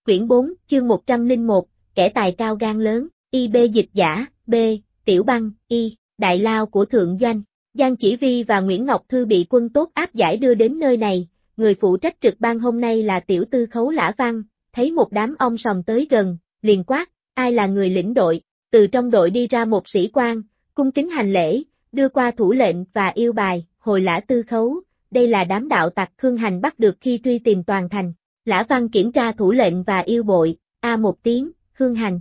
Quyển 4, chương 101, kẻ tài cao gan lớn, IB dịch giả, B, Tiểu Băng, Y, Đại Lao của Thượng Doanh. Giang Chỉ Vi và Nguyễn Ngọc Thư bị quân tốt áp giải đưa đến nơi này, người phụ trách trực ban hôm nay là Tiểu Tư Khấu Lã Văn, thấy một đám ong sòm tới gần, liền quát, ai là người lĩnh đội, từ trong đội đi ra một sĩ quan, cung kính hành lễ, đưa qua thủ lệnh và yêu bài, hồi Lã Tư Khấu, đây là đám đạo tặc Khương Hành bắt được khi truy tìm toàn thành. Lã Văn kiểm tra thủ lệnh và yêu bội, một tiếng, Khương Hành.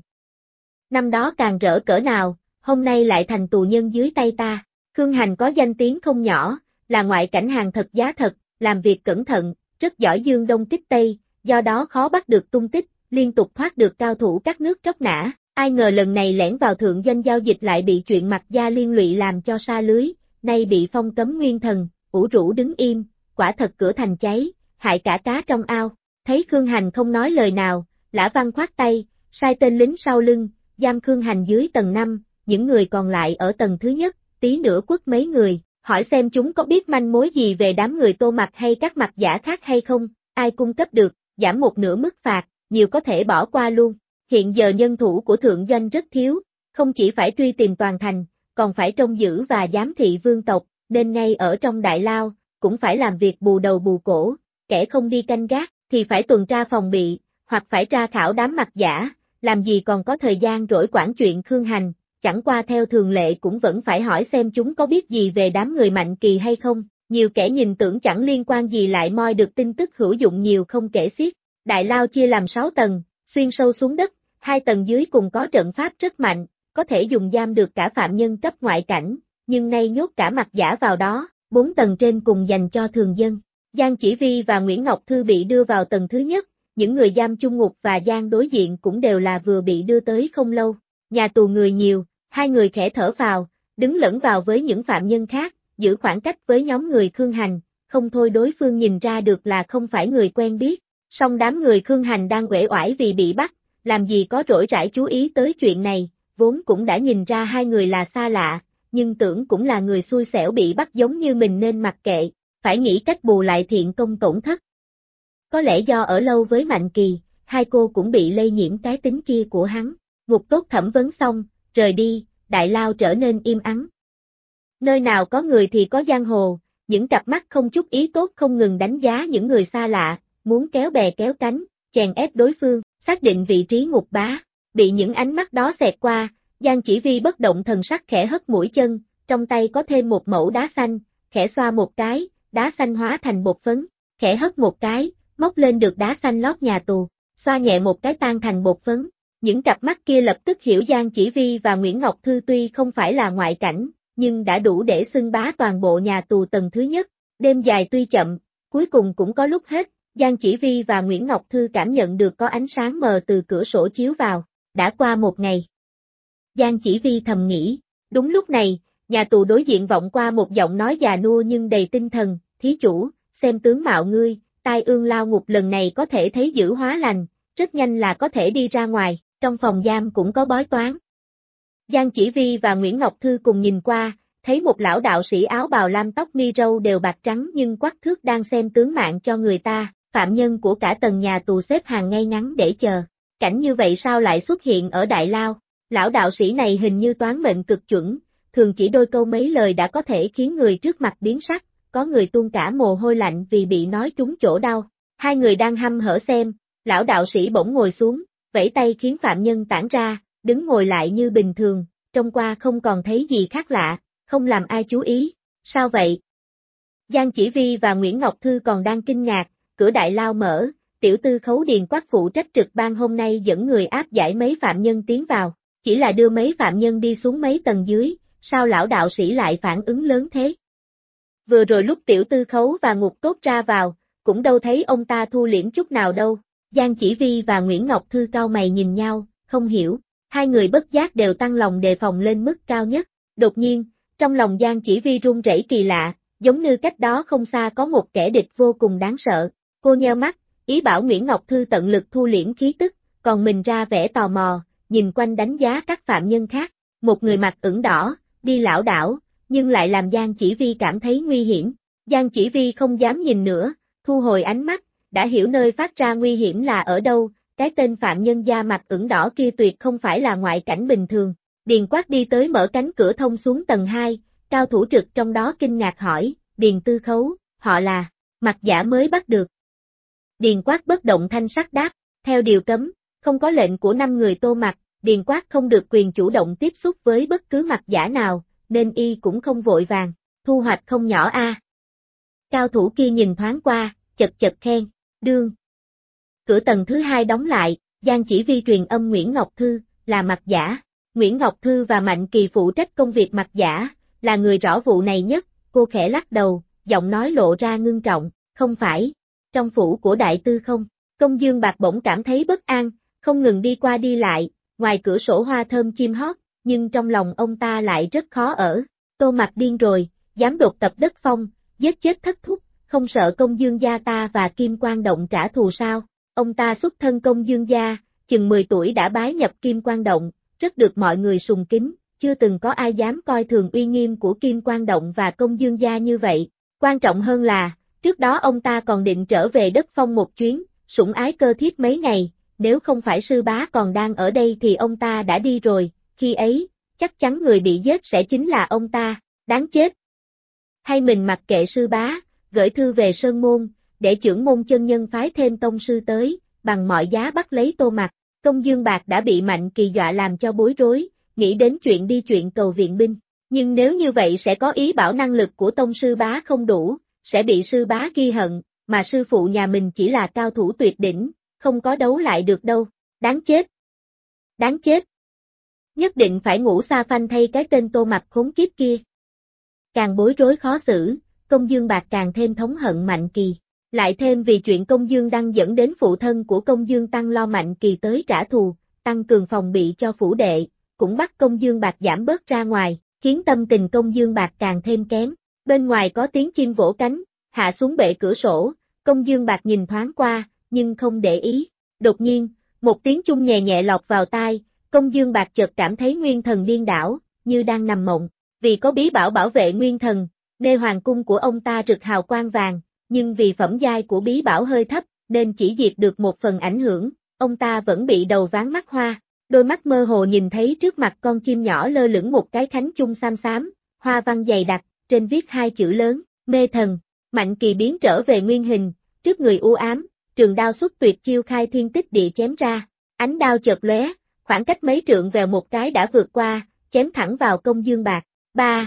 Năm đó càng rỡ cỡ nào, hôm nay lại thành tù nhân dưới tay ta. Khương Hành có danh tiếng không nhỏ, là ngoại cảnh hàng thật giá thật, làm việc cẩn thận, rất giỏi dương đông kích tây, do đó khó bắt được tung tích, liên tục thoát được cao thủ các nước tróc nã. Ai ngờ lần này lẻn vào Thượng Doanh giao dịch lại bị chuyện Mặt Gia liên lụy làm cho sa lưới, nay bị phong cấm nguyên thần, ủ rũ đứng im, quả thật cửa thành cháy, hại cả cá trong ao. Thấy Khương Hành không nói lời nào, Lã Văn khoát tay, sai tên lính sau lưng, giam Khương Hành dưới tầng 5, những người còn lại ở tầng thứ nhất, tí nữa quất mấy người, hỏi xem chúng có biết manh mối gì về đám người Tô Mặc hay các mặt giả khác hay không, ai cung cấp được, giảm một nửa mức phạt, nhiều có thể bỏ qua luôn. Hiện giờ nhân thủ của Thượng Doanh rất thiếu, không chỉ phải truy tìm toàn thành, còn phải trông giữ và giám thị vương tộc, nên ngay ở trong đại lao, cũng phải làm việc bù đầu bù cổ, kẻ không đi canh gác, thì phải tuần tra phòng bị, hoặc phải tra khảo đám mặt giả, làm gì còn có thời gian rỗi quản chuyện Khương Hành, chẳng qua theo thường lệ cũng vẫn phải hỏi xem chúng có biết gì về đám người Mạnh Kỳ hay không, nhiều kẻ nhìn tưởng chẳng liên quan gì lại moi được tin tức hữu dụng nhiều không kể xiết. Đại lao chia làm 6 tầng, xuyên sâu xuống đất, 2 tầng dưới cùng có trận pháp rất mạnh, có thể dùng giam được cả phạm nhân cấp ngoại cảnh, nhưng nay nhốt cả mặt giả vào đó, 4 tầng trên cùng dành cho thường dân. Giang Chỉ Vi và Nguyễn Ngọc Thư bị đưa vào tầng thứ nhất, những người giam chung ngục và Giang đối diện cũng đều là vừa bị đưa tới không lâu. Nhà tù người nhiều, hai người khẽ thở phào, đứng lẫn vào với những phạm nhân khác, giữ khoảng cách với nhóm người Khương Hành, không thôi đối phương nhìn ra được là không phải người quen biết. Song đám người Khương Hành đang uể oải vì bị bắt, làm gì có rỗi rãi chú ý tới chuyện này, vốn cũng đã nhìn ra hai người là xa lạ, nhưng tưởng cũng là người xui xẻo bị bắt giống như mình nên mặc kệ, phải nghĩ cách bù lại thiện công tổn thất. Có lẽ do ở lâu với Mạnh Kỳ, hai cô cũng bị lây nhiễm cái tính kia của hắn. Ngục tốt thẩm vấn xong, rời đi, đại lao trở nên im ắng. Nơi nào có người thì có giang hồ, những cặp mắt không chút ý tốt không ngừng đánh giá những người xa lạ, muốn kéo bè kéo cánh, chèn ép đối phương, xác định vị trí ngục bá. Bị những ánh mắt đó xẹt qua, Giang Chỉ Vi bất động thần sắc khẽ hất mũi chân, trong tay có thêm một mẩu đá xanh, khẽ xoa một cái, đá xanh hóa thành bột phấn, khẽ hất một cái, móc lên được đá xanh lót nhà tù, xoa nhẹ một cái tan thành bột phấn. Những cặp mắt kia lập tức hiểu Giang Chỉ Vi và Nguyễn Ngọc Thư tuy không phải là ngoại cảnh, nhưng đã đủ để xưng bá toàn bộ nhà tù tầng thứ nhất. Đêm dài tuy chậm, cuối cùng cũng có lúc hết, Giang Chỉ Vi và Nguyễn Ngọc Thư cảm nhận được có ánh sáng mờ từ cửa sổ chiếu vào. Đã qua một ngày. Giang Chỉ Vi thầm nghĩ, đúng lúc này, nhà tù đối diện vọng qua một giọng nói già nua nhưng đầy tinh thần, thí chủ, xem tướng mạo ngươi, tai ương lao ngục lần này có thể thấy dữ hóa lành, rất nhanh là có thể đi ra ngoài, trong phòng giam cũng có bói toán. Giang Chỉ Vi và Nguyễn Ngọc Thư cùng nhìn qua, thấy một lão đạo sĩ áo bào lam tóc mi râu đều bạc trắng nhưng quắc thước đang xem tướng mạng cho người ta, phạm nhân của cả tầng nhà tù xếp hàng ngay ngắn để chờ. Cảnh như vậy sao lại xuất hiện ở đại lao? Lão đạo sĩ này hình như toán mệnh cực chuẩn, thường chỉ đôi câu mấy lời đã có thể khiến người trước mặt biến sắc, có người tuôn cả mồ hôi lạnh vì bị nói trúng chỗ đau. Hai người đang hăm hở xem, lão đạo sĩ bỗng ngồi xuống, vẫy tay khiến phạm nhân tản ra, đứng ngồi lại như bình thường, trông qua không còn thấy gì khác lạ, không làm ai chú ý. Sao vậy? Giang Chỉ Vi và Nguyễn Ngọc Thư còn đang kinh ngạc, cửa đại lao mở. Tiểu Tư Khấu Điền Quát phụ trách trực ban hôm nay dẫn người áp giải mấy phạm nhân tiến vào, chỉ là đưa mấy phạm nhân đi xuống mấy tầng dưới, sao lão đạo sĩ lại phản ứng lớn thế? Vừa rồi lúc Tiểu Tư Khấu và Ngục Tốt ra vào, cũng đâu thấy ông ta thu liễm chút nào đâu. Giang Chỉ Vi và Nguyễn Ngọc Thư cau mày nhìn nhau, không hiểu, hai người bất giác đều tăng lòng đề phòng lên mức cao nhất. Đột nhiên, trong lòng Giang Chỉ Vi run rẩy kỳ lạ, giống như cách đó không xa có một kẻ địch vô cùng đáng sợ. Cô nheo mắt, ý bảo Nguyễn Ngọc Thư tận lực thu liễm khí tức, còn mình ra vẻ tò mò, nhìn quanh đánh giá các phạm nhân khác. Một người mặt ửng đỏ, đi lảo đảo, nhưng lại làm Giang Chỉ Vi cảm thấy nguy hiểm. Giang Chỉ Vi không dám nhìn nữa, thu hồi ánh mắt, đã hiểu nơi phát ra nguy hiểm là ở đâu, cái tên phạm nhân da mặt ửng đỏ kia tuyệt không phải là ngoại cảnh bình thường. Điền Quát đi tới mở cánh cửa thông xuống tầng 2, cao thủ trực trong đó kinh ngạc hỏi, Điền Tư Khấu, họ là, Mặc Giả mới bắt được. Điền Quát bất động thanh sắc đáp, theo điều cấm, không có lệnh của 5 người Tô Mặc, Điền Quát không được quyền chủ động tiếp xúc với bất cứ Mặc Giả nào, nên y cũng không vội vàng, thu hoạch không nhỏ a. Cao thủ kia nhìn thoáng qua, chật chật khen, đương. Cửa tầng thứ 2 đóng lại, Giang Chỉ Vi truyền âm Nguyễn Ngọc Thư, là Mặc Giả. Nguyễn Ngọc Thư và Mạnh Kỳ phụ trách công việc Mặc Giả, là người rõ vụ này nhất, cô khẽ lắc đầu, giọng nói lộ ra ngưng trọng, không phải, trong phủ của đại tư không. Công Dương Bạc bỗng cảm thấy bất an, không ngừng đi qua đi lại, ngoài cửa sổ hoa thơm chim hót, nhưng trong lòng ông ta lại rất khó ở. Tô Mặc điên rồi, dám đột tập đất phong, giết chết thất thúc, không sợ Công Dương gia ta và Kim Quang Động trả thù sao? Ông ta xuất thân Công Dương gia, chừng 10 tuổi đã bái nhập Kim Quang Động, rất được mọi người sùng kính, chưa từng có ai dám coi thường uy nghiêm của Kim Quang Động và Công Dương gia như vậy. Quan trọng hơn là, trước đó ông ta còn định trở về đất phong một chuyến, sủng ái cơ thiếp mấy ngày, nếu không phải sư bá còn đang ở đây thì ông ta đã đi rồi, khi ấy, chắc chắn người bị giết sẽ chính là ông ta, đáng chết. Hay mình mặc kệ sư bá, gửi thư về Sơn Môn, để chưởng môn chân nhân phái thêm tông sư tới, bằng mọi giá bắt lấy Tô Mặc. Công Dương Bạc đã bị Mạnh Kỳ dọa làm cho bối rối, nghĩ đến chuyện cầu viện binh. Nhưng nếu như vậy sẽ có ý bảo năng lực của tông sư bá không đủ, sẽ bị sư bá ghi hận, mà sư phụ nhà mình chỉ là cao thủ tuyệt đỉnh, không có đấu lại được đâu. Đáng chết! Đáng chết! Nhất định phải ngủ sa phanh thay cái tên Tô Mặc khốn kiếp kia. Càng bối rối khó xử, Công Dương Bạc càng thêm thống hận Mạnh Kỳ. Lại thêm vì chuyện Công Dương Đăng dẫn đến phụ thân của Công Dương Tăng lo Mạnh Kỳ tới trả thù, tăng cường phòng bị cho phủ đệ, cũng bắt Công Dương Bạc giảm bớt ra ngoài, khiến tâm tình Công Dương Bạc càng thêm kém. Bên ngoài có tiếng chim vỗ cánh, hạ xuống bệ cửa sổ, Công Dương Bạc nhìn thoáng qua, nhưng không để ý. Đột nhiên, một tiếng chuông nhẹ nhẹ lọt vào tai, Công Dương Bạc chợt cảm thấy nguyên thần điên đảo, như đang nằm mộng. Vì có bí bảo bảo vệ nguyên thần, nên hoàng cung của ông ta rực hào quang vàng, nhưng vì phẩm giai của bí bảo hơi thấp, nên chỉ diệt được một phần ảnh hưởng, ông ta vẫn bị đầu váng mắt hoa. Đôi mắt mơ hồ nhìn thấy trước mặt con chim nhỏ lơ lửng một cái khánh chung xám xám, hoa văn dày đặc, trên viết 2 chữ lớn, mê thần. Mạnh Kỳ biến trở về nguyên hình, trước người u ám, trường đao xuất tuyệt chiêu khai thiên tích địa chém ra, ánh đao chợt lóe, khoảng cách mấy trượng vèo một cái đã vượt qua, chém thẳng vào Công Dương Bạc. 3.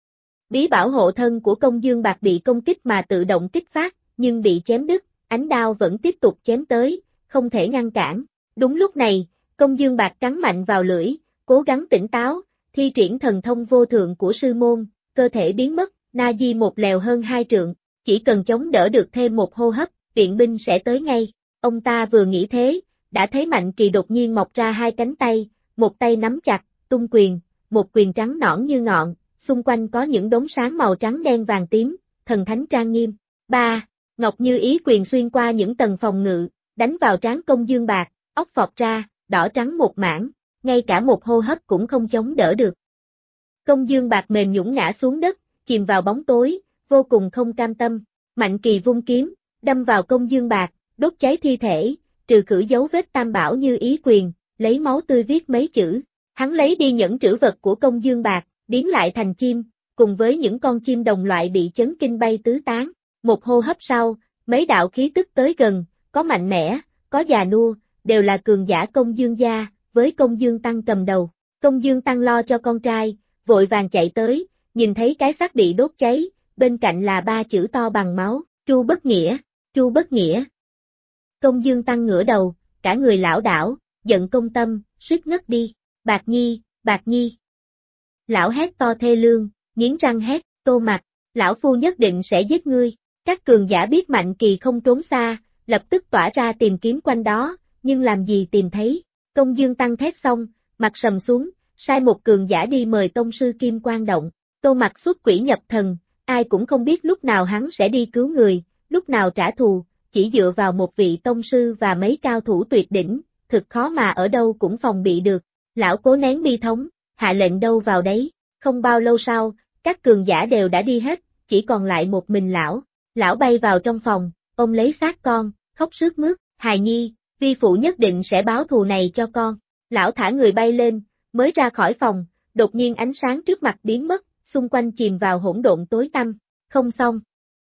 Bí bảo hộ thân của Công Dương Bạc bị công kích mà tự động kích phát, nhưng bị chém đứt, ánh đao vẫn tiếp tục chém tới, không thể ngăn cản. Đúng lúc này, Công Dương Bạc cắn mạnh vào lưỡi, cố gắng tỉnh táo, thi triển thần thông vô thượng của sư môn, cơ thể biến mất, na di một lèo hơn 2 trượng, chỉ cần chống đỡ được thêm một hô hấp, viện binh sẽ tới ngay. Ông ta vừa nghĩ thế, đã thấy Mạnh Kỳ đột nhiên mọc ra 2 cánh tay, một tay nắm chặt, tung quyền, một quyền trắng nõn như ngọn, xung quanh có những đốm sáng màu trắng đen vàng tím, thần thánh trang nghiêm. 3. Ngọc Như Ý quyền xuyên qua những tầng phòng ngự, đánh vào trán Công Dương Bạc, óc phọt ra, đỏ trắng một mảng, ngay cả một hô hấp cũng không chống đỡ được. Công Dương Bạc mềm nhũn ngã xuống đất, chìm vào bóng tối, vô cùng không cam tâm. Mạnh Kỳ vung kiếm, đâm vào Công Dương Bạc, đốt cháy thi thể, trừ khử dấu vết tam bảo Như Ý quyền, lấy máu tươi viết mấy chữ. Hắn lấy đi những trữ vật của Công Dương Bạc, biến lại thành chim, cùng với những con chim đồng loại bị chấn kinh bay tứ tán. Một hô hấp sau, mấy đạo khí tức tới gần, có mạnh mẽ, có già nua, đều là cường giả Công Dương gia, với Công Dương Tăng cầm đầu. Công Dương Tăng lo cho con trai, vội vàng chạy tới, nhìn thấy cái xác bị đốt cháy, bên cạnh là 3 chữ to bằng máu, Tru Bất Nghĩa, Tru Bất Nghĩa. Công Dương Tăng ngửa đầu, cả người lảo đảo, giận công tâm, suýt ngất đi, Bạc Nhi, Bạc Nhi. Lão hét to thê lương, nghiến răng hét, Tô Mặc, lão phu nhất định sẽ giết ngươi. Các cường giả biết Mạnh Kỳ không trốn xa, lập tức tỏa ra tìm kiếm quanh đó, nhưng làm gì tìm thấy. Công Dương Tăng thét xong, mặt sầm xuống, sai một cường giả đi mời tông sư Kim Quang Động. Tô Mặc xuất quỷ nhập thần, ai cũng không biết lúc nào hắn sẽ đi cứu người, lúc nào trả thù, chỉ dựa vào một vị tông sư và mấy cao thủ tuyệt đỉnh, thực khó mà ở đâu cũng phòng bị được. Lão cố nén bi thống, hạ lệnh đâu vào đấy. Không bao lâu sau, các cường giả đều đã đi hết, chỉ còn lại một mình lão. Lão bay vào trong phòng, ôm lấy xác con, khóc sướt mướt, hài nhi, vi phụ nhất định sẽ báo thù này cho con. Lão thả người bay lên, mới ra khỏi phòng, đột nhiên ánh sáng trước mặt biến mất, xung quanh chìm vào hỗn độn tối tăm. Không xong.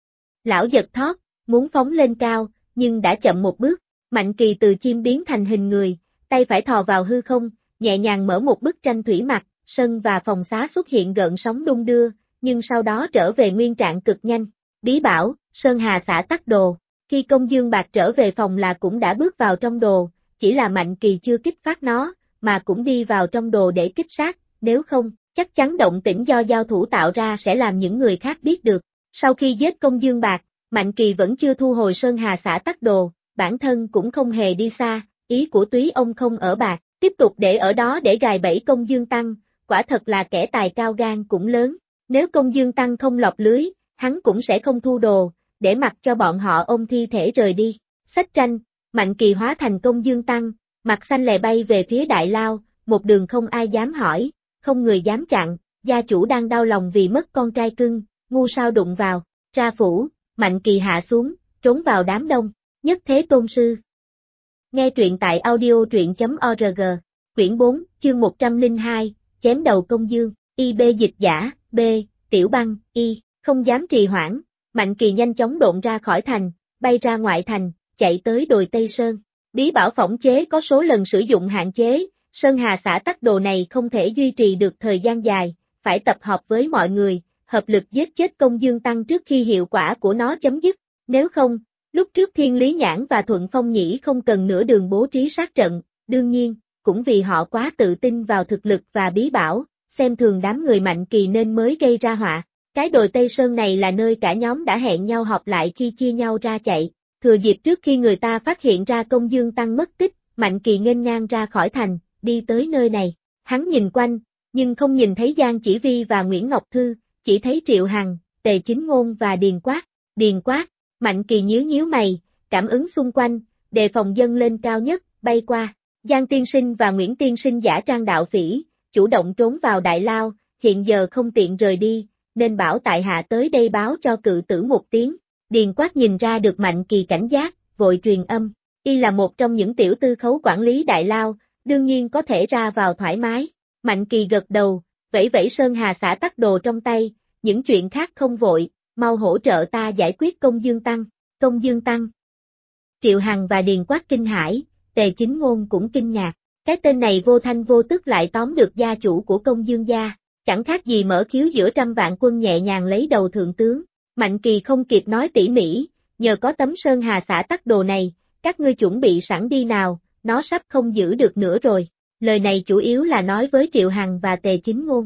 Lão giật thót, muốn phóng lên cao, nhưng đã chậm một bước. Mạnh Kỳ từ chim biến thành hình người, tay phải thò vào hư không, nhẹ nhàng mở một bức tranh thủy mặc, sân và phòng xá xuất hiện gợn sóng đung đưa, nhưng sau đó trở về nguyên trạng cực nhanh. Bí bảo, Sơn Hà xã tắc đồ. Khi Công Dương Bạc trở về phòng là cũng đã bước vào trong đồ, chỉ là Mạnh Kỳ chưa kích phát nó, mà cũng đi vào trong đồ để kích sát, nếu không, chắc chắn động tĩnh do giao thủ tạo ra sẽ làm những người khác biết được. Sau khi giết Công Dương Bạc, Mạnh Kỳ vẫn chưa thu hồi Sơn Hà xã tắc đồ, bản thân cũng không hề đi xa, ý của Túy ông không ở Bạc, tiếp tục để ở đó để gài bẫy Công Dương Tăng, quả thật là kẻ tài cao gan cũng lớn, nếu Công Dương Tăng không lọt lưới, hắn cũng sẽ không thu đồ, để mặc cho bọn họ ôm thi thể rời đi. Sách tranh, Mạnh Kỳ hóa thành Công Dương Tăng, mặt xanh lè bay về phía Đại Lao, một đường không ai dám hỏi, không người dám chặn, gia chủ đang đau lòng vì mất con trai cưng, ngu sao đụng vào, ra phủ, Mạnh Kỳ hạ xuống, trốn vào đám đông, nhất thế tôn sư. Nghe truyện tại audio truyện.org, quyển 4, chương 102, chém đầu Công Dương, IB dịch giả, B, Tiểu Băng, Y, không dám trì hoãn, Mạnh Kỳ nhanh chóng độn ra khỏi thành, bay ra ngoại thành, chạy tới đồi Tây Sơn. Bí bảo phỏng chế có số lần sử dụng hạn chế, Sơn Hà xã tắc đồ này không thể duy trì được thời gian dài, phải tập hợp với mọi người, hợp lực giết chết Công Dương Tăng trước khi hiệu quả của nó chấm dứt, nếu không, lúc trước Thiên Lý Nhãn và Thuận Phong Nhĩ không cần nửa đường bố trí sát trận, đương nhiên, cũng vì họ quá tự tin vào thực lực và bí bảo, xem thường đám người Mạnh Kỳ nên mới gây ra họa. Cái đồi Tây Sơn này là nơi cả nhóm đã hẹn nhau họp lại khi chia nhau ra chạy, thừa dịp trước khi người ta phát hiện ra Công Dương Tăng mất tích, Mạnh Kỳ nghênh ngang ra khỏi thành, đi tới nơi này. Hắn nhìn quanh, nhưng không nhìn thấy Giang Chỉ Vi và Nguyễn Ngọc Thư, chỉ thấy Triệu Hằng, Tề Chính Ngôn và Điền Quát. Điền Quát, Mạnh Kỳ nhíu nhíu mày, cảm ứng xung quanh, đề phòng dâng lên cao nhất, bay qua. Giang Tiên Sinh và Nguyễn Tiên Sinh giả trang đạo phỉ, chủ động trốn vào Đại Lao, hiện giờ không tiện rời đi, nên bảo tại hạ tới đây báo cho cự tử một tiếng. Điền Quát nhìn ra được Mạnh Kỳ cảnh giác, vội truyền âm, y là một trong những tiểu tư khấu quản lý Đại Lao, đương nhiên có thể ra vào thoải mái. Mạnh Kỳ gật đầu, vẫy vẫy Sơn Hà xã tắc đồ trong tay, những chuyện khác không vội, mau hỗ trợ ta giải quyết Công Dương Tăng. Công Dương Tăng. Triệu Hằng và Điền Quát kinh hãi, Tề Chính Ngôn cũng kinh ngạc, cái tên này vô thanh vô tức lại tóm được gia chủ của Công Dương gia, chẳng khác gì mở khiếu giữa trăm vạn quân nhẹ nhàng lấy đầu thượng tướng. Mạnh Kỳ không kịp nói tỉ mỉ, nhờ có tấm Sơn Hà xã tắc đồ này, các ngươi chuẩn bị sẵn đi nào, nó sắp không giữ được nữa rồi. Lời này chủ yếu là nói với Triệu Hằng và Tề Chính Ngôn.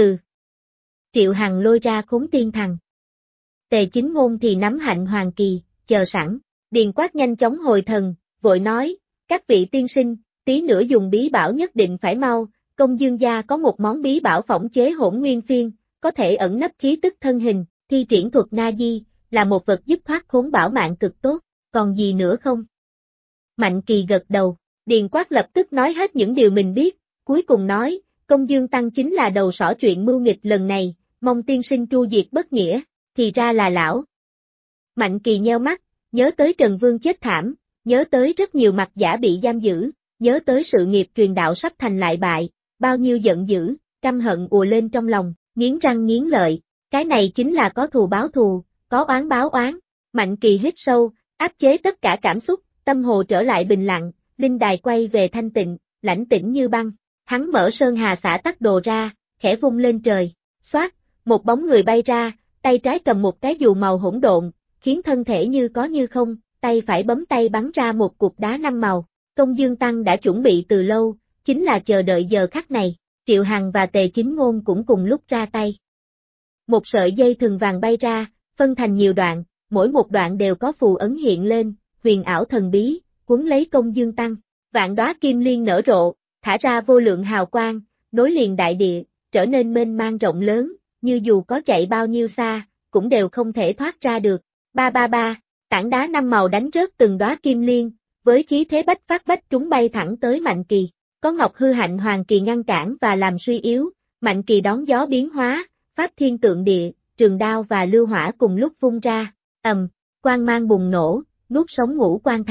Triệu Hằng lôi ra Khốn Tiên Thằng. Tề Chính Ngôn thì nắm Hạnh Hoàng Kỳ, chờ sẵn. Điền Quát nhanh chóng hồi thần, vội nói, các vị tiên sinh, tí nữa dùng bí bảo nhất định phải mau, Công Dương gia có một món bí bảo phỏng chế hỗn nguyên phiên, có thể ẩn nấp khí tức thân hình, thi triển thuật Na Di, là một vật giúp thoát khốn bảo mạng cực tốt, còn gì nữa không? Mạnh Kỳ gật đầu, Điền Quát lập tức nói hết những điều mình biết, cuối cùng nói, Công Dương Tăng chính là đầu sỏ chuyện mưu nghịch lần này, mong tiên sinh tru diệt bất nghĩa, thì ra là lão. Mạnh Kỳ nheo mắt, nhớ tới Trần Vương chết thảm, nhớ tới rất nhiều mặt giả bị giam giữ, nhớ tới sự nghiệp truyền đạo sắp thành lại bại, bao nhiêu giận dữ, căm hận ùa lên trong lòng, nghiến răng nghiến lợi, cái này chính là có thù báo thù, có oán báo oán. Mạnh Kỳ hít sâu, áp chế tất cả cảm xúc, tâm hồ trở lại bình lặng, linh đài quay về thanh tịnh, lãnh tĩnh như băng. Hắn mở Sơn Hà xã tắc đồ ra, khẽ vung lên trời, xoát, một bóng người bay ra, tay trái cầm một cái dù màu hỗn độn, khiến thân thể như có như không, tay phải bấm tay bắn ra một cục đá 5 màu. Công Dương Tăng đã chuẩn bị từ lâu, chính là chờ đợi giờ khắc này. Triệu Hằng và Tề Chính Ngôn cũng cùng lúc ra tay. Một sợi dây thừng vàng bay ra, phân thành nhiều đoạn, mỗi một đoạn đều có phù ấn hiện lên, huyền ảo thần bí, cuốn lấy Công Dương Tăng. Vạn đóa kim liên nở rộ, thả ra vô lượng hào quang, nối liền đại địa, trở nên mênh mang rộng lớn, như dù có chạy bao nhiêu xa, cũng đều không thể thoát ra được. Ba ba ba, tảng đá 5 màu đánh rớt từng đóa kim liên, với khí thế bách phát bách trúng bay thẳng tới Mạnh Kỳ. Có Ngọc Hư Hạnh Hoàng Kỳ ngăn cản và làm suy yếu, Mạnh Kỳ đón gió biến hóa, pháp thiên tượng địa, trường đao và lưu hỏa cùng lúc vung ra, quang mang bùng nổ, nuốt sống ngũ quan thạch.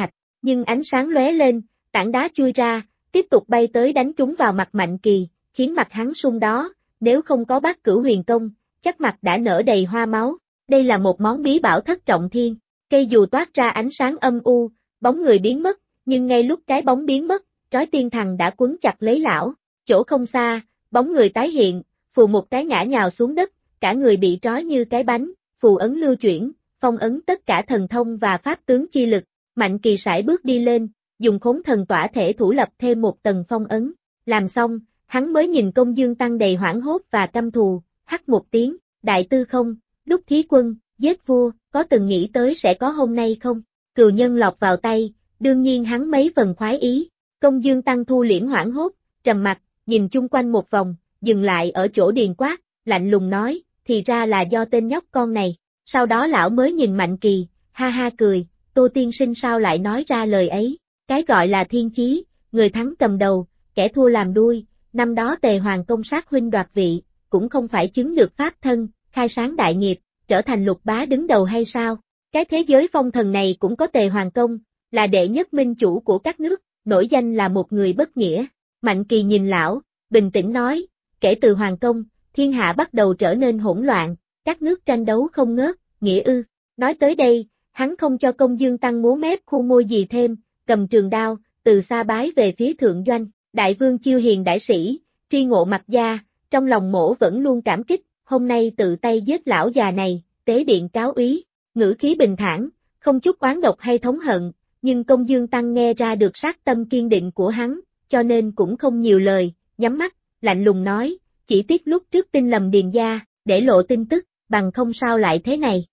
nhưng ánh sáng lóe lên, tảng đá chui ra, tiếp tục bay tới đánh trúng vào mặt Mạnh Kỳ, khiến mặt hắn sung đó, nếu không có Bát Cửu Huyền Công, chắc mặt đã nở đầy hoa máu. Đây là một món bí bảo thất trọng thiên, cây dù toát ra ánh sáng âm u, bóng người biến mất, nhưng ngay lúc cái bóng biến mất, trói tiên thần đã quấn chặt lấy lão, chỗ không xa, bóng người tái hiện, phù một cái ngã nhào xuống đất, cả người bị trói như cái bánh, phù ấn lưu chuyển, phong ấn tất cả thần thông và pháp tướng chi lực. Mạnh Kỳ sải bước đi lên, dùng khốn thần tỏa thể thủ lập thêm một tầng phong ấn. Làm xong, hắn mới nhìn Công Dương Tăng đầy hoảng hốt và căm thù, hắt một tiếng, đại tư không, lúc thí quân, giết vua, có từng nghĩ tới sẽ có hôm nay không? Cừu nhân lọt vào tay, đương nhiên hắn mấy phần khoái ý. Công Dương Tăng thu liễm hoảng hốt, trầm mặt, nhìn chung quanh một vòng, dừng lại ở chỗ Điền Quát, lạnh lùng nói, thì ra là do tên nhóc con này. Sau đó lão mới nhìn Mạnh Kỳ, ha ha cười, Tô tiên sinh sao lại nói ra lời ấy, cái gọi là thiên chí, người thắng cầm đầu, kẻ thua làm đuôi, năm đó Tề Hoàng công sát huynh đoạt vị, cũng không phải chứng được pháp thân, khai sáng đại nghiệp, trở thành lục bá đứng đầu hay sao, cái thế giới phong thần này cũng có Tề Hoàng công, là đệ nhất minh chủ của các nước, nổi danh là một người bất nghĩa. Mạnh Kỳ nhìn lão, bình tĩnh nói, kể từ Hoàng công, thiên hạ bắt đầu trở nên hỗn loạn, các nước tranh đấu không ngớt, nghĩa ư. Nói tới đây, hắn không cho Công Dương Tăng múa mép khu môi gì thêm, cầm trường đao, từ xa bái về phía thượng doanh, đại vương chiêu hiền đại sĩ, tri ngộ mặt gia, trong lòng mổ vẫn luôn cảm kích, hôm nay tự tay giết lão già này, tế điện cáo úy, ngữ khí bình thản, không chút oán độc hay thống hận, nhưng Công Dương Tăng nghe ra được sát tâm kiên định của hắn, cho nên cũng không nhiều lời, nhắm mắt, lạnh lùng nói, chỉ tiếc lúc trước tin lầm Điền gia, để lộ tin tức, bằng không sao lại thế này.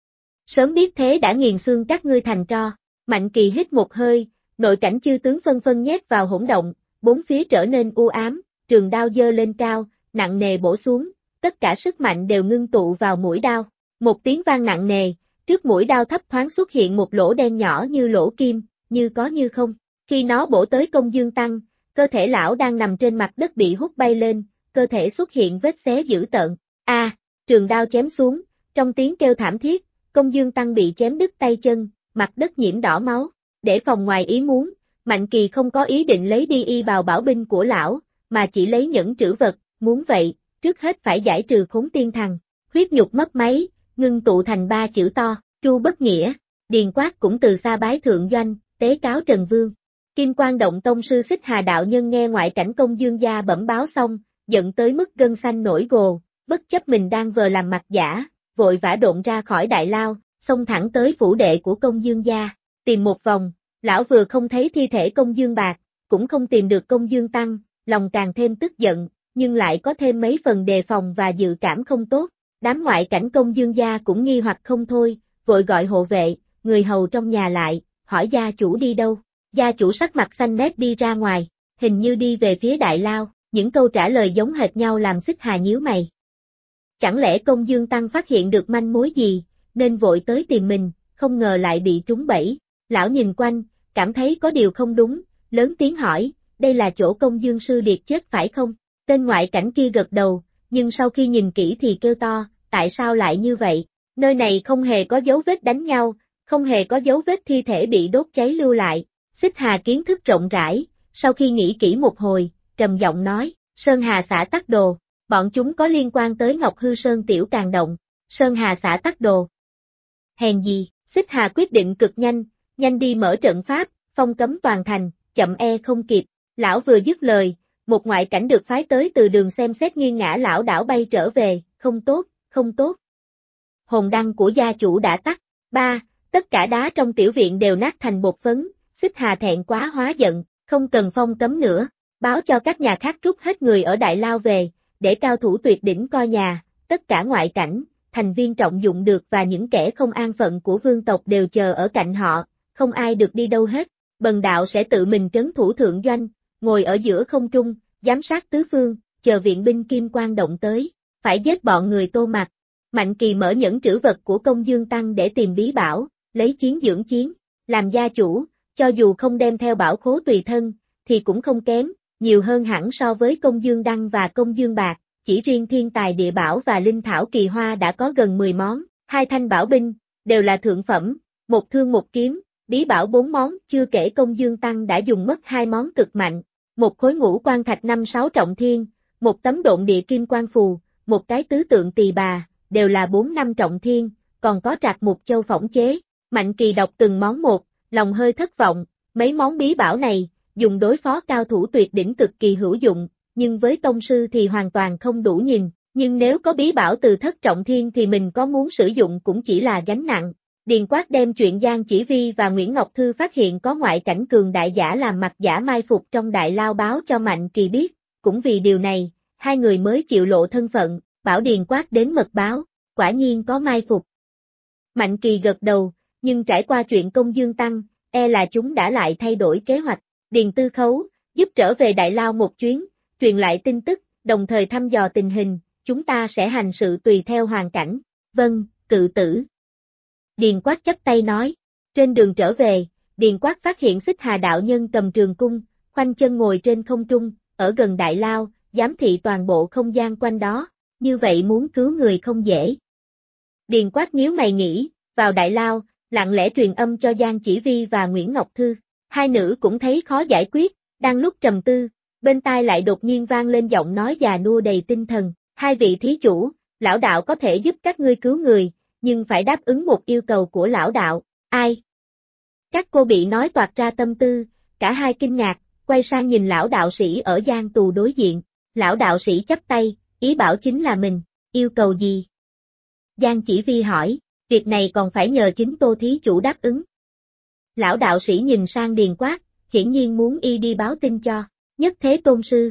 Sớm biết thế đã nghiền xương các ngươi thành tro. Mạnh Kỳ hít một hơi, nội cảnh chư tướng phân phân nhét vào hỗn động, bốn phía trở nên u ám, trường đao giơ lên cao, nặng nề bổ xuống, tất cả sức mạnh đều ngưng tụ vào mũi đao. Một tiếng vang nặng nề, trước mũi đao thấp thoáng xuất hiện một lỗ đen nhỏ như lỗ kim, như có như không. Khi nó bổ tới Công Dương Tăng, cơ thể lão đang nằm trên mặt đất bị hút bay lên, cơ thể xuất hiện vết xé dữ tợn. Trường đao chém xuống, trong tiếng kêu thảm thiết, Công Dương Tăng bị chém đứt tay chân, mặt đất nhiễm đỏ máu. Để phòng ngoài ý muốn, Mạnh Kỳ không có ý định lấy đi y bào bảo binh của lão, mà chỉ lấy những trữ vật, muốn vậy, trước hết phải giải trừ khốn tiên thần. Huyết nhục mất máy, ngưng tụ thành 3 chữ to, Tru Bất Nghĩa. Điền Quát cũng từ xa bái thượng doanh, tế cáo Trần Vương. Kim Quan Động tông sư Xích Hà đạo nhân nghe ngoại cảnh Công Dương gia bẩm báo xong, giận tới mức gân xanh nổi gồ, bất chấp mình đang vờ làm mặt giả, vội vã độn ra khỏi đại lao, xông thẳng tới phủ đệ của Công Dương gia. Tìm một vòng, lão vừa không thấy thi thể Công Dương Bạc, cũng không tìm được Công Dương Tăng, lòng càng thêm tức giận, nhưng lại có thêm mấy phần đề phòng và dự cảm không tốt. Đám ngoại cảnh Công Dương gia cũng nghi hoặc không thôi, vội gọi hộ vệ, người hầu trong nhà lại, hỏi gia chủ đi đâu. Gia chủ sắc mặt xanh mét đi ra ngoài, hình như đi về phía đại lao, những câu trả lời giống hệt nhau làm Xích Hà nhíu mày. Chẳng lẽ Công Dương Tăng phát hiện được manh mối gì, nên vội tới tìm mình, không ngờ lại bị trúng bẫy. Lão nhìn quanh, cảm thấy có điều không đúng, lớn tiếng hỏi, đây là chỗ Công Dương sư điệt chết phải không? Tên ngoại cảnh kia gật đầu, nhưng sau khi nhìn kỹ thì kêu to, tại sao lại như vậy? Nơi này không hề có dấu vết đánh nhau, không hề có dấu vết thi thể bị đốt cháy lưu lại. Xích Hà kiến thức rộng rãi, sau khi nghĩ kỹ một hồi, trầm giọng nói, Sơn Hà xã Tắc Đồ, bọn chúng có liên quan tới Ngọc Hư Sơn Tiểu Càng Động. Sơn Hà xã Tắc Đồ. Hèn gì, Xích Hà quyết định cực nhanh, nhanh đi mở trận pháp, phong cấm toàn thành, chậm không kịp. Lão vừa dứt lời, một ngoại cảnh được phái tới từ đường xem xét nghiêng ngã lão đảo bay trở về, không tốt, không tốt. Hồn đăng của gia chủ đã tắt. 3. Tất cả đá trong tiểu viện đều nát thành bột phấn. Xích Hà thẹn quá hóa giận, không cần phong cấm nữa, báo cho các nhà khác rút hết người ở đại lao về, để cao thủ tuyệt đỉnh coi nhà, tất cả ngoại cảnh, thành viên trọng dụng được và những kẻ không an phận của vương tộc đều chờ ở cạnh họ, không ai được đi đâu hết. Bần đạo sẽ tự mình trấn thủ thượng doanh, ngồi ở giữa không trung, giám sát tứ phương, chờ viện binh Kim Quan Động tới, phải giết bọn người Tô Mặc. Mạnh Kỳ mở nhẫn trữ vật của Công Dương Tăng để tìm bí bảo, lấy chiến dưỡng chiến, làm gia chủ. Cho dù không đem theo bảo khố tùy thân, thì cũng không kém, nhiều hơn hẳn so với Công Dương Đăng và Công Dương Bạc, chỉ riêng thiên tài địa bảo và linh thảo kỳ hoa đã có gần 10 món, 2 thanh bảo binh, đều là thượng phẩm, một thương một kiếm, bí bảo 4 món, chưa kể Công Dương Tăng đã dùng mất 2 món cực mạnh, một khối ngũ quan thạch 5-6 trọng thiên, một tấm độn địa kim quan phù, một cái tứ tượng tỳ bà, đều là 4-5 trọng thiên, còn có trạc mục châu phỏng chế. Mạnh Kỳ đọc từng món một, lòng hơi thất vọng, mấy món bí bảo này, dùng đối phó cao thủ tuyệt đỉnh cực kỳ hữu dụng, nhưng với tông sư thì hoàn toàn không đủ nhìn, nhưng nếu có bí bảo từ thất trọng thiên thì mình có muốn sử dụng cũng chỉ là gánh nặng. Điền Quát đem chuyện Giang Chỉ Vi và Nguyễn Ngọc Thư phát hiện có ngoại cảnh cường đại giả làm mặt giả mai phục trong đại lao báo cho Mạnh Kỳ biết, cũng vì điều này, hai người mới chịu lộ thân phận, bảo Điền Quát đến mật báo, quả nhiên có mai phục. Mạnh Kỳ gật đầu, nhưng trải qua chuyện Công Dương Tăng, e là chúng đã lại thay đổi kế hoạch. Điền Tư Khấu, giúp trở về đại lao một chuyến, truyền lại tin tức, đồng thời thăm dò tình hình, chúng ta sẽ hành sự tùy theo hoàn cảnh. Vâng, cự tử. Điền Quát chắp tay nói. Trên đường trở về, Điền Quát phát hiện Xích Hà đạo nhân cầm trường cung, khoanh chân ngồi trên không trung, ở gần đại lao, giám thị toàn bộ không gian quanh đó, như vậy muốn cứu người không dễ. Điền Quát nhíu mày nghĩ, vào đại lao, lặng lẽ truyền âm cho Giang Chỉ Vi và Nguyễn Ngọc Thư. Hai nữ cũng thấy khó giải quyết, đang lúc trầm tư, bên tai lại đột nhiên vang lên giọng nói già nua đầy tinh thần. Hai vị thí chủ, lão đạo có thể giúp các ngươi cứu người, nhưng phải đáp ứng một yêu cầu của lão đạo. Ai? Các cô bị nói toạc ra tâm tư, cả hai kinh ngạc, quay sang nhìn lão đạo sĩ ở gian tù đối diện. Lão đạo sĩ chắp tay, ý bảo chính là mình, yêu cầu gì? Giang Chỉ Vi hỏi, việc này còn phải nhờ chính Tô thí chủ đáp ứng. Lão đạo sĩ nhìn sang Điền Quát, hiển nhiên muốn y đi báo tin cho Nhất Thế Tôn Sư.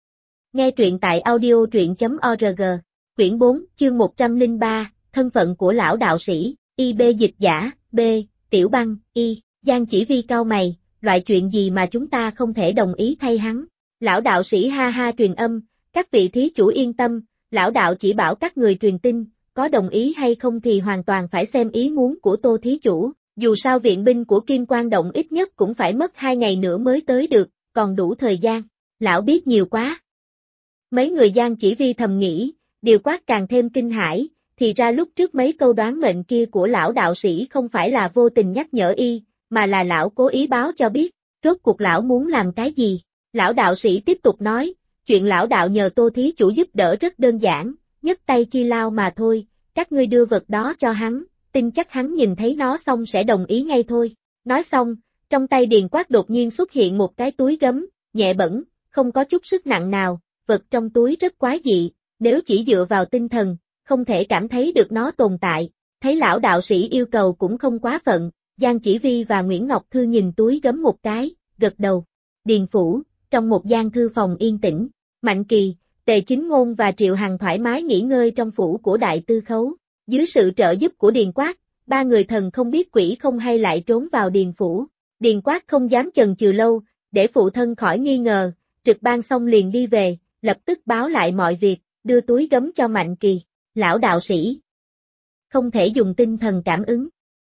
Nghe truyện tại audio.org, quyển 4, chương 103, thân phận của lão đạo sĩ, IB dịch giả, B, Tiểu Băng, Y, Giang Chỉ Vi cau mày, loại chuyện gì mà chúng ta không thể đồng ý thay hắn. Lão đạo sĩ ha ha truyền âm, các vị thí chủ yên tâm, lão đạo chỉ bảo các người truyền tin, có đồng ý hay không thì hoàn toàn phải xem ý muốn của Tô thí chủ, dù sao viện binh của Kim Quan Động ít nhất cũng phải mất 2 ngày nữa mới tới được, còn đủ thời gian. Lão biết nhiều quá. Mấy người Giang Chỉ Vi thầm nghĩ, Điều Quát càng thêm kinh hãi, thì ra lúc trước mấy câu đoán mệnh kia của lão đạo sĩ không phải là vô tình nhắc nhở y, mà là lão cố ý báo cho biết, rốt cuộc lão muốn làm cái gì. Lão đạo sĩ tiếp tục nói, chuyện lão đạo nhờ Tô thí chủ giúp đỡ rất đơn giản, nhấc tay chi lao mà thôi, các ngươi đưa vật đó cho hắn, tin chắc hắn nhìn thấy nó xong sẽ đồng ý ngay thôi. Nói xong, trong tay Điền Quát đột nhiên xuất hiện một cái túi gấm, nhẹ bẩn, không có chút sức nặng nào, vật trong túi rất quái dị, nếu chỉ dựa vào tinh thần, không thể cảm thấy được nó tồn tại. Thấy lão đạo sĩ yêu cầu cũng không quá phận, Giang Chỉ Vi và Nguyễn Ngọc Thư nhìn túi gấm một cái, gật đầu. Điền phủ, trong một gian thư phòng yên tĩnh, Mạnh Kỳ, Tề Chính Ngôn và Triệu Hằng thoải mái nghỉ ngơi trong phủ của Đại Tư Khấu. Dưới sự trợ giúp của Điền Quát, ba người thần không biết quỷ không hay lại trốn vào Điền phủ. Điền Quát không dám chần chừ lâu, để phụ thân khỏi nghi ngờ, trực ban xong liền đi về, lập tức báo lại mọi việc, đưa túi gấm cho Mạnh Kỳ. Lão đạo sĩ, không thể dùng tinh thần cảm ứng.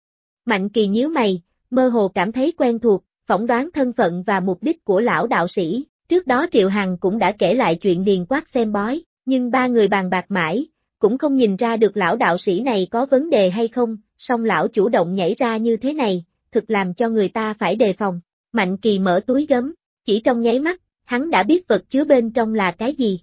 Mạnh Kỳ nhíu mày, mơ hồ cảm thấy quen thuộc, phỏng đoán thân phận và mục đích của lão đạo sĩ. Trước đó Triệu Hằng cũng đã kể lại chuyện Điền Quát xem bói, nhưng ba người bàn bạc mãi, cũng không nhìn ra được lão đạo sĩ này có vấn đề hay không, song lão chủ động nhảy ra như thế này, thực làm cho người ta phải đề phòng. Mạnh Kỳ mở túi gấm, chỉ trong nháy mắt, hắn đã biết vật chứa bên trong là cái gì.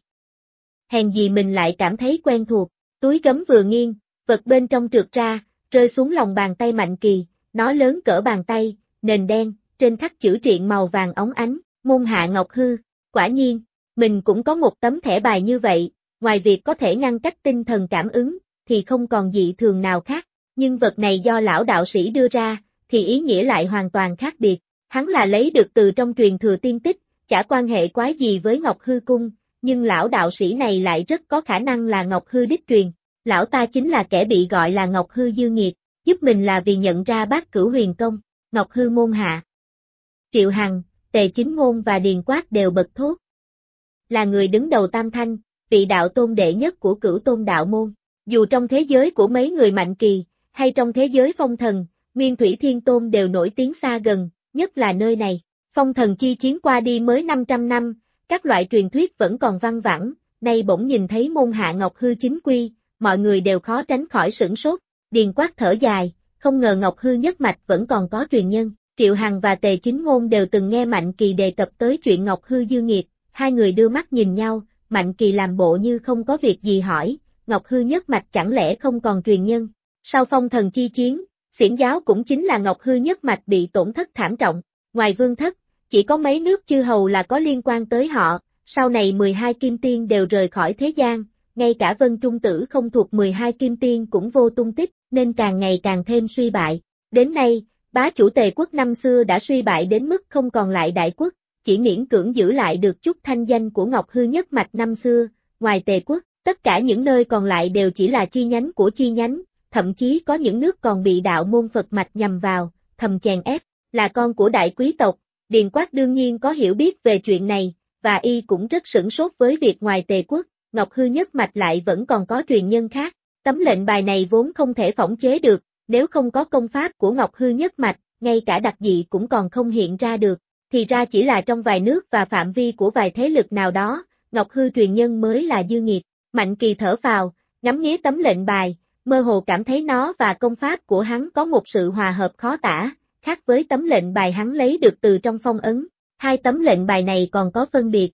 Hèn gì mình lại cảm thấy quen thuộc, túi gấm vừa nghiêng, vật bên trong trượt ra, rơi xuống lòng bàn tay Mạnh Kỳ, nó lớn cỡ bàn tay, nền đen, trên khắc chữ triện màu vàng óng ánh, môn hạ Ngọc Hư. Quả nhiên, mình cũng có một tấm thẻ bài như vậy, ngoài việc có thể ngăn cách tinh thần cảm ứng, thì không còn dị thường nào khác, nhưng vật này do lão đạo sĩ đưa ra, thì ý nghĩa lại hoàn toàn khác biệt. Hắn là lấy được từ trong truyền thừa tiên tích, chả quan hệ quái gì với Ngọc Hư cung, nhưng lão đạo sĩ này lại rất có khả năng là Ngọc Hư đích truyền. Lão ta chính là kẻ bị gọi là Ngọc Hư dư nghiệt, giúp mình là vì nhận ra Bát Cửu Huyền Công. Ngọc Hư môn hạ. Triệu Hằng, Tề Chính Ngôn và Điền Quát đều bật thốt. Là người đứng đầu Tam Thanh, vị đạo tôn đệ nhất của Cửu Tôn đạo môn. Dù trong thế giới của mấy người Mạnh Kỳ, hay trong thế giới phong thần, Nguyên Thủy Thiên Tôn đều nổi tiếng xa gần, nhất là nơi này. Phong thần chi chiến qua đi mới 500 năm, các loại truyền thuyết vẫn còn văng vẳng, nay bỗng nhìn thấy môn hạ Ngọc Hư chính quy, mọi người đều khó tránh khỏi sửng sốt. Điền Quát thở dài, không ngờ Ngọc Hư nhất mạch vẫn còn có truyền nhân. Triệu Hằng và Tề Chính Ngôn đều từng nghe Mạnh Kỳ đề cập tới chuyện Ngọc Hư dư nghiệt, hai người đưa mắt nhìn nhau, Mạnh Kỳ làm bộ như không có việc gì hỏi, Ngọc Hư nhất mạch chẳng lẽ không còn truyền nhân? Sau Phong Thần chi chiến, Xiển giáo cũng chính là Ngọc Hư nhất mạch bị tổn thất thảm trọng, ngoài Vương thất, chỉ có mấy nước chư hầu là có liên quan tới họ, sau này 12 kim tiên đều rời khỏi thế gian, ngay cả Vân Trung Tử không thuộc 12 kim tiên cũng vô tung tích, nên càng ngày càng thêm suy bại. Đến nay, bá chủ Tề quốc năm xưa đã suy bại đến mức không còn lại đại quốc, chỉ miễn cưỡng giữ lại được chút thanh danh của Ngọc Hư nhất mạch năm xưa, ngoài Tề quốc, tất cả những nơi còn lại đều chỉ là chi nhánh của chi nhánh, thậm chí có những nước còn bị đạo môn Phật mạch nhằm vào, thầm chèn ép, là con của đại quý tộc, Điền Quát đương nhiên có hiểu biết về chuyện này, và y cũng rất sửng sốt với việc ngoài Tề quốc, Ngọc Hư nhất mạch lại vẫn còn có truyền nhân khác. Tấm lệnh bài này vốn không thể phỏng chế được, nếu không có công pháp của Ngọc Hư nhất mạch, ngay cả đặc dị cũng còn không hiện ra được, thì ra chỉ là trong vài nước và phạm vi của vài thế lực nào đó, Ngọc Hư truyền nhân mới là dư nghiệt. Mạnh Kỳ thở phào, ngắm nghía tấm lệnh bài, mơ hồ cảm thấy nó và công pháp của hắn có một sự hòa hợp khó tả, khác với tấm lệnh bài hắn lấy được từ trong phong ấn. Hai tấm lệnh bài này còn có phân biệt.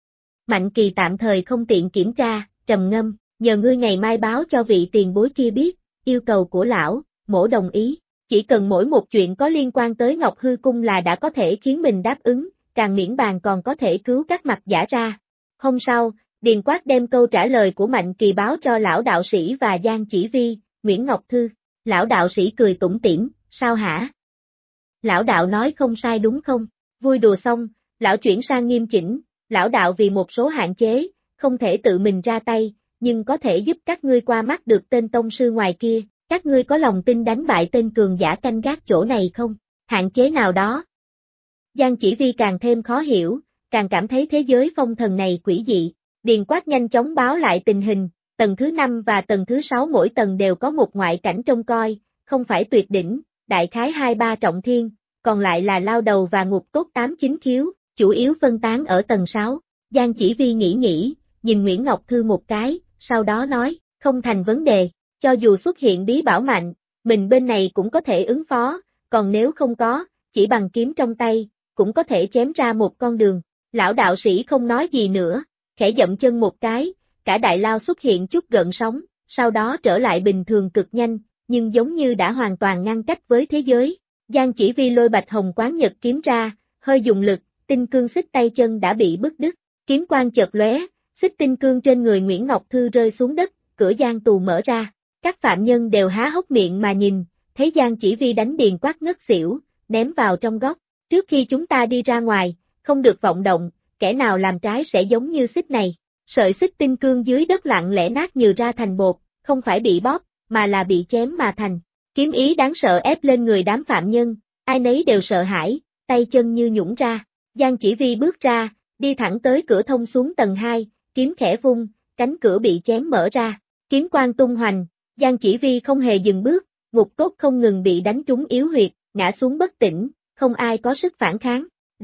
Mạnh Kỳ tạm thời không tiện kiểm tra, trầm ngâm, nhờ ngươi ngày mai báo cho vị tiền bối kia biết, yêu cầu của lão, mỗ đồng ý, chỉ cần mỗi một chuyện có liên quan tới Ngọc Hư cung là đã có thể khiến mình đáp ứng, càng miễn bàn còn có thể cứu các mặt giả ra. Hôm sau, Điền Quát đem câu trả lời của Mạnh Kỳ báo cho lão đạo sĩ và Giang Chỉ Vi, Nguyễn Ngọc Thư. Lão đạo sĩ cười tủm tỉm, sao hả? Lão đạo nói không sai đúng không? Vui đùa xong, lão chuyển sang nghiêm chỉnh, lão đạo vì một số hạn chế, không thể tự mình ra tay, nhưng có thể giúp các ngươi qua mắt được tên tông sư ngoài kia, các ngươi có lòng tin đánh bại tên cường giả canh gác chỗ này không? Hạn chế nào đó? Giang Chỉ Vi càng thêm khó hiểu, càng cảm thấy thế giới phong thần này quỷ dị. Điền Quát nhanh chóng báo lại tình hình, tầng thứ 5 và tầng thứ 6 mỗi tầng đều có một ngoại cảnh trông coi, không phải tuyệt đỉnh, đại khái 2-3 trọng thiên, còn lại là lao đầu và ngục cốt 8-9 khiếu, chủ yếu phân tán ở tầng 6. Giang Chỉ Vi nghĩ, nhìn Nguyễn Ngọc Thư một cái, sau đó nói, không thành vấn đề, cho dù xuất hiện bí bảo mạnh, mình bên này cũng có thể ứng phó, còn nếu không có, chỉ bằng kiếm trong tay, cũng có thể chém ra một con đường. Lão đạo sĩ không nói gì nữa, khẽ dậm chân một cái, cả đại lao xuất hiện chút gợn sóng, sau đó trở lại bình thường cực nhanh, nhưng giống như đã hoàn toàn ngăn cách với thế giới. Giang Chỉ Vi lôi Bạch Hồng Quán Nhật kiếm ra, hơi dùng lực, tinh cương xích tay chân đã bị bứt đứt, kiếm quang chợt lóe, xích tinh cương trên người Nguyễn Ngọc Thư rơi xuống đất, cửa giang tù mở ra. Các phạm nhân đều há hốc miệng mà nhìn, thấy Giang Chỉ Vi đánh Điền Quát ngất xỉu, ném vào trong góc. Trước khi chúng ta đi ra ngoài, không được vọng động, kẻ nào làm trái sẽ giống như xích này. Sợi xích tinh cương dưới đất lặng lẽ nát nhừ ra thành bột, không phải bị bóp, mà là bị chém mà thành. Kiếm ý đáng sợ ép lên người đám phạm nhân, ai nấy đều sợ hãi, tay chân như nhũn ra. Giang Chỉ Vi bước ra, đi thẳng tới cửa thông xuống tầng 2, kiếm khẽ vung, cánh cửa bị chém mở ra. Kiếm quang tung hoành, Giang Chỉ Vi không hề dừng bước, ngục cốt không ngừng bị đánh trúng yếu huyệt, ngã xuống bất tỉnh, không ai có sức phản kháng.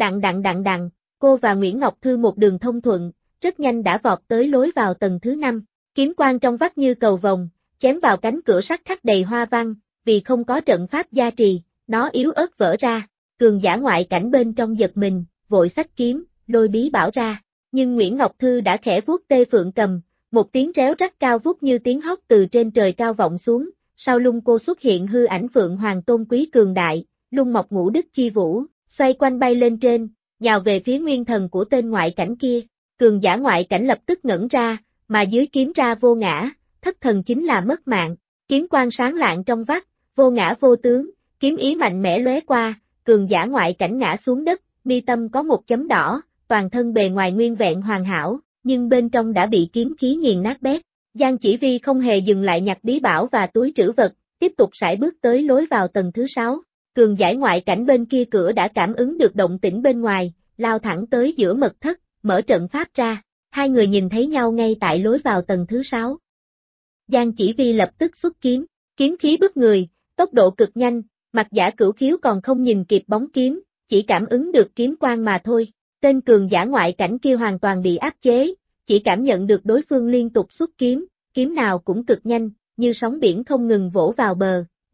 Đặng, cô và Nguyễn Ngọc Thư một đường thông thuận, rất nhanh đã vọt tới lối vào tầng thứ 5. Kiếm quang trong vắt như cầu vồng, chém vào cánh cửa sắt khắc đầy hoa văn, vì không có trận pháp gia trì, nó yếu ớt vỡ ra. Cường giả ngoại cảnh bên trong giật mình, vội xách kiếm, lôi bí bảo ra. Nhưng Nguyễn Ngọc Thư đã khẽ vuốt tê phượng cầm, một tiếng réo rắt cao vút như tiếng hót từ trên trời cao vọng xuống, sau lưng cô xuất hiện hư ảnh Phượng Hoàng tôn quý cường đại, lung mọc ngũ đức chi vũ, xoay quanh bay lên trên, nhào về phía nguyên thần của tên ngoại cảnh kia. Cường giả ngoại cảnh lập tức ngẩn ra, mà dưới kiếm ra vô ngã, thất thần chính là mất mạng. Kiếm quang sáng lạng trong vắt, vô ngã vô tướng, kiếm ý mạnh mẽ lóe qua, cường giả ngoại cảnh ngã xuống đất, mi tâm có một chấm đỏ, toàn thân bề ngoài nguyên vẹn hoàn hảo, nhưng bên trong đã bị kiếm khí nghiền nát bét. Giang Chỉ Vi không hề dừng lại nhặt bí bảo và túi trữ vật, tiếp tục sải bước tới lối vào tầng thứ 6. Cường giả ngoại cảnh bên kia cửa đã cảm ứng được động tĩnh bên ngoài, lao thẳng tới giữa mật thất, mở trận pháp ra. Hai người nhìn thấy nhau ngay tại lối vào tầng thứ 6. Giang Chỉ Vi lập tức xuất kiếm, kiếm khí bức người, tốc độ cực nhanh, mặt giả Cửu Khiếu còn không nhìn kịp bóng kiếm, chỉ cảm ứng được kiếm quang mà thôi. Tên cường giả ngoại cảnh kia hoàn toàn bị áp chế, chỉ cảm nhận được đối phương liên tục xuất kiếm, kiếm nào cũng cực nhanh, như sóng biển không ngừng vỗ vào bờ,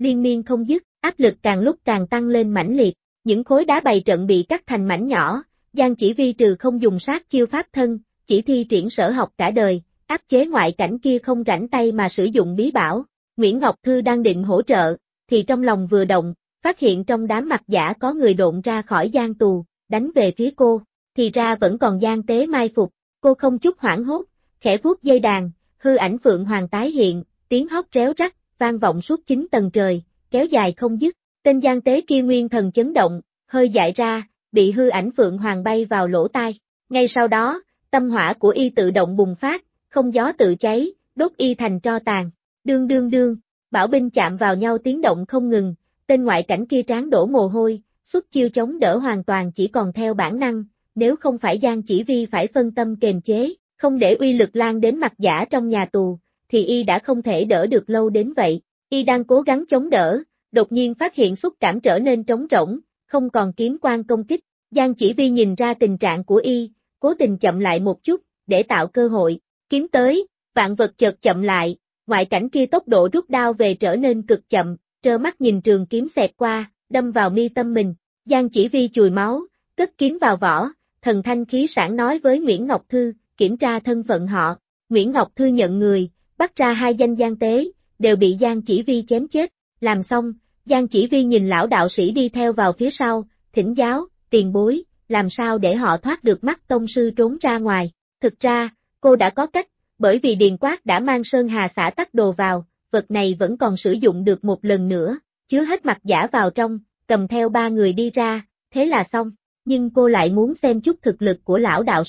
liên miên không dứt, áp lực càng lúc càng tăng lên mãnh liệt, những khối đá bày trận bị cắt thành mảnh nhỏ, Giang Chỉ Vi trừ không dùng sát chiêu pháp thân, chỉ thi triển sở học cả đời, áp chế ngoại cảnh kia không rảnh tay mà sử dụng bí bảo. Nguyễn Ngọc Thư đang định hỗ trợ, thì trong lòng vừa động, phát hiện trong đám mặt giả có người độn ra khỏi giang tù, đánh về phía cô, thì ra vẫn còn Giang Tế mai phục, cô không chút hoảng hốt, khẽ vuốt dây đàn, hư ảnh Phượng Hoàng tái hiện, tiếng hót réo rắt, vang vọng suốt 9 tầng trời, kéo dài không dứt, tên Giang Tế kia nguyên thần chấn động, hơi dại ra, bị hư ảnh Phượng Hoàng bay vào lỗ tai, ngay sau đó, tâm hỏa của y tự động bùng phát, không gió tự cháy, đốt y thành tro tàn, đương đương đương, bảo binh chạm vào nhau tiếng động không ngừng, tên ngoại cảnh kia trán đổ mồ hôi, xuất chiêu chống đỡ hoàn toàn chỉ còn theo bản năng, nếu không phải Giang Chỉ Vi phải phân tâm kềm chế, không để uy lực lan đến mặt giả trong nhà tù, thì y đã không thể đỡ được lâu đến vậy, y đang cố gắng chống đỡ, đột nhiên phát hiện xúc cảm trở nên trống rỗng, không còn kiếm quan công kích, Giang Chỉ Vi nhìn ra tình trạng của y, cố tình chậm lại một chút, để tạo cơ hội, kiếm tới, vạn vật chợt chậm lại, ngoại cảnh kia tốc độ rút đao về trở nên cực chậm, trơ mắt nhìn trường kiếm xẹt qua, đâm vào mi tâm mình, Giang Chỉ Vi chùi máu, cất kiếm vào vỏ, thần thanh khí sảng nói với Nguyễn Ngọc Thư, kiểm tra thân phận họ, Nguyễn Ngọc Thư nhận người, bắt ra 2 danh Giang Tế, đều bị Giang Chỉ Vi chém chết, làm xong, Giang Chỉ Vi nhìn lão đạo sĩ đi theo vào phía sau, thỉnh giáo, tiền bối, làm sao để họ thoát được mắt tông sư trốn ra ngoài, thực ra, cô đã có cách, bởi vì Điền Quát đã mang Sơn Hà xả tắc đồ vào, vật này vẫn còn sử dụng được một lần nữa, chứa hết mặt giả vào trong, cầm theo 3 người đi ra, thế là xong, nhưng cô lại muốn xem chút thực lực của lão đạo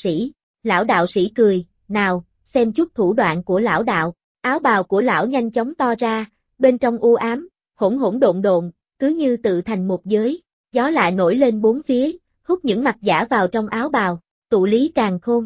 sĩ cười, nào, xem chút thủ đoạn của lão đạo, áo bào của lão nhanh chóng to ra, bên trong u ám, hỗn hỗn độn độn, cứ như tự thành một giới, gió lạ nổi lên bốn phía, hút những mặt giả vào trong áo bào, tụ lý càn khôn.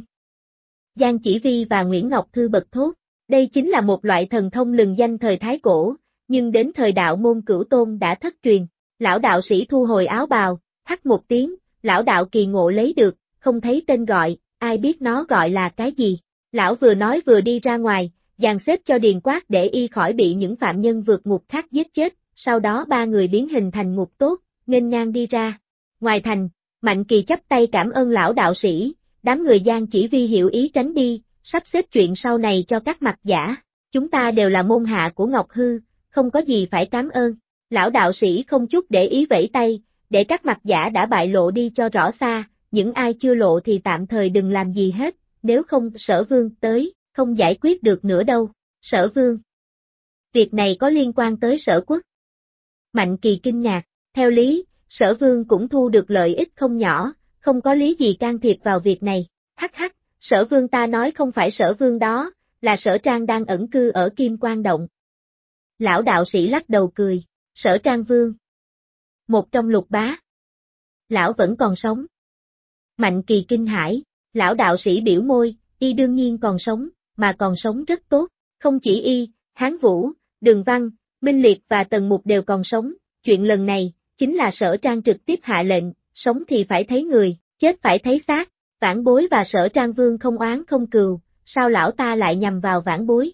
Giang Chỉ Vi và Nguyễn Ngọc Thư bật thốt, đây chính là một loại thần thông lừng danh thời Thái Cổ, nhưng đến thời đạo môn Cửu Tôn đã thất truyền, lão đạo sĩ thu hồi áo bào, hắt một tiếng, lão đạo kỳ ngộ lấy được, không thấy tên gọi, ai biết nó gọi là cái gì, lão vừa nói vừa đi ra ngoài, dàn xếp cho Điền Quát để y khỏi bị những phạm nhân vượt ngục khác giết chết, sau đó 3 người biến hình thành ngục tốt, nghênh ngang đi ra. Ngoài thành, Mạnh Kỳ chắp tay cảm ơn lão đạo sĩ, đám người Giang Chỉ Vi hiểu ý tránh đi, sắp xếp chuyện sau này cho các mặt giả, chúng ta đều là môn hạ của Ngọc Hư, không có gì phải cảm ơn. Lão đạo sĩ không chút để ý vẫy tay, để các mặt giả đã bại lộ đi cho rõ xa, những ai chưa lộ thì tạm thời đừng làm gì hết, nếu không Sở Vương tới, không giải quyết được nữa đâu. Sở Vương? Việc này có liên quan tới Sở Quốc? Mạnh Kỳ kinh ngạc, theo lý, Sở Vương cũng thu được lợi ích không nhỏ, không có lý gì can thiệp vào việc này. Hắc hắc, Sở Vương ta nói không phải Sở Vương đó, là Sở Trang đang ẩn cư ở Kim Quan Động. Lão đạo sĩ lắc đầu cười, Sở Trang Vương. Một trong Lục Bá. Lão vẫn còn sống. Mạnh Kỳ kinh hãi, lão đạo sĩ biểu môi, y đương nhiên còn sống, mà còn sống rất tốt, không chỉ y, Hán Vũ, Đường Văn, Minh Liệt và Tần Mục đều còn sống, chuyện lần này, chính là Sở Trang trực tiếp hạ lệnh, sống thì phải thấy người, chết phải thấy xác, Vãn Bối và Sở Trang Vương không oán không cừu, sao lão ta lại nhằm vào Vãn Bối?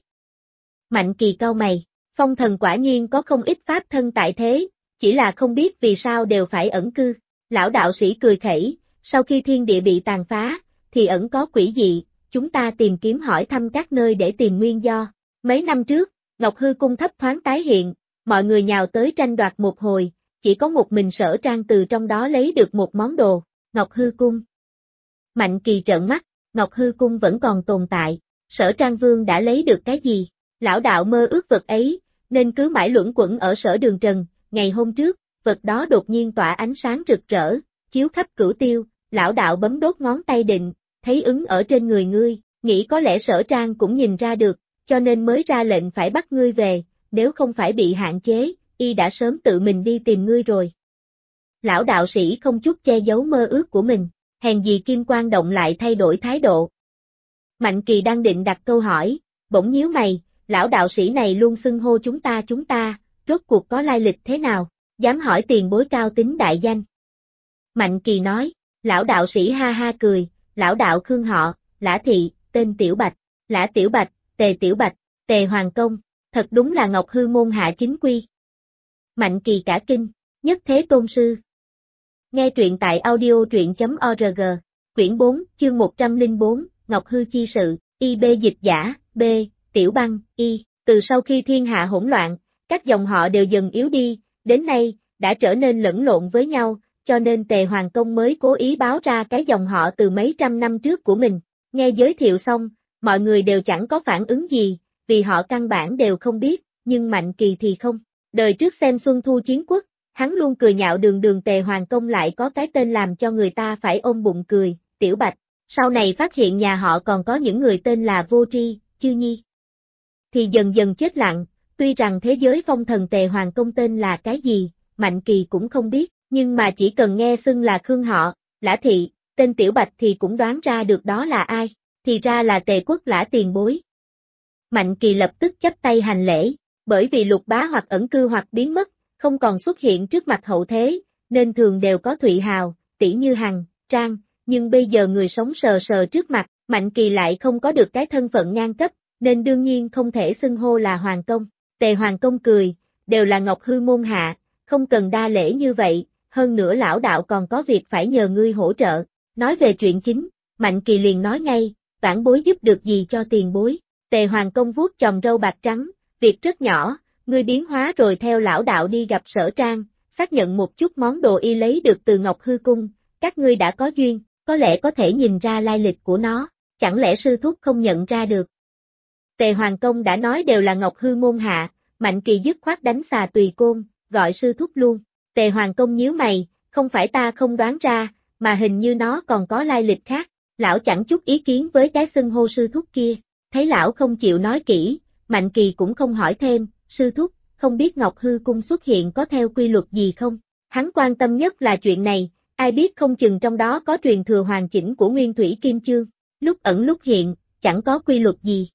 Mạnh Kỳ cau mày, Phong Thần quả nhiên có không ít pháp thân tại thế, chỉ là không biết vì sao đều phải ẩn cư, lão đạo sĩ cười khẩy, sau khi thiên địa bị tàn phá, thì ẩn có quỷ dị, chúng ta tìm kiếm hỏi thăm các nơi để tìm nguyên do. Mấy năm trước, Ngọc Hư Cung thấp thoáng tái hiện, mọi người nhào tới tranh đoạt một hồi, chỉ có một mình Sở Trang từ trong đó lấy được một món đồ, Ngọc Hư Cung. Mạnh Kỳ trợn mắt, Ngọc Hư Cung vẫn còn tồn tại, Sở Trang Vương đã lấy được cái gì? Lão đạo mơ ước vật ấy, nên cứ mãi luẩn quẩn ở Sở Đường Trần, ngày hôm trước, vật đó đột nhiên tỏa ánh sáng rực rỡ, chiếu khắp cửu tiêu, lão đạo bấm đốt ngón tay định, thấy ứng ở trên người ngươi, nghĩ có lẽ Sở Trang cũng nhìn ra được, cho nên mới ra lệnh phải bắt ngươi về, nếu không phải bị hạn chế, y đã sớm tự mình đi tìm ngươi rồi. Lão đạo sĩ không chút che giấu mơ ước của mình, hèn gì Kim Quan Động lại thay đổi thái độ. Mạnh Kỳ đang định đặt câu hỏi, bỗng nhíu mày, lão đạo sĩ này luôn xưng hô chúng ta, rốt cuộc có lai lịch thế nào, dám hỏi tiền bối cao tính đại danh. Mạnh Kỳ nói, lão đạo sĩ ha ha cười, lão đạo Khương họ, Lã Thị, tên Tiểu Bạch, Lã Tiểu Bạch, Tề Tiểu Bạch, Tề Hoàng Công, thật đúng là Ngọc Hư môn hạ chính quy. Mạnh Kỳ cả kinh, nhất thế tôn sư. Nghe truyện tại audio truyện.org, quyển 4, chương 104, Ngọc Hư chi sự, IB dịch giả, B, Tiểu Băng, Y. Từ sau khi thiên hạ hỗn loạn, các dòng họ đều dần yếu đi, đến nay, đã trở nên lẫn lộn với nhau, cho nên Tề Hoàng Công mới cố ý báo ra cái dòng họ từ mấy trăm năm trước của mình. Nghe giới thiệu xong, mọi người đều chẳng có phản ứng gì, vì họ căn bản đều không biết, nhưng Mạnh Kỳ thì không. Đời trước xem Xuân Thu Chiến Quốc, hắn luôn cười nhạo đường Tề Hoàng Công lại có cái tên làm cho người ta phải ôm bụng cười, Tiểu Bạch. Sau này phát hiện nhà họ còn có những người tên là Vô Tri, Chư Nhi. Thì dần dần chết lặng, tuy rằng thế giới phong thần Tề Hoàng Công tên là cái gì, Mạnh Kỳ cũng không biết, nhưng mà chỉ cần nghe xưng là Khương họ, Lã Thị, tên Tiểu Bạch thì cũng đoán ra được đó là ai, thì ra là Tề Quốc Lã tiền bối. Mạnh Kỳ lập tức chắp tay hành lễ, bởi vì Lục Bá hoặc ẩn cư hoặc biến mất, không còn xuất hiện trước mặt hậu thế, nên thường đều có Thụy Hào, tỷ như Hằng, Trang, nhưng bây giờ người sống sờ sờ trước mặt, Mạnh Kỳ lại không có được cái thân phận ngang cấp, nên đương nhiên không thể xưng hô là Hoàng Công. Tề Hoàng Công cười, đều là Ngọc Hư môn hạ, không cần đa lễ như vậy, hơn nữa lão đạo còn có việc phải nhờ ngươi hỗ trợ. Nói về chuyện chính, Mạnh Kỳ liền nói ngay, vãn bối giúp được gì cho tiền bối. Tề Hoàng Công vuốt chòm râu bạc trắng, việc rất nhỏ, ngươi biến hóa rồi theo lão đạo đi gặp Sở Trang, xác nhận một chút món đồ y lấy được từ Ngọc Hư Cung, các ngươi đã có duyên, có lẽ có thể nhìn ra lai lịch của nó, chẳng lẽ sư thúc không nhận ra được. Tề Hoàng Công đã nói đều là Ngọc Hư môn hạ, Mạnh Kỳ dứt khoát đánh xà tùy côn, gọi sư thúc luôn. Tề Hoàng Công nhíu mày, không phải ta không đoán ra, mà hình như nó còn có lai lịch khác, lão chẳng chút ý kiến với cái xưng hô sư thúc kia, thấy lão không chịu nói kỹ, Mạnh Kỳ cũng không hỏi thêm, sư thúc, không biết Ngọc Hư Cung xuất hiện có theo quy luật gì không? Hắn quan tâm nhất là chuyện này, ai biết không chừng trong đó có truyền thừa hoàn chỉnh của Nguyên Thủy Kim Chương, lúc ẩn lúc hiện, chẳng có quy luật gì.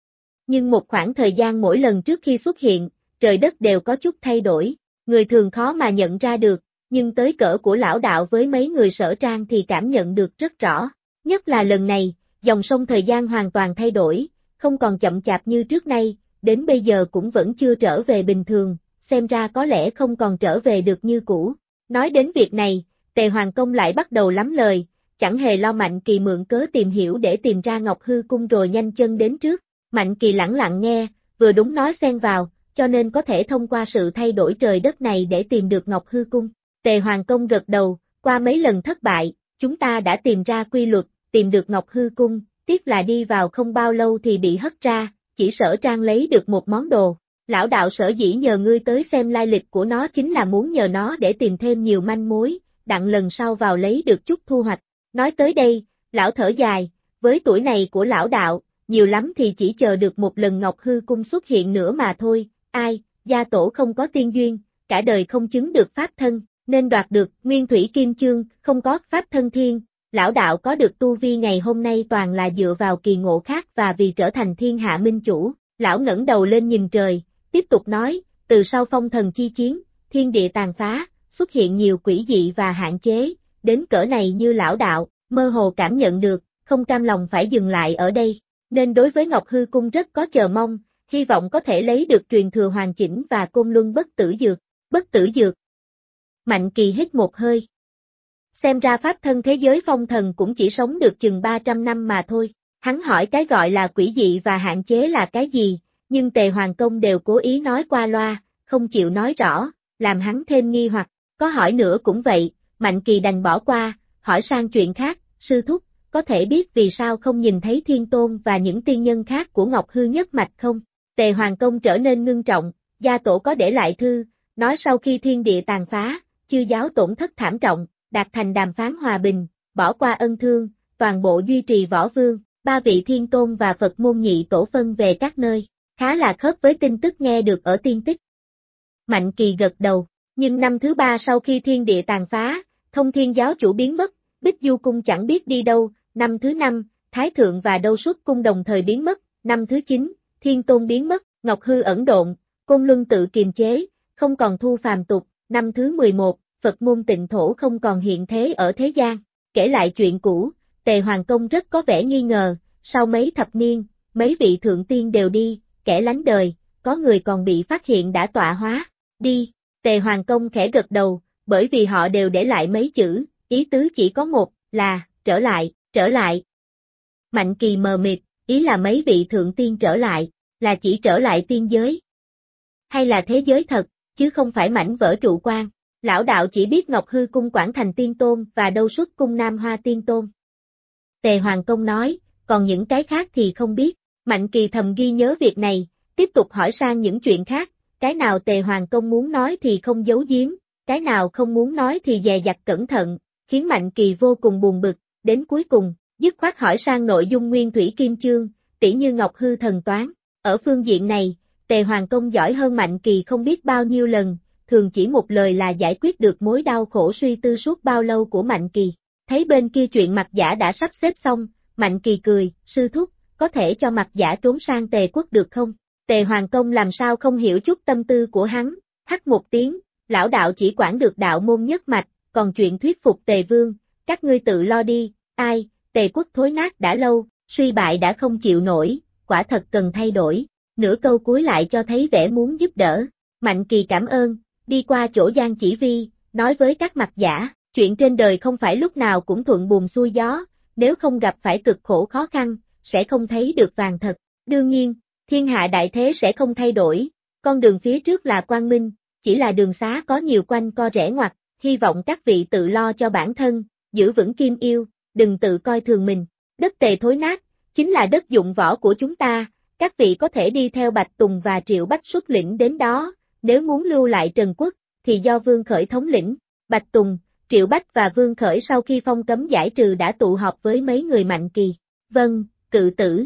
Nhưng một khoảng thời gian mỗi lần trước khi xuất hiện, trời đất đều có chút thay đổi, người thường khó mà nhận ra được, nhưng tới cỡ của lão đạo với mấy người Sở Trang thì cảm nhận được rất rõ. Nhất là lần này, dòng sông thời gian hoàn toàn thay đổi, không còn chậm chạp như trước nay, đến bây giờ cũng vẫn chưa trở về bình thường, xem ra có lẽ không còn trở về được như cũ. Nói đến việc này, Tề Hoàng Công lại bắt đầu lắm lời, chẳng hề lo Mạnh Kỳ mượn cớ tìm hiểu để tìm ra Ngọc Hư Cung rồi nhanh chân đến trước. Mạnh Kỳ lẳng lặng nghe, vừa đúng nói xen vào, cho nên có thể thông qua sự thay đổi trời đất này để tìm được Ngọc Hư Cung. Tề Hoàng Công gật đầu, qua mấy lần thất bại, chúng ta đã tìm ra quy luật, tìm được Ngọc Hư Cung, tiếc là đi vào không bao lâu thì bị hất ra, chỉ Sở Trang lấy được một món đồ. Lão đạo sở dĩ nhờ ngươi tới xem lai lịch của nó chính là muốn nhờ nó để tìm thêm nhiều manh mối, đặng lần sau vào lấy được chút thu hoạch. Nói tới đây, lão thở dài, với tuổi này của lão đạo, nhiều lắm thì chỉ chờ được một lần Ngọc Hư Cung xuất hiện nữa mà thôi, ai, gia tổ không có tiên duyên, cả đời không chứng được pháp thân, nên đoạt được Nguyên Thủy Kim Chương, không có pháp thân thiên, lão đạo có được tu vi ngày hôm nay toàn là dựa vào kỳ ngộ khác và vì trở thành thiên hạ minh chủ. Lão ngẩng đầu lên nhìn trời, tiếp tục nói, từ sau phong thần chi chiến, thiên địa tàn phá, xuất hiện nhiều quỷ dị và hạn chế, đến cỡ này như lão đạo, mơ hồ cảm nhận được, không cam lòng phải dừng lại ở đây, nên đối với Ngọc Hư Cung rất có chờ mong, hy vọng có thể lấy được truyền thừa hoàn chỉnh và côn luân bất tử dược. Bất tử dược. Mạnh Kỳ hít một hơi. Xem ra pháp thân thế giới phong thần cũng chỉ sống được chừng 300 năm mà thôi. Hắn hỏi cái gọi là quỷ dị và hạn chế là cái gì, nhưng Tề Hoàng Công đều cố ý nói qua loa, không chịu nói rõ, làm hắn thêm nghi hoặc. Có hỏi nữa cũng vậy, Mạnh Kỳ đành bỏ qua, hỏi sang chuyện khác, sư thúc, có thể biết vì sao không nhìn thấy Thiên Tôn và những tiên nhân khác của Ngọc Hư nhất mạch không? Tề Hoàng Công trở nên ngưng trọng, gia tổ có để lại thư, nói sau khi thiên địa tàn phá, chư giáo tổn thất thảm trọng, đạt thành đàm phán hòa bình, bỏ qua ân thương, toàn bộ duy trì võ vương, 3 vị Thiên Tôn và Phật môn nhị tổ phân về các nơi, khá là khớp với tin tức nghe được ở tiên tích. Mạnh Kỳ gật đầu, nhưng năm thứ 3 sau khi thiên địa tàn phá, Thông Thiên giáo chủ biến mất, Bích Du Cung chẳng biết đi đâu, năm thứ 5, Thái Thượng và Đâu Xuất Cung đồng thời biến mất, năm thứ 9, Thiên Tôn biến mất, Ngọc Hư ẩn độn, Côn Luân tự kiềm chế, không còn thu phàm tục, năm thứ 11, Phật môn Tịnh Thổ không còn hiện thế ở thế gian. Kể lại chuyện cũ, Tề Hoàng Công rất có vẻ nghi ngờ, sau mấy thập niên, mấy vị thượng tiên đều đi, kẻ lánh đời, có người còn bị phát hiện đã tọa hóa, đi, Tề Hoàng Công khẽ gật đầu, bởi vì họ đều để lại mấy chữ, ý tứ chỉ có một, là, trở lại, trở lại. Mạnh Kỳ mờ mịt, ý là mấy vị thượng tiên trở lại, là chỉ trở lại tiên giới. Hay là thế giới thật, chứ không phải mảnh vỡ trụ quan. Lão đạo chỉ biết Ngọc Hư Cung Quảng Thành Tiên Tôn và Đâu Xuất Cung Nam Hoa Tiên Tôn. Tề Hoàng Công nói, còn những cái khác thì không biết. Mạnh Kỳ thầm ghi nhớ việc này, tiếp tục hỏi sang những chuyện khác, cái nào Tề Hoàng Công muốn nói thì không giấu giếm, cái nào không muốn nói thì dè dặt cẩn thận, khiến Mạnh Kỳ vô cùng buồn bực, đến cuối cùng, dứt khoát hỏi sang nội dung Nguyên Thủy Kim Chương, tỉ như Ngọc Hư Thần Toán. Ở phương diện này, Tề Hoàng Công giỏi hơn Mạnh Kỳ không biết bao nhiêu lần, thường chỉ một lời là giải quyết được mối đau khổ suy tư suốt bao lâu của Mạnh Kỳ. Thấy bên kia chuyện Mặc Giả đã sắp xếp xong, Mạnh Kỳ cười, sư thúc, có thể cho Mặc Giả trốn sang Tề quốc được không? Tề Hoàng Công làm sao không hiểu chút tâm tư của hắn, hắt một tiếng, lão đạo chỉ quản được đạo môn nhất mạch, còn chuyện thuyết phục Tề Vương, các ngươi tự lo đi, ai, Tề quốc thối nát đã lâu, suy bại đã không chịu nổi, quả thật cần thay đổi. Nửa câu cuối lại cho thấy vẻ muốn giúp đỡ. Mạnh Kỳ cảm ơn, đi qua chỗ Giang Chỉ Vi, nói với các Mặc Giả, chuyện trên đời không phải lúc nào cũng thuận buồm xuôi gió, nếu không gặp phải cực khổ khó khăn, sẽ không thấy được vàng thật. Đương nhiên, thiên hạ đại thế sẽ không thay đổi, con đường phía trước là quang minh, chỉ là đường xá có nhiều quanh co rẽ ngoặt, hy vọng các vị tự lo cho bản thân, giữ vững kim yêu, đừng tự coi thường mình. Đất Tề thối nát, chính là đất dụng võ của chúng ta, các vị có thể đi theo Bạch Tùng và Triệu Bách xuất lĩnh đến đó, nếu muốn lưu lại Trần Quốc, thì do Vương Khởi thống lĩnh. Bạch Tùng, Triệu Bách và Vương Khởi sau khi phong cấm giải trừ đã tụ họp với mấy người Mạnh Kỳ. Vâng, cự tử.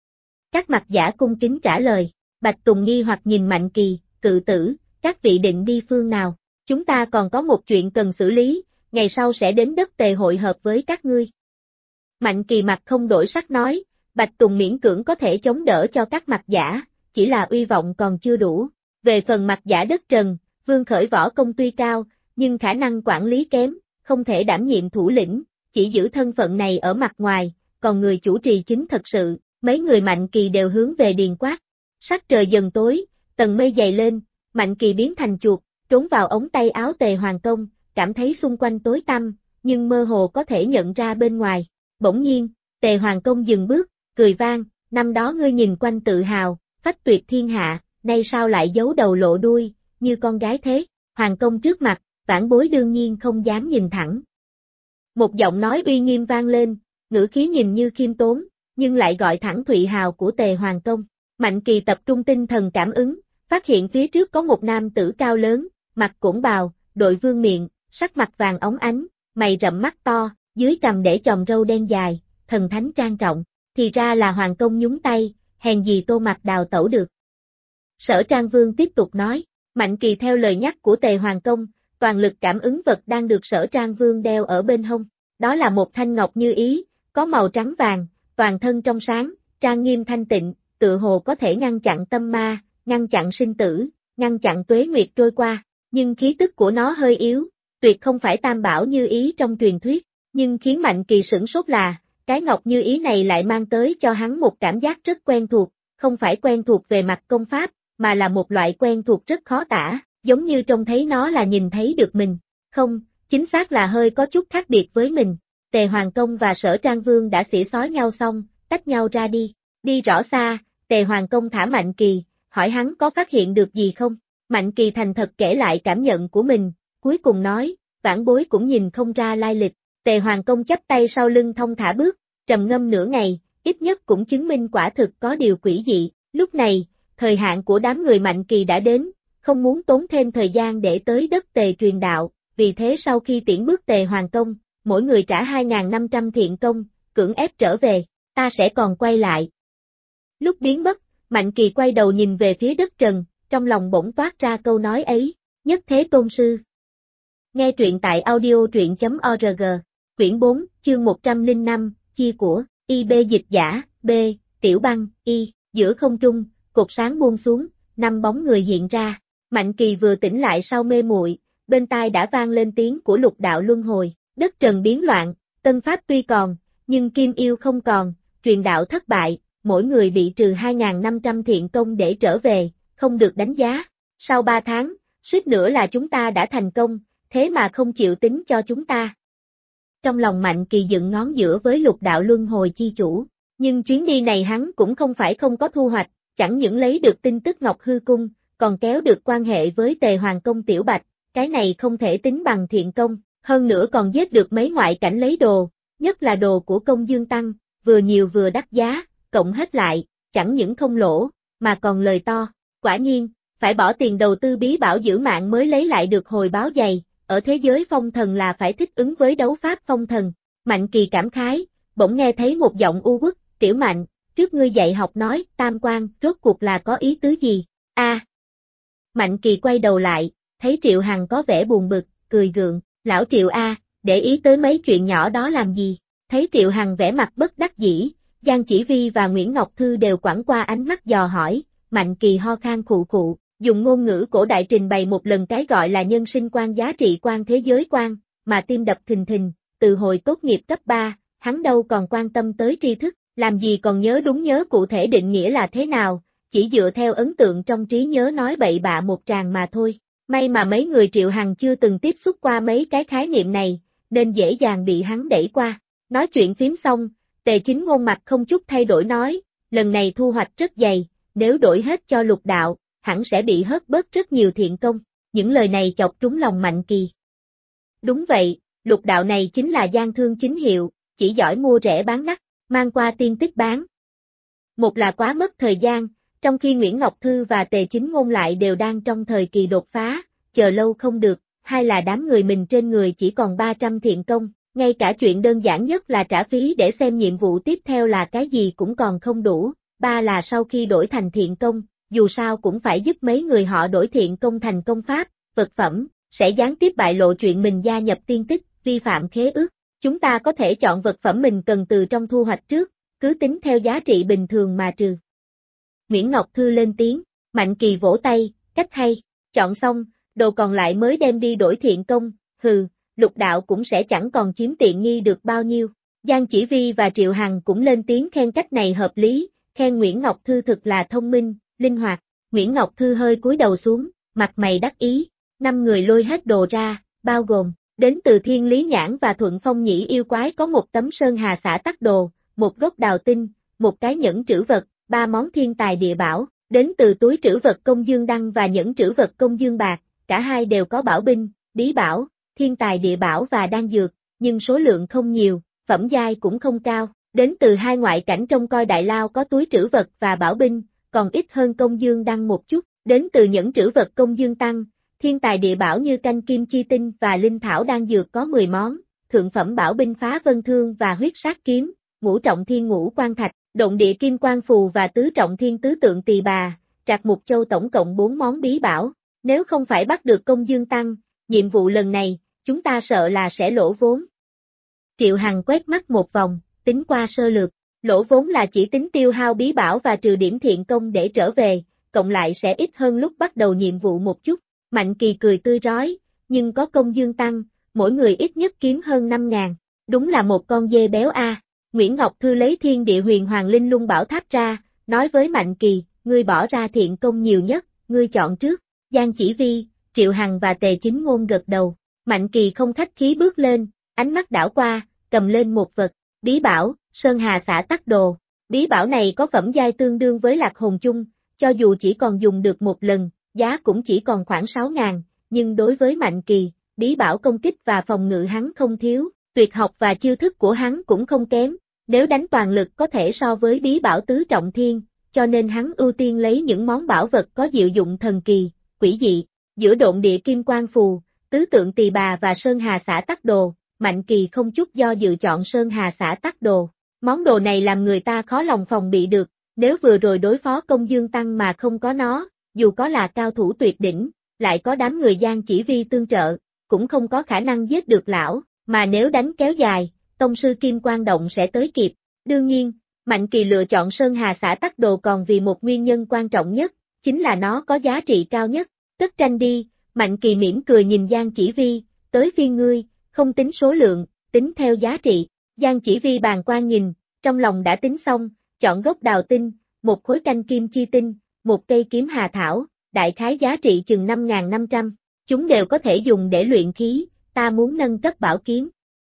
Các Mặc Giả cung kính trả lời. Bạch Tùng nghi hoặc nhìn Mạnh Kỳ, cự tử, các vị định đi phương nào? Chúng ta còn có một chuyện cần xử lý, ngày sau sẽ đến đất Tề hội hợp với các ngươi. Mạnh Kỳ mặt không đổi sắc nói, Bạch Tùng miễn cưỡng có thể chống đỡ cho các Mặc Giả, chỉ là uy vọng còn chưa đủ. Về phần Mặc Giả đất Trần, Vương Khởi võ công tuy cao, nhưng khả năng quản lý kém, không thể đảm nhiệm thủ lĩnh, chỉ giữ thân phận này ở mặt ngoài, còn người chủ trì chính thật sự, mấy người Mạnh Kỳ đều hướng về Điền Quát. Sắc trời dần tối, tầng mây dày lên, Mạnh Kỳ biến thành chuột, trốn vào ống tay áo Tề Hoàng Công, cảm thấy xung quanh tối tăm, nhưng mơ hồ có thể nhận ra bên ngoài. Bỗng nhiên, Tề Hoàng Công dừng bước, cười vang, năm đó ngươi nhìn quanh tự hào, phách tuyệt thiên hạ, nay sao lại giấu đầu lộ đuôi, như con gái thế? Hoàng Công trước mặt, vãn bối đương nhiên không dám nhìn thẳng. Một giọng nói uy nghiêm vang lên, ngữ khí nhìn như khiêm tốn, nhưng lại gọi thẳng Thụy Hào của Tề Hoàng Công. Mạnh Kỳ tập trung tinh thần cảm ứng, phát hiện phía trước có một nam tử cao lớn, mặc cổn bào, đội vương miện, sắc mặt vàng óng ánh, mày rậm mắt to, dưới cằm để chòm râu đen dài, thần thánh trang trọng. Thì ra là Hoàng Công nhúng tay, hèn gì Tô Mặc đào tẩu được. Sở Trang Vương tiếp tục nói, Mạnh Kỳ theo lời nhắc của Tề Hoàng Công, toàn lực cảm ứng vật đang được Sở Trang Vương đeo ở bên hông. Đó là một thanh ngọc như ý, có màu trắng vàng, toàn thân trong sáng, trang nghiêm thanh tịnh, tựa hồ có thể ngăn chặn tâm ma, ngăn chặn sinh tử, ngăn chặn tuế nguyệt trôi qua, nhưng khí tức của nó hơi yếu, tuyệt không phải tam bảo như ý trong truyền thuyết, nhưng khiến Mạnh Kỳ sửng sốt là, cái ngọc như ý này lại mang tới cho hắn một cảm giác rất quen thuộc, không phải quen thuộc về mặt công pháp, mà là một loại quen thuộc rất khó tả, giống như trông thấy nó là nhìn thấy được mình, không, chính xác là hơi có chút khác biệt với mình. Tề Hoàng Công và Sở Trang Vương đã xỉ xói nhau xong, tách nhau ra đi, đi rõ xa, Tề Hoàng Công thả Mạnh Kỳ, hỏi hắn có phát hiện được gì không? Mạnh Kỳ thành thật kể lại cảm nhận của mình, cuối cùng nói, vãn bối cũng nhìn không ra lai lịch. Tề Hoàng Công chắp tay sau lưng thong thả bước, trầm ngâm nửa ngày, ít nhất cũng chứng minh quả thực có điều quỷ dị. Lúc này, thời hạn của đám người Mạnh Kỳ đã đến, không muốn tốn thêm thời gian để tới đất Tề truyền đạo, vì thế sau khi tiễn bước Tề Hoàng Công, mỗi người trả 2.500 thiện công, cưỡng ép trở về, ta sẽ còn quay lại. Lúc biến mất, Mạnh Kỳ quay đầu nhìn về phía đất trần, trong lòng bỗng toát ra câu nói ấy, nhất thế tôn sư. Nghe truyện tại audio.truyện.org, quyển 4, chương 105, chia của, IB dịch giả, B, Tiểu Băng, Y, giữa không trung, cột sáng buông xuống, 5 bóng người hiện ra. Mạnh Kỳ vừa tỉnh lại sau mê muội, bên tai đã vang lên tiếng của lục đạo luân hồi, đất trần biến loạn, tân pháp tuy còn, nhưng kim yêu không còn, truyền đạo thất bại, mỗi người bị trừ 2.500 thiện công để trở về, không được đánh giá. Sau 3 tháng, suýt nữa là chúng ta đã thành công, thế mà không chịu tính cho chúng ta. Trong lòng Mạnh Kỳ dựng ngón giữa với Lục Đạo Luân Hồi chi chủ, nhưng chuyến đi này hắn cũng không phải không có thu hoạch, chẳng những lấy được tin tức Ngọc Hư Cung, còn kéo được quan hệ với Tề Hoàng Công Tiểu Bạch, cái này không thể tính bằng thiện công, hơn nữa còn giết được mấy ngoại cảnh lấy đồ, nhất là đồ của Công Dương Tăng, vừa nhiều vừa đắt giá, cộng hết lại, chẳng những không lỗ, mà còn lời to, quả nhiên, phải bỏ tiền đầu tư bí bảo giữ mạng mới lấy lại được hồi báo dày, ở thế giới phong thần là phải thích ứng với đấu pháp phong thần. Mạnh Kỳ cảm khái, bỗng nghe thấy một giọng u uất, Tiểu Mạnh, trước ngươi dạy học nói, tam quan, rốt cuộc là có ý tứ gì? A. Mạnh Kỳ quay đầu lại, thấy Triệu Hằng có vẻ buồn bực, cười gượng, lão Triệu A, để ý tới mấy chuyện nhỏ đó làm gì? Thấy Triệu Hằng vẻ mặt bất đắc dĩ, Giang Chỉ Vi và Nguyễn Ngọc Thư đều quẳng qua ánh mắt dò hỏi, Mạnh Kỳ ho khan khụ khụ, dùng ngôn ngữ cổ đại trình bày một lần cái gọi là nhân sinh quan, giá trị quan, thế giới quan, mà tim đập thình thình, từ hồi tốt nghiệp cấp 3, hắn đâu còn quan tâm tới tri thức, làm gì còn nhớ đúng nhớ cụ thể định nghĩa là thế nào, chỉ dựa theo ấn tượng trong trí nhớ nói bậy bạ một tràng mà thôi. May mà mấy người Triệu Hằng chưa từng tiếp xúc qua mấy cái khái niệm này, nên dễ dàng bị hắn đẩy qua. Nói chuyện phím xong, Tề Chính Ngôn mặt không chút thay đổi nói, lần này thu hoạch rất dày, nếu đổi hết cho Lục Đạo, hẳn sẽ bị hớt bớt rất nhiều thiện công. Những lời này chọc trúng lòng Mạnh Kỳ. Đúng vậy, Lục Đạo này chính là gian thương chính hiệu, chỉ giỏi mua rẻ bán đắt, mang qua tiên tích bán. Một là quá mất thời gian, trong khi Nguyễn Ngọc Thư và Tề Chính Ngôn lại đều đang trong thời kỳ đột phá, chờ lâu không được, hai là đám người mình trên người chỉ còn 300 thiện công, ngay cả chuyện đơn giản nhất là trả phí để xem nhiệm vụ tiếp theo là cái gì cũng còn không đủ, ba là sau khi đổi thành thiện công, dù sao cũng phải giúp mấy người họ đổi thiện công thành công pháp, vật phẩm, sẽ gián tiếp bại lộ chuyện mình gia nhập tiên tích, vi phạm khế ước. Chúng ta có thể chọn vật phẩm mình cần từ trong thu hoạch trước, cứ tính theo giá trị bình thường mà trừ. Nguyễn Ngọc Thư lên tiếng, Mạnh Kỳ vỗ tay, cách hay, chọn xong, đồ còn lại mới đem đi đổi thiện công, hừ, Lục Đạo cũng sẽ chẳng còn chiếm tiện nghi được bao nhiêu. Giang Chỉ Vi và Triệu Hằng cũng lên tiếng khen cách này hợp lý, khen Nguyễn Ngọc Thư thực là thông minh, linh hoạt. Nguyễn Ngọc Thư hơi cúi đầu xuống, mặt mày đắc ý, 5 người lôi hết đồ ra, bao gồm, đến từ Thiên Lý Nhãn và Thuận Phong Nhĩ yêu quái có một tấm sơn hà xã tắc đồ, một gốc đào tinh, một cái nhẫn trữ vật, 3 món thiên tài địa bảo, đến từ túi trữ vật Công Dương Đăng và nhẫn trữ vật Công Dương Bạc, cả hai đều có bảo binh, bí bảo, thiên tài địa bảo và đan dược, nhưng số lượng không nhiều, phẩm giai cũng không cao, đến từ hai ngoại cảnh trông coi đại lao có túi trữ vật và bảo binh, còn ít hơn Công Dương Đăng một chút, đến từ nhẫn trữ vật Công Dương Tăng, thiên tài địa bảo như canh kim chi tinh và linh thảo đan dược có 10 món, thượng phẩm bảo binh phá vân thương và huyết sát kiếm, ngũ trọng thiên ngũ quan thạch, động địa kim quan phù và tứ trọng thiên tứ tượng tỳ bà, trạc mục châu tổng cộng 4 món bí bảo. Nếu không phải bắt được Công Dương Tăng, nhiệm vụ lần này, chúng ta sợ là sẽ lỗ vốn. Triệu Hằng quét mắt một vòng, tính qua sơ lược, lỗ vốn là chỉ tính tiêu hao bí bảo và trừ điểm thiện công để trở về, cộng lại sẽ ít hơn lúc bắt đầu nhiệm vụ một chút. Mạnh Kỳ cười tươi rói, nhưng có Công Dương Tăng, mỗi người ít nhất kiếm hơn 5.000, đúng là một con dê béo a. Nguyễn Ngọc Thư lấy Thiên Địa Huyền Hoàng Linh Lung Bảo Tháp ra, nói với Mạnh Kỳ, ngươi bỏ ra thiện công nhiều nhất, ngươi chọn trước. Giang Chỉ Vi, Triệu Hằng và Tề Chính Ngôn gật đầu. Mạnh Kỳ không khách khí bước lên, ánh mắt đảo qua, cầm lên một vật, bí bảo, Sơn Hà xã tắc đồ. Bí bảo này có phẩm giai tương đương với Lạc Hồn Chung, cho dù chỉ còn dùng được một lần, giá cũng chỉ còn khoảng 6.000, nhưng đối với Mạnh Kỳ, bí bảo công kích và phòng ngự hắn không thiếu, tuyệt học và chiêu thức của hắn cũng không kém, nếu đánh toàn lực có thể so với bí bảo tứ trọng thiên, cho nên hắn ưu tiên lấy những món bảo vật có diệu dụng thần kỳ, quỷ dị. Giữa độn địa kim quan phù, tứ tượng tỳ bà và Sơn Hà xã tắc đồ, Mạnh Kỳ không chút do dự chọn Sơn Hà xã tắc đồ. Món đồ này làm người ta khó lòng phòng bị được, nếu vừa rồi đối phó Công Dương Tăng mà không có nó, dù có là cao thủ tuyệt đỉnh, lại có đám người Giang Chỉ Vi tương trợ, cũng không có khả năng giết được lão, mà nếu đánh kéo dài, tông sư Kim Quang Động sẽ tới kịp. Đương nhiên, Mạnh Kỳ lựa chọn Sơn Hà xã tắc đồ còn vì một nguyên nhân quan trọng nhất, chính là nó có giá trị cao nhất. Cất tranh đi, Mạnh Kỳ mỉm cười nhìn Giang Chỉ Vi, tới phiên ngươi, không tính số lượng, tính theo giá trị. Giang Chỉ Vi bàn quan nhìn, trong lòng đã tính xong, chọn gốc đào tinh, một khối canh kim chi tinh, một cây kiếm hà thảo, đại khái giá trị chừng 5.500, chúng đều có thể dùng để luyện khí, ta muốn nâng cấp bảo kiếm.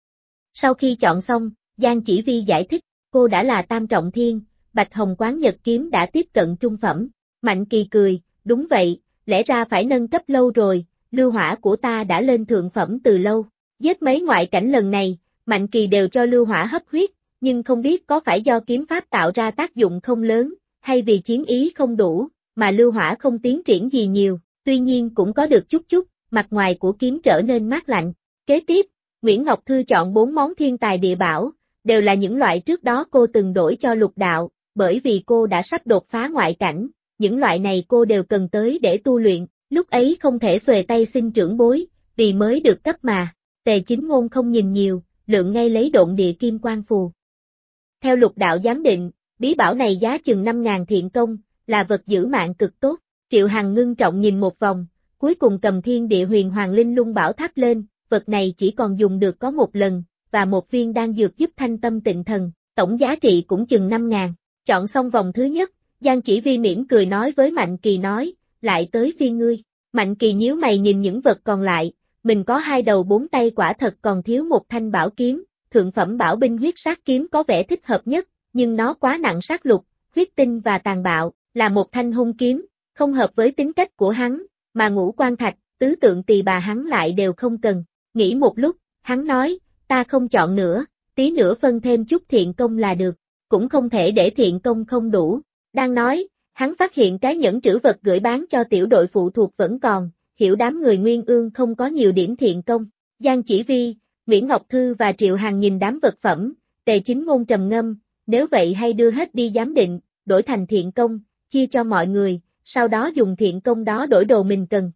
Sau khi chọn xong, Giang Chỉ Vi giải thích, cô đã là tam trọng thiên, Bạch Hồng Quán Nhật kiếm đã tiếp cận trung phẩm. Mạnh Kỳ cười, đúng vậy, lẽ ra phải nâng cấp lâu rồi, lưu hỏa của ta đã lên thượng phẩm từ lâu. Giết mấy ngoại cảnh lần này, Mạnh Kỳ đều cho lưu hỏa hấp huyết, nhưng không biết có phải do kiếm pháp tạo ra tác dụng không lớn, hay vì chiến ý không đủ, mà lưu hỏa không tiến triển gì nhiều, tuy nhiên cũng có được chút chút, mặt ngoài của kiếm trở nên mát lạnh. Kế tiếp, Nguyễn Ngọc Thư chọn 4 món thiên tài địa bảo, đều là những loại trước đó cô từng đổi cho Lục Đạo, bởi vì cô đã sắp đột phá ngoại cảnh, những loại này cô đều cần tới để tu luyện, lúc ấy không thể xuề tay xin trưởng bối, vì mới được cấp mà. Tề Chính Ngôn không nhìn nhiều, lượng ngay lấy độn địa kim quan phù. Theo Lục Đạo giám định, bí bảo này giá chừng 5.000 thiện công, là vật giữ mạng cực tốt. Triệu Hằng ngưng trọng nhìn một vòng, cuối cùng cầm thiên địa huyền hoàng linh lung bảo tháp lên, vật này chỉ còn dùng được có một lần, và một viên đan dược giúp thanh tâm tịnh thần, tổng giá trị cũng chừng 5.000. Chọn xong vòng thứ nhất, Giang Chỉ Vi mỉm cười nói với Mạnh Kỳ nói, lại tới phiên ngươi. Mạnh Kỳ nhíu mày nhìn những vật còn lại, mình có 2 đầu 4 tay quả thật còn thiếu một thanh bảo kiếm, thượng phẩm bảo binh huyết sát kiếm có vẻ thích hợp nhất, nhưng nó quá nặng sát lục, huyết tinh và tàn bạo, là một thanh hung kiếm, không hợp với tính cách của hắn, mà Ngũ Quan Thạch, tứ tượng tỳ bà hắn lại đều không cần. Nghĩ một lúc, hắn nói, ta không chọn nữa, tí nữa phân thêm chút thiện công là được, cũng không thể để thiện công không đủ. Đang nói, hắn phát hiện cái nhẫn trữ vật gửi bán cho tiểu đội phụ thuộc vẫn còn, hiểu đám người Nguyên Ương không có nhiều điểm thiện công. Giang Chỉ Vi, Nguyễn Ngọc Thư và Triệu Hằng nhìn đám vật phẩm, Tề Chính Ngôn trầm ngâm, nếu vậy hay đưa hết đi giám định, đổi thành thiện công, chia cho mọi người, sau đó dùng thiện công đó đổi đồ mình cần.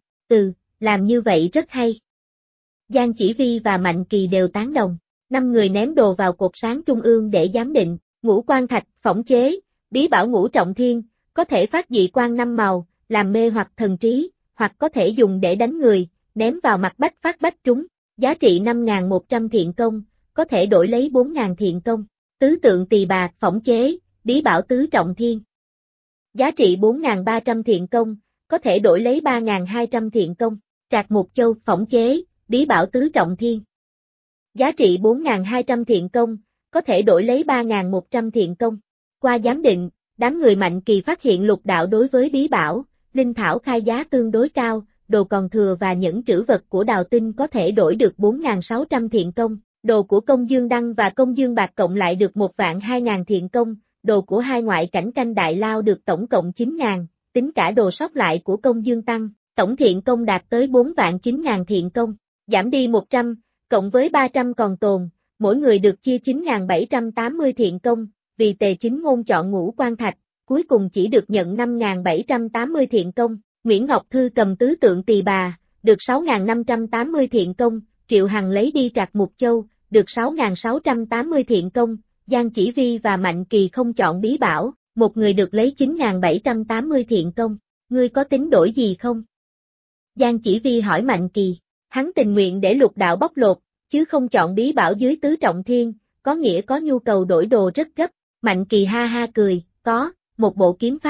Làm như vậy rất hay. Giang Chỉ Vi và Mạnh Kỳ đều tán đồng. 5 người ném đồ vào cột sáng trung ương để giám định. Ngũ Quan Thạch, phỏng chế, bí bảo ngũ trọng thiên, có thể phát dị quang 5 màu, làm mê hoặc thần trí, hoặc có thể dùng để đánh người, ném vào mặt bách phát bách trúng. Giá trị 5.100 thiện công, có thể đổi lấy 4.000 thiện công. Tứ tượng tỳ bà, phỏng chế, bí bảo tứ trọng thiên. Giá trị 4.300 thiện công, có thể đổi lấy 3.200 thiện công. Trạc Mục Châu, phỏng chế, bí bảo tứ trọng thiên. Giá trị 4.200 thiện công, có thể đổi lấy 3.100 thiện công. Qua giám định, đám người Mạnh Kỳ phát hiện Lục Đạo đối với bí bảo, linh thảo khai giá tương đối cao, đồ còn thừa và những trữ vật của Đào Tinh có thể đổi được 4.600 thiện công, đồ của Công Dương Đăng và Công Dương Bạc cộng lại được 1.200.000 thiện công, đồ của 2 ngoại cảnh Canh Đại Lao được tổng cộng 9.000, tính cả đồ sót lại của Công Dương Tăng, tổng thiện công đạt tới 4.900.000 thiện công, giảm đi 100, cộng với 300 còn tồn, mỗi người được chia 9.780 thiện công, vì Tề Chính Ngôn chọn Ngũ Quan Thạch, cuối cùng chỉ được nhận 5.780 thiện công. Nguyễn Ngọc Thư cầm tứ tượng tỳ bà, được 6.580 thiện công, Triệu Hằng lấy đi Trạc Mục Châu, được 6.680 thiện công, Giang Chỉ Vi và Mạnh Kỳ không chọn bí bảo, một người được lấy 9.780 thiện công. Ngươi có tính đổi gì không? Giang Chỉ Vi hỏi Mạnh Kỳ, hắn tình nguyện để Lục Đạo bóc lột, chứ không chọn bí bảo dưới tứ trọng thiên, có nghĩa có nhu cầu đổi đồ rất gấp. Mạnh Kỳ ha ha cười, có, một bộ kiếm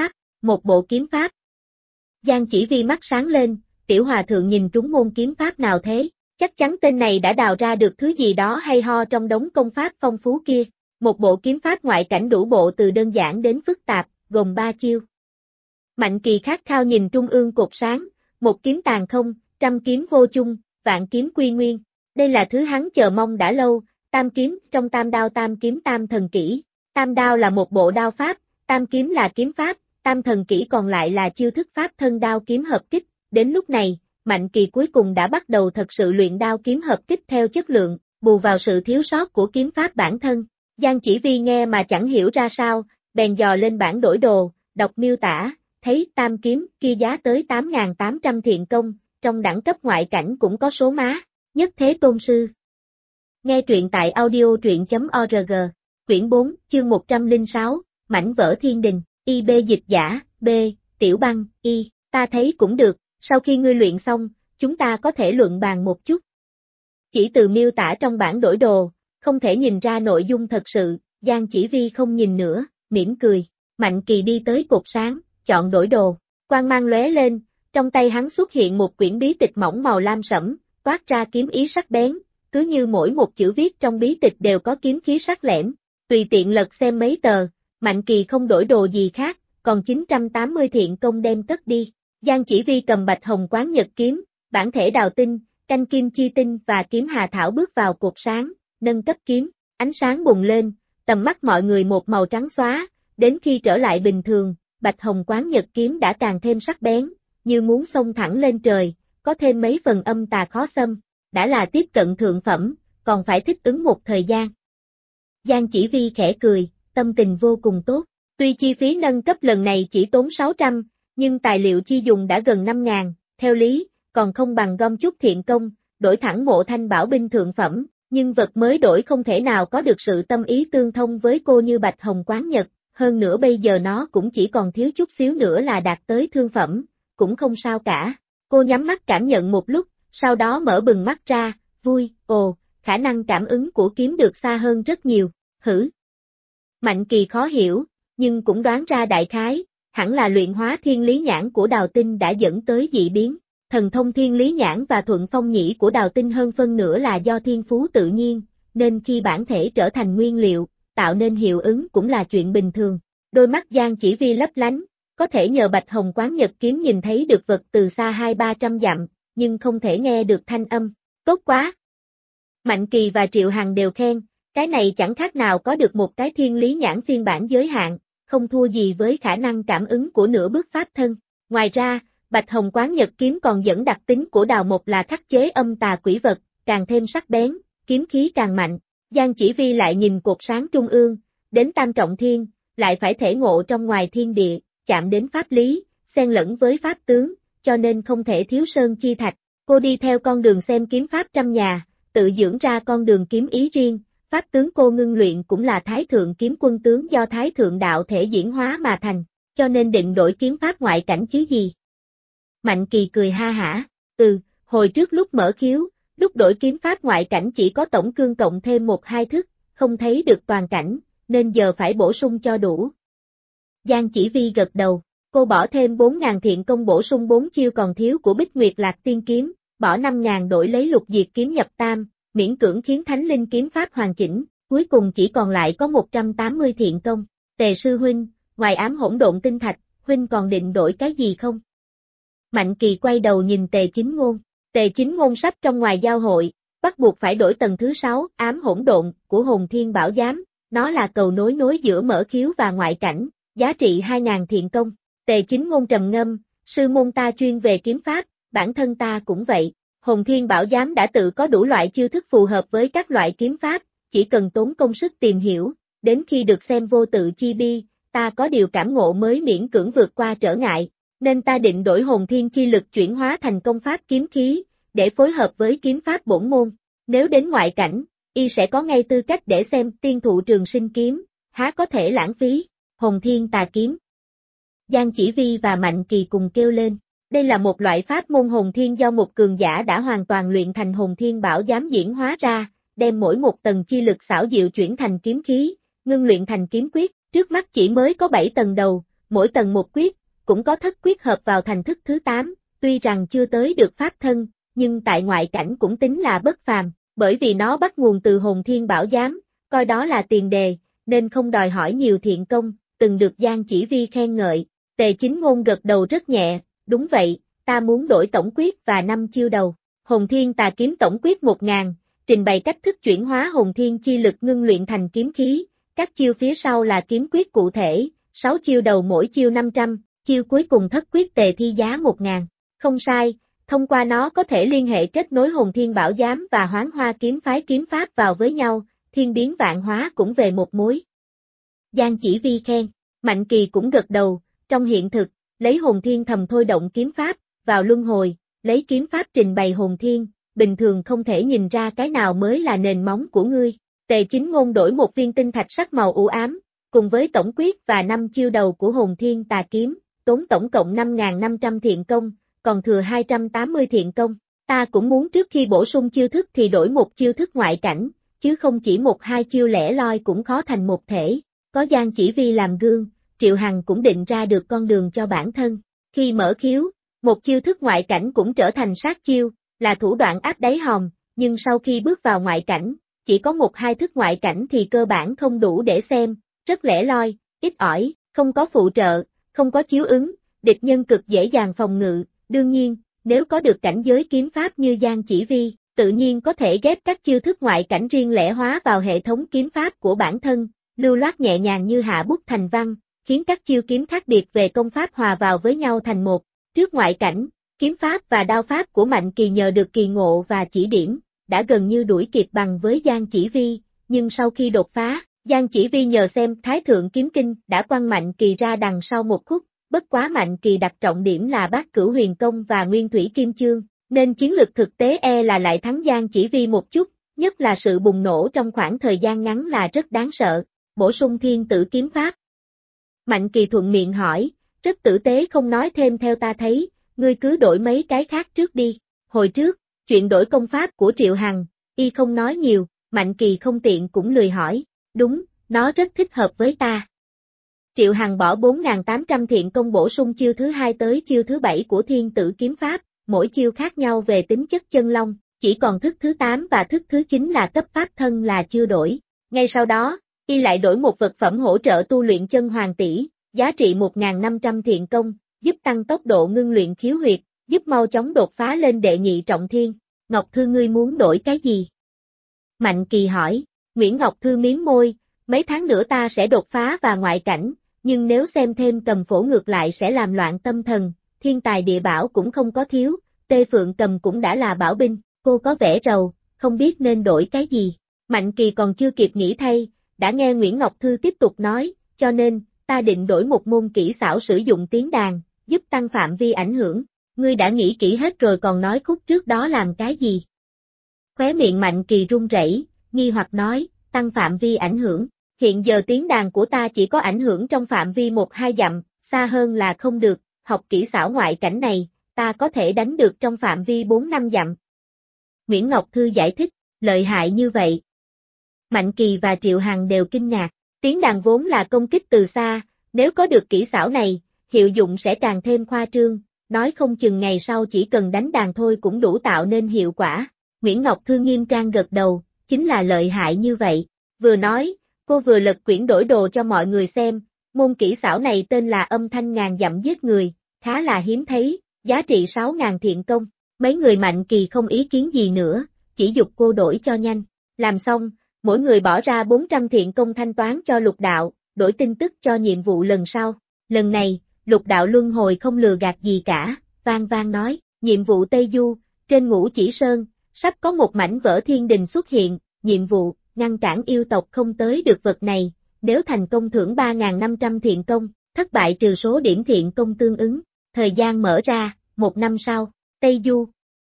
pháp. Giang Chỉ Vi mắt sáng lên, tiểu hòa thượng nhìn trúng môn kiếm pháp nào thế, chắc chắn tên này đã đào ra được thứ gì đó hay ho trong đống công pháp phong phú kia. Một bộ kiếm pháp ngoại cảnh đủ bộ từ đơn giản đến phức tạp, gồm 3 chiêu. Mạnh Kỳ khát khao nhìn trung ương cột sáng, một kiếm tàn không, trăm kiếm vô chung, vạn kiếm quy nguyên. Đây là thứ hắn chờ mong đã lâu, tam kiếm, trong tam đao tam kiếm tam thần kỹ. Tam đao là một bộ đao pháp, tam kiếm là kiếm pháp, tam thần kỹ còn lại là chiêu thức pháp thân đao kiếm hợp kích. Đến lúc này, Mạnh Kỳ cuối cùng đã bắt đầu thật sự luyện đao kiếm hợp kích theo chất lượng, bù vào sự thiếu sót của kiếm pháp bản thân. Giang Chỉ Vi nghe mà chẳng hiểu ra sao, bèn dò lên bản đổi đồ, đọc miêu tả, thấy tam kiếm kia giá tới 8.800 thiện công, trong đẳng cấp ngoại cảnh cũng có số má, nhất thế tôn sư. Nghe truyện tại audio.truyện.org, quyển 4, chương 106, mảnh vỡ thiên đình, IB dịch giả, B, Tiểu Băng, Y, ta thấy cũng được, sau khi ngươi luyện xong, chúng ta có thể luận bàn một chút. Chỉ từ miêu tả trong bản đổi đồ, không thể nhìn ra nội dung thật sự, Giang Chỉ Vi không nhìn nữa, mỉm cười. Mạnh Kỳ đi tới cột sáng, chọn đổi đồ, quang mang lóe lên, Trong tay hắn xuất hiện một quyển bí tịch mỏng màu lam sẫm, toát ra kiếm ý sắc bén, cứ như mỗi một chữ viết trong bí tịch đều có kiếm khí sắc lẻm. Tùy tiện lật xem mấy tờ, Mạnh Kỳ không đổi đồ gì khác, còn 980 thiện công đem cất đi. Giang Chỉ Vi cầm Bạch Hồng Quán Nhật kiếm, bản thể đào tinh, canh kim chi tinh và kiếm hà thảo bước vào cột sáng, nâng cấp kiếm, ánh sáng bùng lên, tầm mắt mọi người một màu trắng xóa, đến khi trở lại bình thường, Bạch Hồng Quán Nhật kiếm đã càng thêm sắc bén, như muốn xông thẳng lên trời, có thêm mấy phần âm tà khó xâm, đã là tiếp cận thượng phẩm, còn phải thích ứng một thời gian. Giang Chỉ Vi khẽ cười, tâm tình vô cùng tốt, tuy chi phí nâng cấp lần này chỉ tốn 600, nhưng tài liệu chi dùng đã gần 5.000, theo lý, còn không bằng gom chút thiện công, đổi thẳng mộ thanh bảo binh thượng phẩm, nhưng vật mới đổi không thể nào có được sự tâm ý tương thông với cô như Bạch Hồng Quán Nhật, hơn nữa bây giờ nó cũng chỉ còn thiếu chút xíu nữa là đạt tới thương phẩm, cũng không sao cả. Cô nhắm mắt cảm nhận một lúc, sau đó mở bừng mắt ra, vui, khả năng cảm ứng của kiếm được xa hơn rất nhiều, hử. Mạnh Kỳ khó hiểu, nhưng cũng đoán ra đại khái, hẳn là luyện hóa thiên lý nhãn của Đào Tinh đã dẫn tới dị biến. Thần thông thiên lý nhãn và thuận phong nhĩ của Đào Tinh hơn phân nửa là do thiên phú tự nhiên, nên khi bản thể trở thành nguyên liệu, tạo nên hiệu ứng cũng là chuyện bình thường. Đôi mắt Giang Chỉ Vi lấp lánh, có thể nhờ Bạch Hồng Quán Nhật kiếm nhìn thấy được vật từ xa 200-300 dặm, nhưng không thể nghe được thanh âm. Tốt quá! Mạnh Kỳ và Triệu Hằng đều khen, cái này chẳng khác nào có được một cái thiên lý nhãn phiên bản giới hạn, không thua gì với khả năng cảm ứng của nửa bước pháp thân. Ngoài ra, Bạch Hồng Quán Nhật kiếm còn dẫn đặc tính của Đào Mộc là khắc chế âm tà quỷ vật, càng thêm sắc bén, kiếm khí càng mạnh. Giang Chỉ Vi lại nhìn cột sáng trung ương, đến Tam Trọng Thiên, lại phải thể ngộ trong ngoài thiên địa, chạm đến pháp lý, xen lẫn với pháp tướng, cho nên không thể thiếu sơn chi thạch. Cô đi theo con đường xem kiếm pháp trăm nhà, tự dưỡng ra con đường kiếm ý riêng, pháp tướng cô ngưng luyện cũng là Thái Thượng Kiếm Quân tướng do Thái Thượng Đạo thể diễn hóa mà thành, cho nên định đổi kiếm pháp ngoại cảnh chứ gì. Mạnh Kỳ cười ha hả, hồi trước lúc mở khiếu, lúc đổi kiếm pháp ngoại cảnh chỉ có tổng cương cộng thêm 1-2 thức, không thấy được toàn cảnh, nên giờ phải bổ sung cho đủ. Giang Chỉ Vi gật đầu, cô bỏ thêm 4.000 thiện công bổ sung 4 chiêu còn thiếu của Bích Nguyệt Lạc Tiên Kiếm, bỏ 5.000 đổi lấy Lục Diệt Kiếm nhập tam, miễn cưỡng khiến Thánh Linh kiếm pháp hoàn chỉnh, cuối cùng chỉ còn lại có 180 thiện công. Tề sư huynh, ngoài ám hỗn độn tinh thạch, huynh còn định đổi cái gì không? Mạnh Kỳ quay đầu nhìn Tề Chính Ngôn. Tề Chính Ngôn sắp trong ngoài giao hội, bắt buộc phải đổi tầng thứ 6, ám hỗn độn, của Hồn Thiên Bảo Giám, nó là cầu nối giữa mở khiếu và ngoại cảnh, giá trị 2.000 thiện công. Tề Chính Ngôn trầm ngâm, sư môn ta chuyên về kiếm pháp, bản thân ta cũng vậy. Hồn Thiên Bảo Giám đã tự có đủ loại chiêu thức phù hợp với các loại kiếm pháp, chỉ cần tốn công sức tìm hiểu, đến khi được xem vô tự chi bi, ta có điều cảm ngộ mới miễn cưỡng vượt qua trở ngại, nên ta định đổi hồn thiên chi lực chuyển hóa thành công pháp kiếm khí, để phối hợp với kiếm pháp bổn môn. Nếu đến ngoại cảnh, y sẽ có ngay tư cách để xem tiên thụ trường sinh kiếm, há có thể lãng phí, hồn thiên tà kiếm. Giang Chỉ Vi và Mạnh Kỳ cùng kêu lên. Đây là một loại pháp môn hồn thiên do một cường giả đã hoàn toàn luyện thành hồn thiên bảo giám diễn hóa ra, đem mỗi một tầng chi lực xảo diệu chuyển thành kiếm khí, ngưng luyện thành kiếm quyết, trước mắt chỉ mới có 7 tầng đầu, mỗi tầng một quyết, cũng có thất quyết hợp vào thành thức thứ 8, tuy rằng chưa tới được pháp thân, nhưng tại ngoại cảnh cũng tính là bất phàm, bởi vì nó bắt nguồn từ hồn thiên bảo giám, coi đó là tiền đề, nên không đòi hỏi nhiều thiện công, từng được Giang Chỉ Vi khen ngợi. Tề Chính Ngôn gật đầu rất nhẹ. Đúng vậy, ta muốn đổi tổng quyết và 5 chiêu đầu. Hồn thiên tà kiếm tổng quyết 1.000, trình bày cách thức chuyển hóa hồn thiên chi lực ngưng luyện thành kiếm khí, các chiêu phía sau là kiếm quyết cụ thể, 6 chiêu đầu mỗi chiêu 500, chiêu cuối cùng thất quyết tề thi giá 1.000. Không sai, thông qua nó có thể liên hệ kết nối hồn thiên bảo giám và hoán hoa kiếm phái kiếm pháp vào với nhau, thiên biến vạn hóa cũng về một mối. Giang Chỉ Vi khen, Mạnh Kỳ cũng gật đầu, trong hiện thực, lấy hồn thiên thầm thôi động kiếm pháp, vào luân hồi, lấy kiếm pháp trình bày hồn thiên, bình thường không thể nhìn ra cái nào mới là nền móng của ngươi. Tề Chính Ngôn đổi một viên tinh thạch sắc màu u ám, cùng với tổng quyết và 5 chiêu đầu của hồn thiên tà kiếm, tốn tổng cộng 5.500 thiện công, còn thừa 280 thiện công. Ta cũng muốn trước khi bổ sung chiêu thức thì đổi một chiêu thức ngoại cảnh, chứ không chỉ 1-2 chiêu lẻ loi cũng khó thành một thể. Có Giang Chỉ Vi làm gương, Triệu Hằng cũng định ra được con đường cho bản thân. Khi mở khiếu, Một chiêu thức ngoại cảnh cũng trở thành sát chiêu, là thủ đoạn áp đáy hòm, nhưng sau khi bước vào ngoại cảnh, chỉ có một hai thức ngoại cảnh thì cơ bản không đủ để xem, rất lẻ loi, ít ỏi, không có phụ trợ, không có chiếu ứng, địch nhân cực dễ dàng phòng ngự, đương nhiên, nếu có được cảnh giới kiếm pháp như Giang Chỉ Vi, tự nhiên có thể ghép các chiêu thức ngoại cảnh riêng lẻ hóa vào hệ thống kiếm pháp của bản thân, lưu loát nhẹ nhàng như hạ bút thành văn, khiến các chiêu kiếm khác biệt về công pháp hòa vào với nhau thành một. Trước ngoại cảnh, kiếm pháp và đao pháp của Mạnh Kỳ nhờ được kỳ ngộ và chỉ điểm, đã gần như đuổi kịp bằng với Giang Chỉ Vi, nhưng sau khi đột phá, Giang Chỉ Vi nhờ xem Thái Thượng Kiếm Kinh đã quăng Mạnh Kỳ ra đằng sau một khúc, bất quá Mạnh Kỳ đặt trọng điểm là Bát Cửu Huyền Công và Nguyên Thủy Kim Chương, nên chiến lực thực tế là lại thắng Giang Chỉ Vi một chút, nhất là sự bùng nổ trong khoảng thời gian ngắn là rất đáng sợ. Bổ sung Thiên Tử Kiếm Pháp. Mạnh Kỳ thuận miệng hỏi, rất tử tế không nói thêm theo ta thấy, ngươi cứ đổi mấy cái khác trước đi. Hồi trước, chuyện đổi công pháp của Triệu Hằng, y không nói nhiều, Mạnh Kỳ không tiện cũng lười hỏi, đúng, nó rất thích hợp với ta. Triệu Hằng bỏ 4.800 thiện công bổ sung chiêu thứ 2 tới chiêu thứ 7 của Thiên Tử Kiếm Pháp, mỗi chiêu khác nhau về tính chất chân long, chỉ còn thức thứ 8 và thức thứ 9 là cấp pháp thân là chưa đổi. Ngay sau đó, y lại đổi một vật phẩm hỗ trợ tu luyện chân hoàng tỷ, giá trị 1.500 thiện công, giúp tăng tốc độ ngưng luyện khiếu huyệt, giúp mau chóng đột phá lên đệ nhị trọng thiên. Ngọc Thư ngươi muốn đổi cái gì? Mạnh Kỳ hỏi. Nguyễn Ngọc Thư mím môi, mấy tháng nữa ta sẽ đột phá và ngoại cảnh, nhưng nếu xem thêm cầm phổ ngược lại sẽ làm loạn tâm thần, thiên tài địa bảo cũng không có thiếu, Tê Phượng cầm cũng đã là bảo binh, cô có vẻ rầu, không biết nên đổi cái gì. Mạnh Kỳ còn chưa kịp nghĩ thay, đã nghe Nguyễn Ngọc Thư tiếp tục nói, cho nên, ta định đổi một môn kỹ xảo sử dụng tiếng đàn, giúp tăng phạm vi ảnh hưởng. Ngươi đã nghĩ kỹ hết rồi còn nói khúc trước đó làm cái gì? Khóe miệng Mạnh Kỳ run rẩy, nghi hoặc nói, tăng phạm vi ảnh hưởng. Hiện giờ tiếng đàn của ta chỉ có ảnh hưởng trong phạm vi 1-2 dặm, xa hơn là không được, học kỹ xảo ngoại cảnh này, ta có thể đánh được trong phạm vi 4-5 dặm. Nguyễn Ngọc Thư giải thích, lợi hại như vậy. Mạnh Kỳ và Triệu Hằng đều kinh ngạc, tiếng đàn vốn là công kích từ xa, nếu có được kỹ xảo này, hiệu dụng sẽ càng thêm khoa trương, nói không chừng ngày sau chỉ cần đánh đàn thôi cũng đủ tạo nên hiệu quả. Nguyễn Ngọc Thư nghiêm trang gật đầu, chính là lợi hại như vậy. Vừa nói, cô vừa lật quyển đổi đồ cho mọi người xem, môn kỹ xảo này tên là âm thanh ngàn dặm giết người, khá là hiếm thấy, giá trị 6.000 thiện công. Mấy người Mạnh Kỳ không ý kiến gì nữa, chỉ giục cô đổi cho nhanh. Làm xong, mỗi người bỏ ra 400 thiện công thanh toán cho Lục Đạo, đổi tin tức cho nhiệm vụ lần sau. Lần này, Lục Đạo luân hồi không lừa gạt gì cả, vang vang nói, nhiệm vụ Tây Du, trên Ngũ Chỉ Sơn, sắp có một mảnh vỡ thiên đình xuất hiện, nhiệm vụ, ngăn cản yêu tộc không tới được vật này, nếu thành công thưởng 3.500 thiện công, thất bại trừ số điểm thiện công tương ứng, thời gian mở ra, 1 năm sau, Tây Du.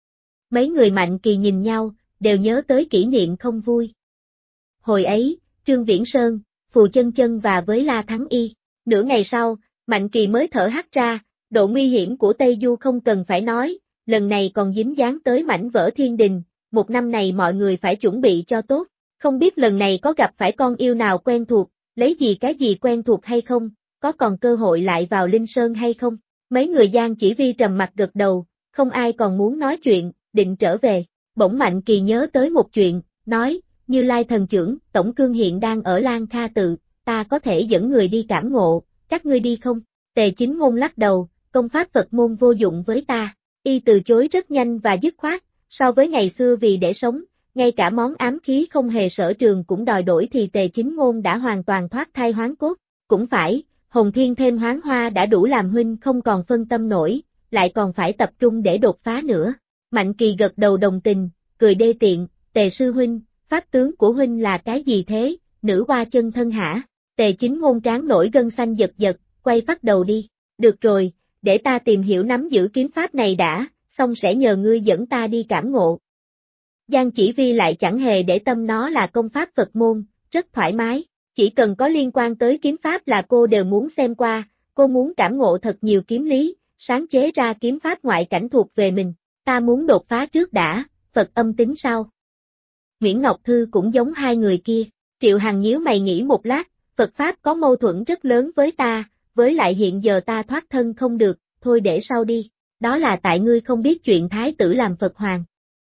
Mấy người Mạnh Kỳ nhìn nhau, đều nhớ tới kỷ niệm không vui. Hồi ấy, Trương Viễn Sơn, Phù Chân Chân và với La Thắng Y, nửa ngày sau, Mạnh Kỳ mới thở hắt ra, độ nguy hiểm của Tây Du không cần phải nói, lần này còn dính dáng tới mảnh vỡ thiên đình, 1 năm này mọi người phải chuẩn bị cho tốt, không biết lần này có gặp phải con yêu nào quen thuộc, lấy gì cái gì quen thuộc hay không, có còn cơ hội lại vào Linh Sơn hay không, mấy người Giang Chỉ Vi trầm mặt gật đầu, không ai còn muốn nói chuyện, định trở về, bỗng Mạnh Kỳ nhớ tới một chuyện, nói, Như Lai thần trưởng, Tổng Cương hiện đang ở Lan Kha Tự, ta có thể dẫn người đi cảm ngộ, các ngươi đi không? Tề Chính Ngôn lắc đầu, công pháp Phật môn vô dụng với ta, y từ chối rất nhanh và dứt khoát, so với ngày xưa vì để sống, ngay cả món ám khí không hề sở trường cũng đòi đổi thì Tề Chính Ngôn đã hoàn toàn thoát thai hoán cốt, cũng phải, hồn thiên thêm hoán hoa đã đủ làm huynh không còn phân tâm nổi, lại còn phải tập trung để đột phá nữa. Mạnh Kỳ gật đầu đồng tình, cười đê tiện, Tề sư huynh, pháp tướng của huynh là cái gì thế, nữ hoa chân thân hả? Tề Chính Ngôn trán nổi gân xanh giật giật, quay phát đầu đi, được rồi, để ta tìm hiểu nắm giữ kiếm pháp này đã, xong sẽ nhờ ngươi dẫn ta đi cảm ngộ. Giang Chỉ Vi lại chẳng hề để tâm nó là công pháp Phật môn, rất thoải mái, chỉ cần có liên quan tới kiếm pháp là cô đều muốn xem qua, cô muốn cảm ngộ thật nhiều kiếm lý, sáng chế ra kiếm pháp ngoại cảnh thuộc về mình, ta muốn đột phá trước đã, Phật âm tính sau. Nguyễn Ngọc Thư cũng giống hai người kia, Triệu Hằng nhíu mày nghĩ một lát, Phật pháp có mâu thuẫn rất lớn với ta, với lại hiện giờ ta thoát thân không được, thôi để sau đi. đó là tại ngươi không biết chuyện thái tử làm Phật hoàng.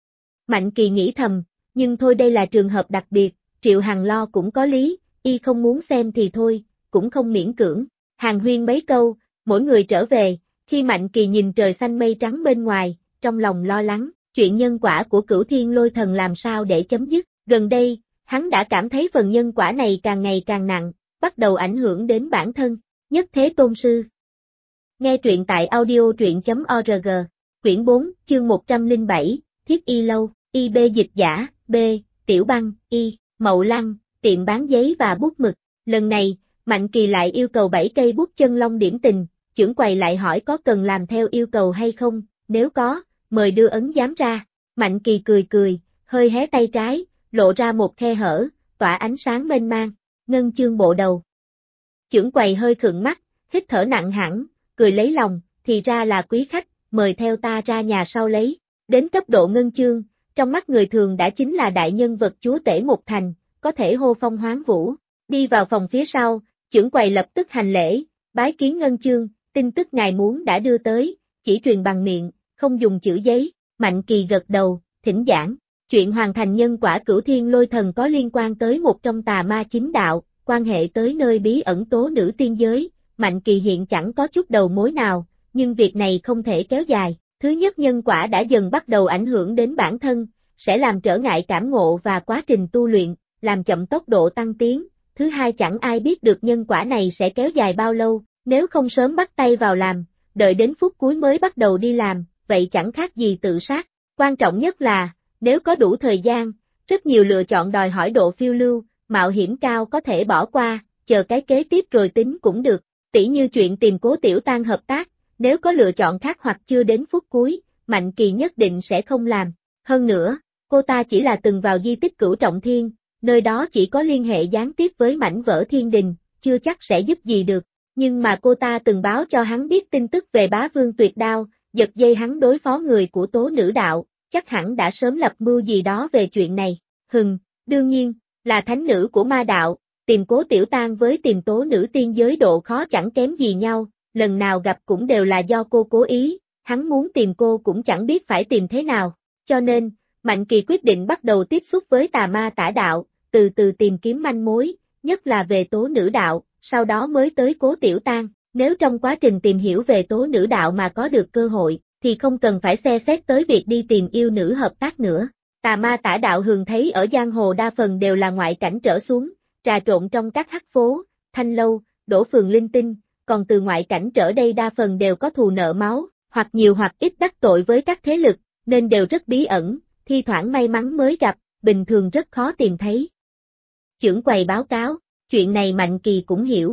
Mạnh Kỳ nghĩ thầm, nhưng thôi đây là trường hợp đặc biệt, Triệu Hằng lo cũng có lý, y không muốn xem thì thôi, cũng không miễn cưỡng. Hàn huyên mấy câu, mỗi người trở về, khi Mạnh Kỳ nhìn trời xanh mây trắng bên ngoài, trong lòng lo lắng, chuyện nhân quả của Cửu Thiên Lôi Thần làm sao để chấm dứt. Gần đây, hắn đã cảm thấy phần nhân quả này càng ngày càng nặng, bắt đầu ảnh hưởng đến bản thân. Nhất Thế Tôn Sư. Nghe truyện tại audio truyện.org, quyển 4, chương 107, Thiết Y Lâu, IB dịch giả, B, Tiểu Băng, Y, Mậu Lăng, tiệm bán giấy và bút mực. Lần này, Mạnh Kỳ lại yêu cầu 7 cây bút chân long điểm tình, chưởng quầy lại hỏi có cần làm theo yêu cầu hay không, nếu có, mời đưa ấn giám ra. Mạnh Kỳ cười cười, hơi hé tay trái, lộ ra một khe hở, tỏa ánh sáng mênh mang, ngân chương bộ đầu. Chưởng quầy hơi khựng mắt, hít thở nặng hẳn, cười lấy lòng, thì ra là quý khách, mời theo ta ra nhà sau lấy. Đến cấp độ ngân chương, trong mắt người thường đã chính là đại nhân vật chúa tể một thành, có thể hô phong hoán vũ. Đi vào phòng phía sau, chưởng quầy lập tức hành lễ, bái kiến ngân chương, tin tức ngài muốn đã đưa tới, chỉ truyền bằng miệng, không dùng chữ giấy. Mạnh Kỳ gật đầu, thỉnh giảng. Chuyện hoàn thành nhân quả Cửu Thiên Lôi Thần có liên quan tới một trong tà ma chính đạo, quan hệ tới nơi bí ẩn tố nữ tiên giới. Mạnh Kỳ hiện chẳng có chút đầu mối nào, nhưng việc này không thể kéo dài. Thứ nhất, nhân quả đã dần bắt đầu ảnh hưởng đến bản thân, sẽ làm trở ngại cảm ngộ và quá trình tu luyện, làm chậm tốc độ tăng tiến. Thứ hai, chẳng ai biết được nhân quả này sẽ kéo dài bao lâu, nếu không sớm bắt tay vào làm, đợi đến phút cuối mới bắt đầu đi làm, vậy chẳng khác gì tự sát. Quan trọng nhất là, nếu có đủ thời gian, rất nhiều lựa chọn đòi hỏi độ phiêu lưu, mạo hiểm cao có thể bỏ qua, chờ cái kế tiếp rồi tính cũng được. Tỉ như chuyện tìm Cố Tiểu Tang hợp tác, nếu có lựa chọn khác hoặc chưa đến phút cuối, Mạnh Kỳ nhất định sẽ không làm. Hơn nữa, cô ta chỉ là từng vào di tích Cửu Trọng Thiên, nơi đó chỉ có liên hệ gián tiếp với mảnh vỡ thiên đình, chưa chắc sẽ giúp gì được. Nhưng mà cô ta từng báo cho hắn biết tin tức về Bá Vương Tuyệt Đao, giật dây hắn đối phó người của Tố Nữ Đạo, chắc hẳn đã sớm lập mưu gì đó về chuyện này. Đương nhiên, là thánh nữ của ma đạo, tìm Cố Tiểu Tang với tìm Tố Nữ tiên giới độ khó chẳng kém gì nhau, lần nào gặp cũng đều là do cô cố ý, hắn muốn tìm cô cũng chẳng biết phải tìm thế nào, cho nên, Mạnh Kỳ quyết định bắt đầu tiếp xúc với tà ma tả đạo, từ từ tìm kiếm manh mối, nhất là về Tố Nữ Đạo, sau đó mới tới Cố Tiểu Tang. Nếu trong quá trình tìm hiểu về Tố Nữ Đạo mà có được cơ hội, thì không cần phải xe xét tới việc đi tìm yêu nữ hợp tác nữa. Tà ma tả đạo thường thấy ở giang hồ đa phần đều là ngoại cảnh trở xuống, trà trộn trong các hắc phố, thanh lâu, đổ phường linh tinh, còn từ ngoại cảnh trở đây đa phần đều có thù nợ máu, hoặc nhiều hoặc ít đắc tội với các thế lực, nên đều rất bí ẩn, thi thoảng may mắn mới gặp, bình thường rất khó tìm thấy. Chưởng quầy báo cáo, chuyện này Mạnh Kỳ cũng hiểu.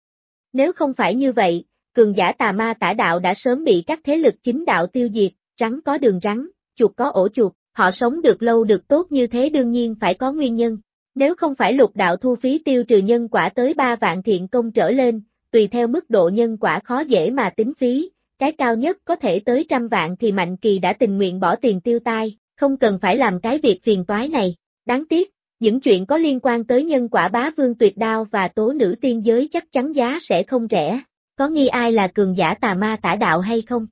Nếu không phải như vậy, cường giả tà ma tả đạo đã sớm bị các thế lực chính đạo tiêu diệt, rắn có đường rắn, chuột có ổ chuột, họ sống được lâu được tốt như thế đương nhiên phải có nguyên nhân. Nếu không phải Lục đạo thu phí tiêu trừ nhân quả tới 3 vạn thiện công trở lên, tùy theo mức độ nhân quả khó dễ mà tính phí, cái cao nhất có thể tới 100 vạn thì Mạnh Kỳ đã tình nguyện bỏ tiền tiêu tai, không cần phải làm cái việc phiền toái này. Đáng tiếc, những chuyện có liên quan tới nhân quả Bá Vương Tuyệt Đao và Tố Nữ tiên giới chắc chắn giá sẽ không rẻ. Có nghi ai là cường giả tà ma tả đạo hay không?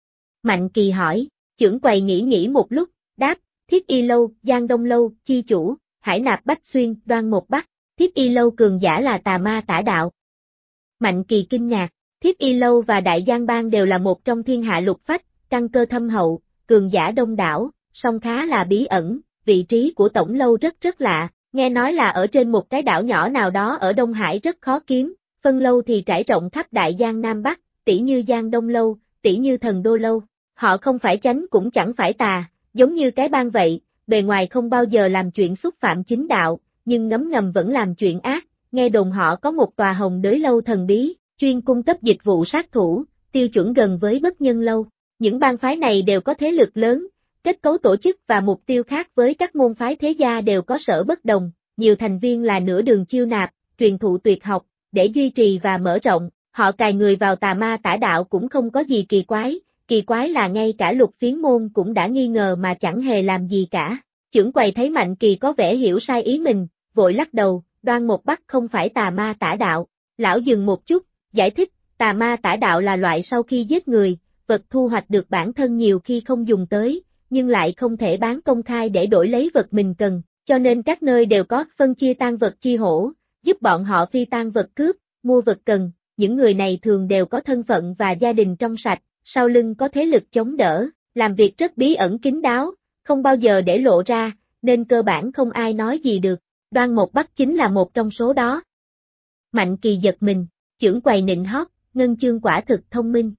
Mạnh Kỳ hỏi, chưởng quầy nghĩ một lúc, đáp, Thiết Y Lâu, Giang Đông Lâu, chi chủ, Hải Nạp Bách Xuyên, Đoan Một Bắc, Thiết Y Lâu cường giả là tà ma tả đạo. Mạnh Kỳ kinh ngạc, Thiết Y Lâu và Đại Giang Bang đều là một trong thiên hạ lục phách, căn cơ thâm hậu, cường giả đông đảo, song khá là bí ẩn, vị trí của tổng lâu rất lạ, nghe nói là ở trên một cái đảo nhỏ nào đó ở Đông Hải rất khó kiếm, phân lâu thì trải rộng khắp Đại Giang Nam Bắc, tỉ như Giang Đông Lâu, tỉ như Thần Đô Lâu, họ không phải chánh cũng chẳng phải tà, giống như cái bang vậy, bề ngoài không bao giờ làm chuyện xúc phạm chính đạo, nhưng ngấm ngầm vẫn làm chuyện ác, nghe đồn họ có một tòa Hồng Đới Lâu thần bí, chuyên cung cấp dịch vụ sát thủ, tiêu chuẩn gần với Bất Nhân Lâu. Những bang phái này đều có thế lực lớn, kết cấu tổ chức và mục tiêu khác với các môn phái thế gia đều có sở bất đồng, nhiều thành viên là nửa đường chiêu nạp, truyền thụ tuyệt học, để duy trì và mở rộng, họ cài người vào tà ma tả đạo cũng không có gì kỳ quái là ngay cả Lục Phiến môn cũng đã nghi ngờ mà chẳng hề làm gì cả. Chưởng quầy thấy Mạnh Kỳ có vẻ hiểu sai ý mình, vội lắc đầu, Đoan Một Bắc không phải tà ma tả đạo. Lão dừng một chút, giải thích, tà ma tả đạo là loại sau khi giết người, vật thu hoạch được bản thân nhiều khi không dùng tới, nhưng lại không thể bán công khai để đổi lấy vật mình cần, cho nên các nơi đều có phân chia tang vật chi hổ, giúp bọn họ phi tang vật cướp, mua vật cần, những người này thường đều có thân phận và gia đình trong sạch, sau lưng có thế lực chống đỡ, làm việc rất bí ẩn kín đáo, không bao giờ để lộ ra, nên cơ bản không ai nói gì được, Đoan Mộc Bắc chính là một trong số đó. Mạnh Kỳ giật mình, chưởng quầy nịnh hót, Ngân Chương quả thực thông minh.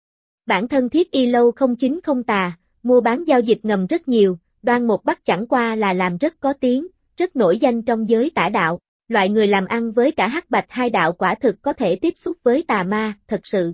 Bản thân Thiết Y Lâu không chính không tà, mua bán giao dịch ngầm rất nhiều, Đoan Mộc Bắc chẳng qua là làm rất có tiếng, rất nổi danh trong giới tả đạo, loại người làm ăn với cả hắc bạch hai đạo quả thực có thể tiếp xúc với tà ma, thật sự.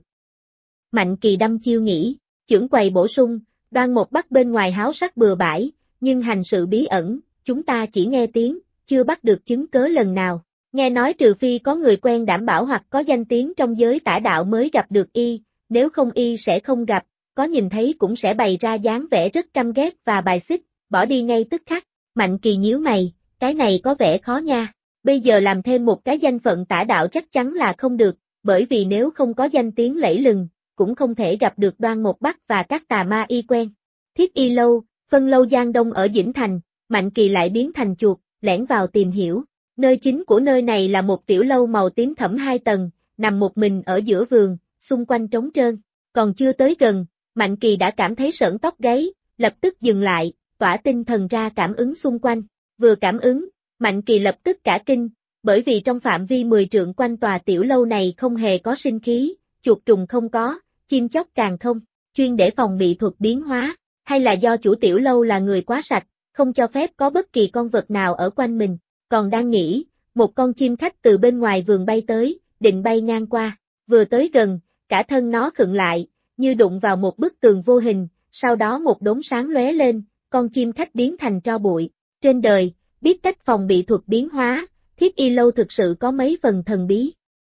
Mạnh Kỳ đăm chiêu nghĩ, chưởng quầy bổ sung, Đoan Mộc Bắc bên ngoài háo sắc bừa bãi, nhưng hành sự bí ẩn, chúng ta chỉ nghe tiếng, chưa bắt được chứng cớ lần nào. Nghe nói trừ phi có người quen đảm bảo hoặc có danh tiếng trong giới tả đạo mới gặp được y, nếu không y sẽ không gặp, có nhìn thấy cũng sẽ bày ra dáng vẻ rất căm ghét và bài xích, bỏ đi ngay tức khắc. Mạnh Kỳ nhíu mày, cái này có vẻ khó nha, bây giờ làm thêm một cái danh phận tả đạo chắc chắn là không được, bởi vì nếu không có danh tiếng lẫy lừng, cũng không thể gặp được Đoan Mộc Bắc và các tà ma y quen. Thiết Y Lâu, phân lâu Giang Đông ở Dĩnh Thành, Mạnh Kỳ lại biến thành chuột, lẻn vào tìm hiểu. Nơi chính của nơi này là một tiểu lâu màu tím thẫm 2 tầng, nằm một mình ở giữa vườn, xung quanh trống trơn. Còn chưa tới gần, Mạnh Kỳ đã cảm thấy sởn tóc gáy, lập tức dừng lại, tỏa tinh thần ra cảm ứng xung quanh. Vừa cảm ứng, Mạnh Kỳ lập tức cả kinh, bởi vì trong phạm vi 10 trượng quanh tòa tiểu lâu này không hề có sinh khí, chuột trùng không có, chim chóc càng không, chuyên để phòng bị thuật biến hóa, hay là do chủ tiểu lâu là người quá sạch, không cho phép có bất kỳ con vật nào ở quanh mình. Còn đang nghĩ, một con chim khách từ bên ngoài vườn bay tới, định bay ngang qua, vừa tới gần, cả thân nó khựng lại, như đụng vào một bức tường vô hình, sau đó một đốm sáng lóe lên, con chim khách biến thành tro bụi. Trên đời, biết cách phòng bị thuật biến hóa, Thiết Y Lâu thực sự có mấy phần thần bí.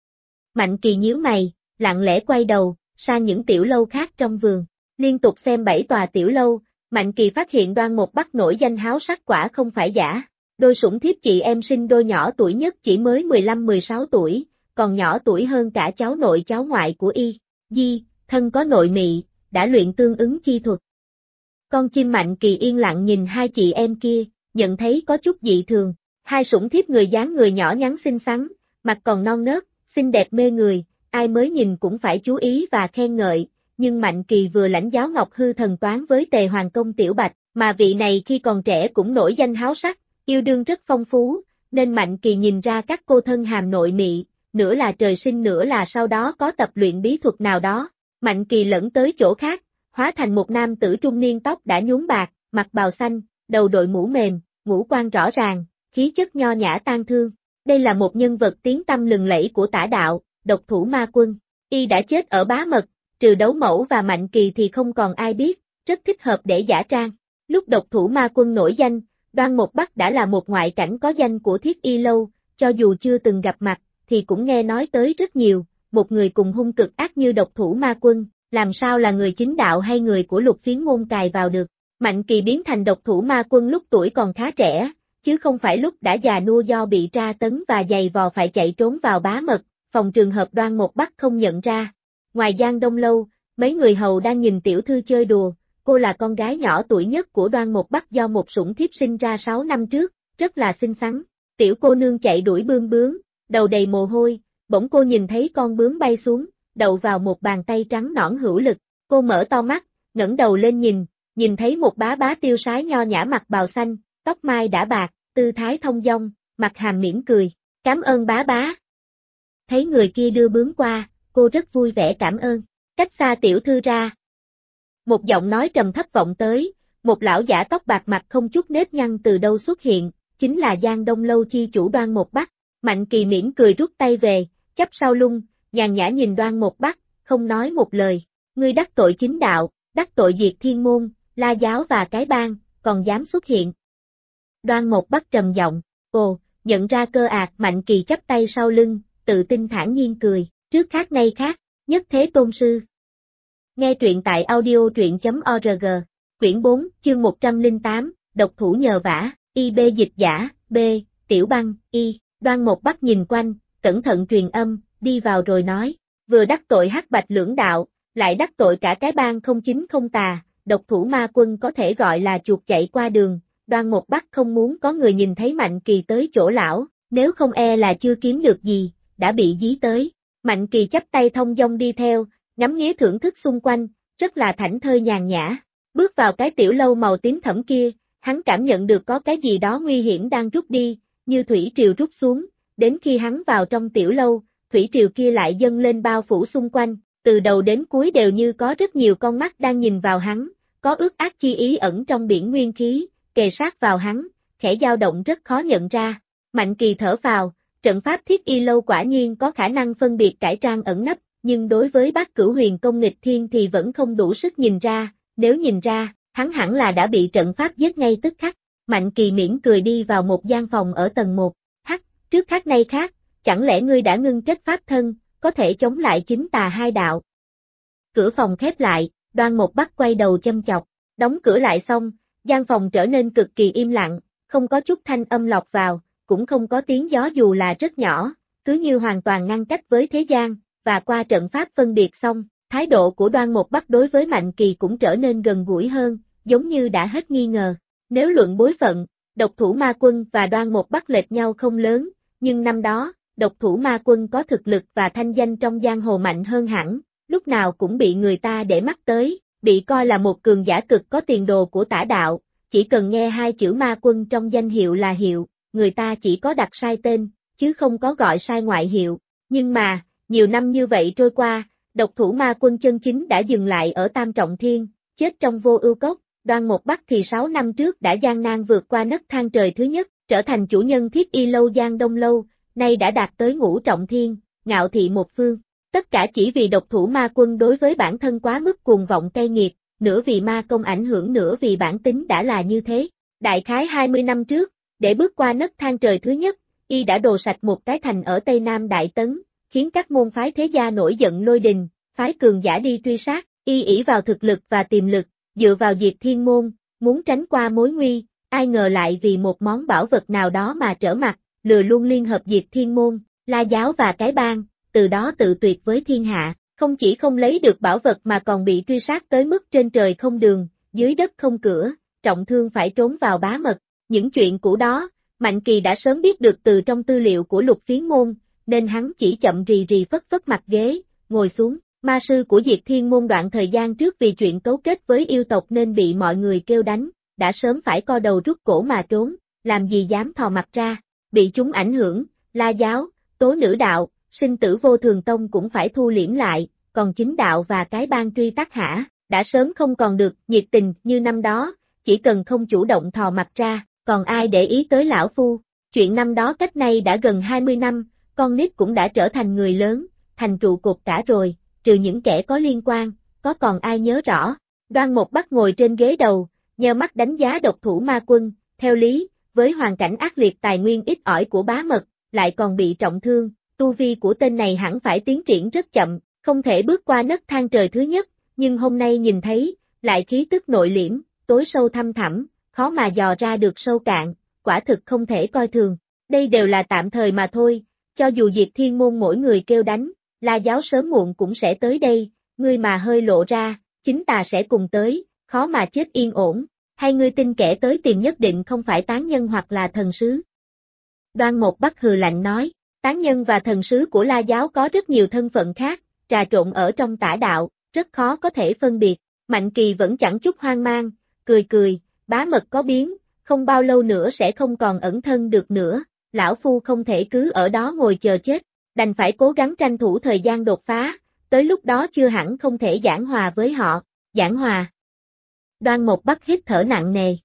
Mạnh Kỳ nhíu mày, lặng lẽ quay đầu, sang những tiểu lâu khác trong vườn, liên tục xem 7 tòa tiểu lâu, Mạnh Kỳ phát hiện Đoan Mộc Bắc nổi danh háo sắc quả không phải giả. Đôi sủng thiếp chị em sinh đôi nhỏ tuổi nhất chỉ mới 15-16 tuổi, còn nhỏ tuổi hơn cả cháu nội cháu ngoại của y. Thân có nội mị, đã luyện tương ứng chi thuật. Con chim Mạnh Kỳ yên lặng nhìn hai chị em kia, nhận thấy có chút dị thường. Hai sủng thiếp người dáng người nhỏ nhắn xinh xắn, mặt còn non nớt, xinh đẹp mê người, ai mới nhìn cũng phải chú ý và khen ngợi. Nhưng Mạnh Kỳ vừa lãnh giáo Ngọc Hư Thần Toán với Tề Hoàng Công Tiểu Bạch, mà vị này khi còn trẻ cũng nổi danh háo sắc. Yêu đương rất phong phú, nên Mạnh Kỳ nhìn ra các cô thân hàm nội mị, nửa là trời sinh nửa là sau đó có tập luyện bí thuật nào đó. Mạnh Kỳ lẫn tới chỗ khác, hóa thành một nam tử trung niên tóc đã nhuốm bạc, mặc bào xanh, đầu đội mũ mềm, ngũ quan rõ ràng, khí chất nho nhã tang thương. Đây là một nhân vật tiếng tăm lừng lẫy của tả đạo, Độc Thủ Ma Quân. Y đã chết ở Bá Mật, trừ Đấu Mẫu và Mạnh Kỳ thì không còn ai biết, rất thích hợp để giả trang. Lúc Độc Thủ Ma Quân nổi danh, Đoan Mộc Bắc đã là một ngoại cảnh có danh của Thiết Y Lâu, cho dù chưa từng gặp mặt, thì cũng nghe nói tới rất nhiều, một người cùng hung cực ác như Độc Thủ Ma Quân, làm sao là người chính đạo hay người của Lục Phiến môn cài vào được. Mạnh Kỳ biến thành Độc Thủ Ma Quân lúc tuổi còn khá trẻ, chứ không phải lúc đã già nua do bị tra tấn và giày vò phải chạy trốn vào Bá Mật, phòng trường hợp Đoan Mộc Bắc không nhận ra. Ngoài Giang Đông Lâu, mấy người hầu đang nhìn tiểu thư chơi đùa. Cô là con gái nhỏ tuổi nhất của Đoan Mộc Bắc do một sủng thiếp sinh ra 6 năm trước, rất là xinh xắn. Tiểu cô nương chạy đuổi bướm bướm, đầu đầy mồ hôi, bỗng cô nhìn thấy con bướm bay xuống, đậu vào một bàn tay trắng nõn hữu lực. Cô mở to mắt, ngẩng đầu lên nhìn thấy một bá bá tiêu sái nho nhã mặc bào xanh, tóc mai đã bạc, tư thái thông dong, mặt hàm mỉm cười. Cảm ơn bá bá. Thấy người kia đưa bướm qua, cô rất vui vẻ cảm ơn. Cách xa tiểu thư ra. Một giọng nói trầm thấp vọng tới, một lão giả tóc bạc mặt không chút nếp nhăn từ đâu xuất hiện, chính là Giang Đông Lâu chi chủ Đoan Mộc Bắc. Mạnh Kỳ mỉm cười rút tay về, chắp sau lưng, nhàn nhã nhìn Đoan Mộc Bắc, không nói một lời. Ngươi đắc tội chính đạo, đắc tội diệt thiên môn, La giáo và cái bang, còn dám xuất hiện. Đoan Mộc Bắc trầm giọng, ồ, nhận ra cơ ạt. Mạnh Kỳ chắp tay sau lưng, tự tin thản nhiên cười, trước khác nay khác, nhất thế tôn sư. Nghe truyện tại audio truyện.org, quyển 4, chương 108, Độc Thủ nhờ vả, IB dịch giả, B, Tiểu Băng, Y. Đoan Mộc Bắc nhìn quanh, cẩn thận truyền âm, đi vào rồi nói, vừa đắc tội hắc bạch lưỡng đạo, lại đắc tội cả cái bang không chính không tà, độc thủ ma quân có thể gọi là chuột chạy qua đường, Đoan Một Bắc không muốn có người nhìn thấy Mạnh Kỳ tới chỗ lão, nếu không e là chưa kiếm được gì, đã bị dí tới. Mạnh Kỳ chắp tay thông dong đi theo, ngắm nghía thưởng thức xung quanh, rất là thảnh thơi nhàn nhã. Bước vào cái tiểu lâu màu tím thẫm kia, hắn cảm nhận được có cái gì đó nguy hiểm đang rút đi, như thủy triều rút xuống, đến khi hắn vào trong tiểu lâu, thủy triều kia lại dâng lên bao phủ xung quanh, từ đầu đến cuối đều như có rất nhiều con mắt đang nhìn vào hắn, có ước ác chi ý ẩn trong biển nguyên khí, kề sát vào hắn, khẽ dao động rất khó nhận ra. Mạnh Kỳ thở phào, trận pháp thiết y lâu quả nhiên có khả năng phân biệt cải trang ẩn nấp, nhưng đối với Bát Cửu Huyền Công nghịch thiên thì vẫn không đủ sức nhìn ra, nếu nhìn ra, hắn hẳn là đã bị trận pháp giết ngay tức khắc. Mạnh Kỳ mỉm cười đi vào một gian phòng ở tầng 1, trước khác nay khác, chẳng lẽ ngươi đã ngưng kết pháp thân, có thể chống lại chính tà hai đạo. Cửa phòng khép lại, Đoan Một Bắc quay đầu châm chọc, đóng cửa lại xong, gian phòng trở nên cực kỳ im lặng, không có chút thanh âm lọt vào, cũng không có tiếng gió dù là rất nhỏ, cứ như hoàn toàn ngăn cách với thế gian, và qua trận pháp phân biệt xong, thái độ của Đoan Một Bắc đối với Mạnh Kỳ cũng trở nên gần gũi hơn, giống như đã hết nghi ngờ. Nếu luận bối phận, độc thủ ma quân và Đoan Một Bắc lệch nhau không lớn, nhưng năm đó, độc thủ ma quân có thực lực và thanh danh trong giang hồ mạnh hơn hẳn, lúc nào cũng bị người ta để mắt tới, bị coi là một cường giả cực có tiền đồ của tả đạo, chỉ cần nghe hai chữ ma quân trong danh hiệu là hiệu, người ta chỉ có đặt sai tên, chứ không có gọi sai ngoại hiệu. Nhưng mà, nhiều năm như vậy trôi qua, độc thủ ma quân chân chính đã dừng lại ở Tam Trọng Thiên, chết trong Vô Ưu Cốc. Đoan Một Bắc thì 6 năm trước đã gian nan vượt qua nấc thang trời thứ nhất, trở thành chủ nhân thiết y lâu Giang Đông Lâu, nay đã đạt tới Ngũ Trọng Thiên, ngạo thị một phương. Tất cả chỉ vì độc thủ ma quân đối với bản thân quá mức cuồng vọng cay nghiệt, nửa vì ma công ảnh hưởng nửa vì bản tính đã là như thế. Đại khái 20 năm trước, để bước qua nấc thang trời thứ nhất, y đã đồ sạch một cái thành ở Tây Nam Đại Tấn, khiến các môn phái thế gia nổi giận lôi đình, phái cường giả đi truy sát, y ỷ vào thực lực và tiềm lực, dựa vào Diệt Thiên Môn, muốn tránh qua mối nguy, ai ngờ lại vì một món bảo vật nào đó mà trở mặt, lừa luôn liên hợp Diệt Thiên Môn, La Giáo và cái bang, từ đó tự tuyệt với thiên hạ, không chỉ không lấy được bảo vật mà còn bị truy sát tới mức trên trời không đường, dưới đất không cửa, trọng thương phải trốn vào bá mật. Những chuyện cũ đó, Mạnh Kỳ đã sớm biết được từ trong tư liệu của Lục Phiến Môn, nên hắn chỉ chậm rì rì phất phất mặt ghế, ngồi xuống. Ma sư của Diệt Thiên Môn đoạn thời gian trước vì chuyện cấu kết với yêu tộc nên bị mọi người kêu đánh, đã sớm phải co đầu rút cổ mà trốn, làm gì dám thò mặt ra, bị chúng ảnh hưởng, La Giáo, Tố Nữ Đạo, Sinh Tử Vô Thường Tông cũng phải thu liễm lại, còn chính đạo và cái bang truy tác hả, đã sớm không còn được nhiệt tình như năm đó, chỉ cần không chủ động thò mặt ra, còn ai để ý tới lão phu. Chuyện năm đó cách nay đã gần 20 năm, con nít cũng đã trở thành người lớn, thành trụ cột cả rồi. Trừ những kẻ có liên quan, có còn ai nhớ rõ. Đoan Một Bắc ngồi trên ghế đầu, nheo mắt đánh giá độc thủ ma quân, theo lý, với hoàn cảnh ác liệt tài nguyên ít ỏi của bá mật, lại còn bị trọng thương, tu vi của tên này hẳn phải tiến triển rất chậm, không thể bước qua nấc thang trời thứ nhất, nhưng hôm nay nhìn thấy, lại khí tức nội liễm, tối sâu thăm thẳm, khó mà dò ra được sâu cạn, quả thực không thể coi thường. Đây đều là tạm thời mà thôi, cho dù Diệt Thiên Môn mỗi người kêu đánh, La Giáo sớm muộn cũng sẽ tới đây, ngươi mà hơi lộ ra, chính tà sẽ cùng tới, khó mà chết yên ổn, hay ngươi tin kẻ tới tìm nhất định không phải tán nhân hoặc là thần sứ. Đoan Một Bắc hừ lạnh nói, tán nhân và thần sứ của La Giáo có rất nhiều thân phận khác, trà trộn ở trong tả đạo, rất khó có thể phân biệt. Mạnh Kỳ vẫn chẳng chút hoang mang, cười cười, bá mật có biến, không bao lâu nữa sẽ không còn ẩn thân được nữa, lão phu không thể cứ ở đó ngồi chờ chết. Đành phải cố gắng tranh thủ thời gian đột phá, tới lúc đó chưa hẳn không thể giảng hòa với họ, giảng hòa. Đoan Một Bắc hít thở nặng nề.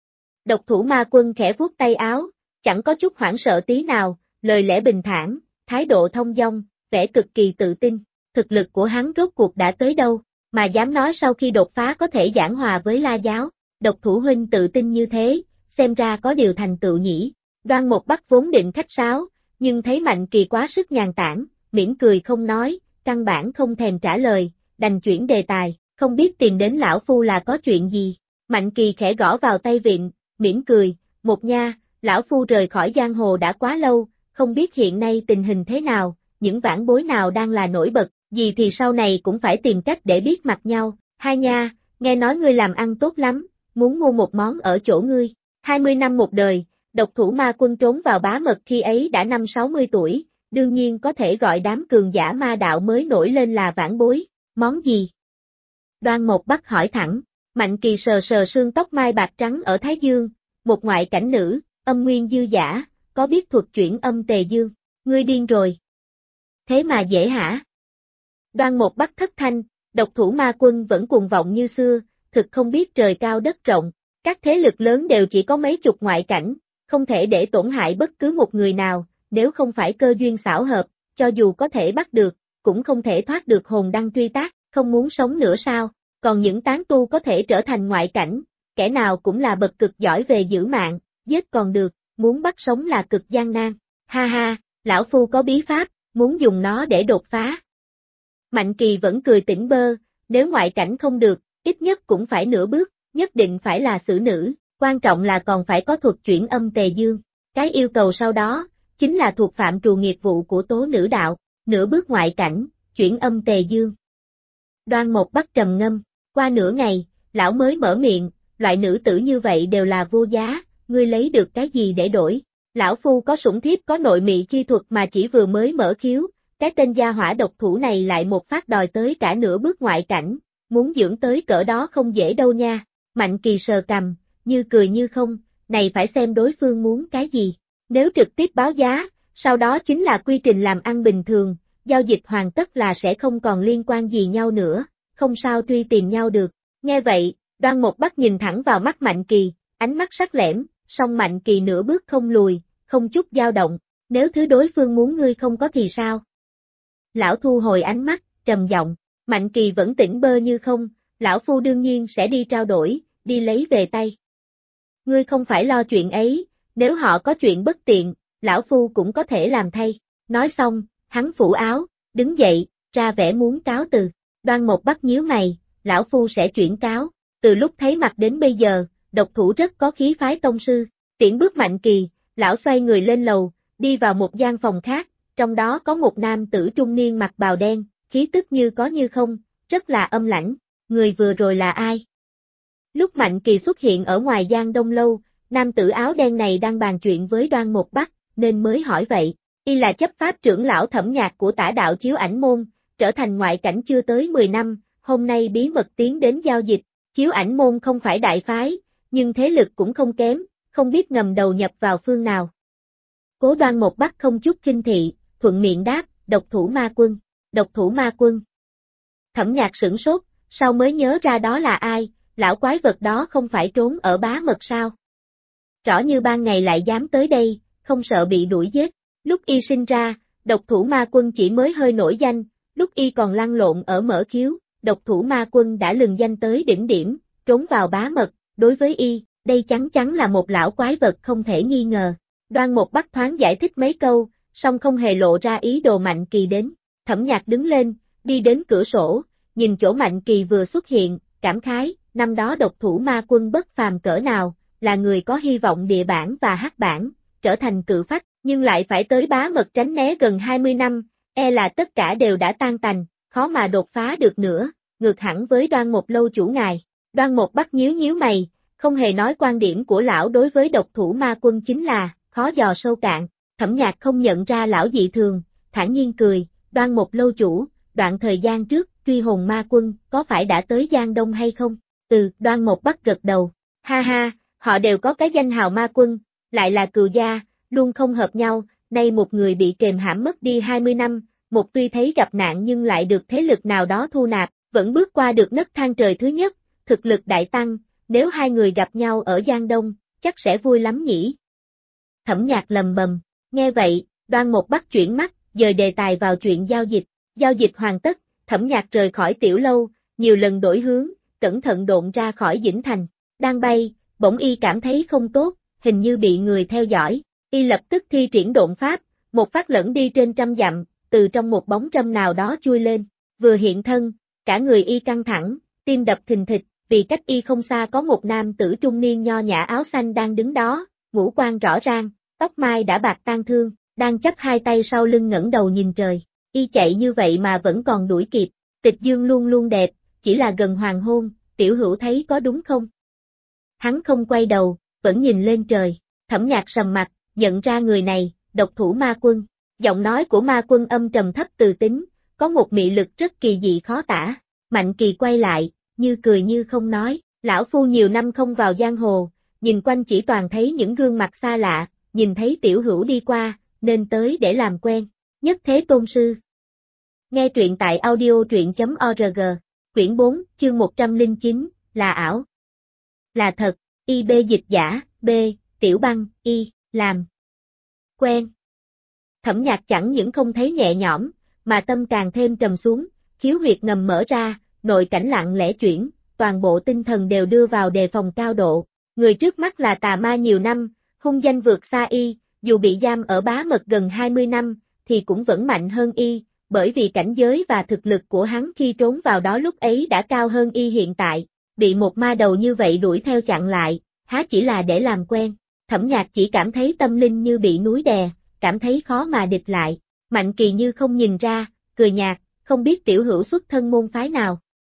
Độc thủ ma quân khẽ vuốt tay áo, chẳng có chút hoảng sợ tí nào, lời lẽ bình thản, thái độ thông dong, vẻ cực kỳ tự tin, thực lực của hắn rốt cuộc đã tới đâu, mà dám nói sau khi đột phá có thể giảng hòa với La Giáo, độc thủ huynh tự tin như thế, xem ra có điều thành tựu nhỉ. Đoan Một Bắc vốn định khách sáo, nhưng thấy Mạnh Kỳ quá sức nhàn tản, mỉm cười không nói, căn bản không thèm trả lời, đành chuyển đề tài, không biết tìm đến lão phu là có chuyện gì. Mạnh Kỳ khẽ gõ vào tay vịn, mỉm cười, một nha, lão phu rời khỏi giang hồ đã quá lâu, không biết hiện nay tình hình thế nào, những vãn bối nào đang là nổi bật, gì thì sau này cũng phải tìm cách để biết mặt nhau, hai nha, nghe nói ngươi làm ăn tốt lắm, muốn mua một món ở chỗ ngươi, 20 năm một đời, độc thủ ma quân trốn vào bá mật khi ấy đã 50-60 tuổi, đương nhiên có thể gọi đám cường giả ma đạo mới nổi lên là vãn bối, món gì? Đoan Mộc Bắc hỏi thẳng, Mạnh Kỳ sờ sờ sương tóc mai bạc trắng ở Thái Dương, một ngoại cảnh nữ, âm nguyên dư giả, có biết thuật chuyển âm tề dương, ngươi điên rồi. Thế mà dễ hả? Đoan Mộc Bắc thất thanh, độc thủ ma quân vẫn cuồng vọng như xưa, thực không biết trời cao đất rộng, các thế lực lớn đều chỉ có mấy chục ngoại cảnh, không thể để tổn hại bất cứ một người nào, nếu không phải cơ duyên xảo hợp, cho dù có thể bắt được, cũng không thể thoát được hồn đăng truy tác, không muốn sống nữa sao, còn những tán tu có thể trở thành ngoại cảnh, kẻ nào cũng là bậc cực giỏi về giữ mạng, giết còn được, muốn bắt sống là cực gian nan, ha ha, lão phu có bí pháp, muốn dùng nó để đột phá. Mạnh Kỳ vẫn cười tỉnh bơ, nếu ngoại cảnh không được, ít nhất cũng phải nửa bước, nhất định phải là xử nữ, quan trọng là còn phải có thuật chuyển âm tề dương. Cái yêu cầu sau đó, chính là thuộc phạm trù nghiệp vụ của tố nữ đạo, nửa bước ngoại cảnh, chuyển âm tề dương. Đoan Mộc Bắc trầm ngâm, qua nửa ngày, lão mới mở miệng, loại nữ tử như vậy đều là vô giá, ngươi lấy được cái gì để đổi? Lão phu có sủng thiếp có nội mị chi thuật mà chỉ vừa mới mở khiếu, cái tên gia hỏa độc thủ này lại một phát đòi tới cả nửa bước ngoại cảnh, muốn dưỡng tới cỡ đó không dễ đâu nha. Mạnh Kỳ sờ cằm, như cười như không, này phải xem đối phương muốn cái gì. Nếu trực tiếp báo giá, sau đó chính là quy trình làm ăn bình thường, giao dịch hoàn tất là sẽ không còn liên quan gì nhau nữa, không sao truy tìm nhau được. Nghe vậy, Đoan Mộc Bắc nhìn thẳng vào mắt Mạnh Kỳ, ánh mắt sắc lẻm, song Mạnh Kỳ nửa bước không lùi, không chút dao động, nếu thứ đối phương muốn ngươi không có thì sao? Lão thu hồi ánh mắt, trầm giọng, Mạnh Kỳ vẫn tỉnh bơ như không, lão phu đương nhiên sẽ đi trao đổi, đi lấy về tay. Ngươi không phải lo chuyện ấy, nếu họ có chuyện bất tiện, lão phu cũng có thể làm thay. Nói xong, hắn phủ áo, đứng dậy, ra vẻ muốn cáo từ. Đoan Mộc Bắc nhíu mày, lão phu sẽ chuyển cáo. Từ lúc thấy mặt đến bây giờ, độc thủ rất có khí phái tông sư. Tiễn bước Mạnh Kỳ, lão xoay người lên lầu, đi vào một gian phòng khác, trong đó có một nam tử trung niên mặc bào đen, khí tức như có như không, rất là âm lãnh. Người vừa rồi là ai? Lúc Mạnh Kỳ xuất hiện ở ngoài gian đông lâu, nam tử áo đen này đang bàn chuyện với Đoan Mộc Bắc, nên mới hỏi vậy. Y là chấp pháp trưởng lão Thẩm Nhạc của Tả Đạo Chiếu Ảnh Môn, trở thành ngoại cảnh chưa tới 10 năm, hôm nay bí mật tiến đến giao dịch. Chiếu Ảnh Môn không phải đại phái, nhưng thế lực cũng không kém, không biết ngầm đầu nhập vào phương nào. Cố Đoan Mộc Bắc không chút khinh thị, thuận miệng đáp, độc thủ ma quân. Độc thủ ma quân. Thẩm Nhạc sửng sốt, sau mới nhớ ra đó là ai, lão quái vật đó không phải trốn ở bá mật sao? Rõ như ban ngày lại dám tới đây, không sợ bị đuổi giết. Lúc y sinh ra, độc thủ ma quân chỉ mới hơi nổi danh, lúc y còn lăn lộn ở mở khiếu, độc thủ ma quân đã lừng danh tới đỉnh điểm, trốn vào bá mật, đối với y, đây chắc chắn là một lão quái vật không thể nghi ngờ. Đoan Mộc Bắc thoáng giải thích mấy câu, song không hề lộ ra ý đồ Mạnh Kỳ đến. Thẩm Nhạc đứng lên, đi đến cửa sổ, nhìn chỗ Mạnh Kỳ vừa xuất hiện, cảm khái, năm đó độc thủ ma quân bất phàm cỡ nào, là người có hy vọng địa bản và hắc bản, trở thành cự phách, nhưng lại phải tới bá mật tránh né gần 20 năm, e là tất cả đều đã tan tành, khó mà đột phá được nữa, ngược hẳn với Đoan Mộc lâu chủ ngài. Đoan Mộc Bắc nhíu nhíu mày, không hề nói quan điểm của lão đối với độc thủ ma quân chính là, khó dò sâu cạn. Thẩm Nhạc không nhận ra lão dị thường, thản nhiên cười, Đoan Mộc lâu chủ, đoạn thời gian trước, truy hồn ma quân, có phải đã tới Giang Đông hay không? Đoan Mộc Bắc gật đầu, ha ha, họ đều có cái danh hào ma quân, lại là cừu gia, luôn không hợp nhau, nay một người bị kềm hãm mất đi 20 năm, một tuy thấy gặp nạn nhưng lại được thế lực nào đó thu nạp, vẫn bước qua được nấc thang trời thứ nhất, thực lực đại tăng, nếu hai người gặp nhau ở Giang Đông, chắc sẽ vui lắm nhỉ. Thẩm Nhạc lầm bầm, nghe vậy, Đoan Mộc Bắc chuyển mắt, dời đề tài vào chuyện giao dịch hoàn tất, Thẩm Nhạc rời khỏi tiểu lâu, nhiều lần đổi hướng, cẩn thận độn ra khỏi Dĩnh Thành, đang bay, bỗng y cảm thấy không tốt, hình như bị người theo dõi, y lập tức thi triển độn pháp, một phát lẫn đi trên 100 dặm, từ trong một bóng râm nào đó chui lên, vừa hiện thân, cả người y căng thẳng, tim đập thình thịch, vì cách y không xa có một nam tử trung niên nho nhã áo xanh đang đứng đó, ngũ quan rõ ràng, tóc mai đã bạc tan thương, đang chắp hai tay sau lưng ngẩng đầu nhìn trời. y chạy như vậy mà vẫn còn đuổi kịp, tịch dương luôn luôn đẹp, chỉ là gần hoàng hôn, tiểu hữu thấy có đúng không? Hắn không quay đầu, vẫn nhìn lên trời, Thẩm Nhạc sầm mặt, nhận ra người này, độc thủ ma quân. Giọng nói của ma quân âm trầm thấp từ tính, có một mị lực rất kỳ dị khó tả. Mạnh Kỳ quay lại, như cười như không nói, lão phu nhiều năm không vào giang hồ, nhìn quanh chỉ toàn thấy những gương mặt xa lạ, nhìn thấy tiểu hữu đi qua, nên tới để làm quen. Nhất Thế Tôn Sư. Nghe truyện tại audio truyện.org, quyển 4, chương 109, là ảo. Là thật, IB dịch giả, B, Tiểu Băng, Y, làm. Quen. Thẩm Nhạc chẳng những không thấy nhẹ nhõm, mà tâm càng thêm trầm xuống, khiếu huyệt ngầm mở ra, nội cảnh lặng lẽ chuyển, toàn bộ tinh thần đều đưa vào đề phòng cao độ. Người trước mắt là tà ma nhiều năm, hung danh vượt xa y, dù bị giam ở Bá Mật gần 20 năm, thì cũng vẫn mạnh hơn y, bởi vì cảnh giới và thực lực của hắn khi trốn vào đó lúc ấy đã cao hơn y hiện tại, bị một ma đầu như vậy đuổi theo chặn lại, há chỉ là để làm quen. Thẩm Nhạc chỉ cảm thấy tâm linh như bị núi đè, cảm thấy khó mà địch lại. Mạnh Kỳ như không nhìn ra, cười nhạt, không biết tiểu hữu xuất thân môn phái nào.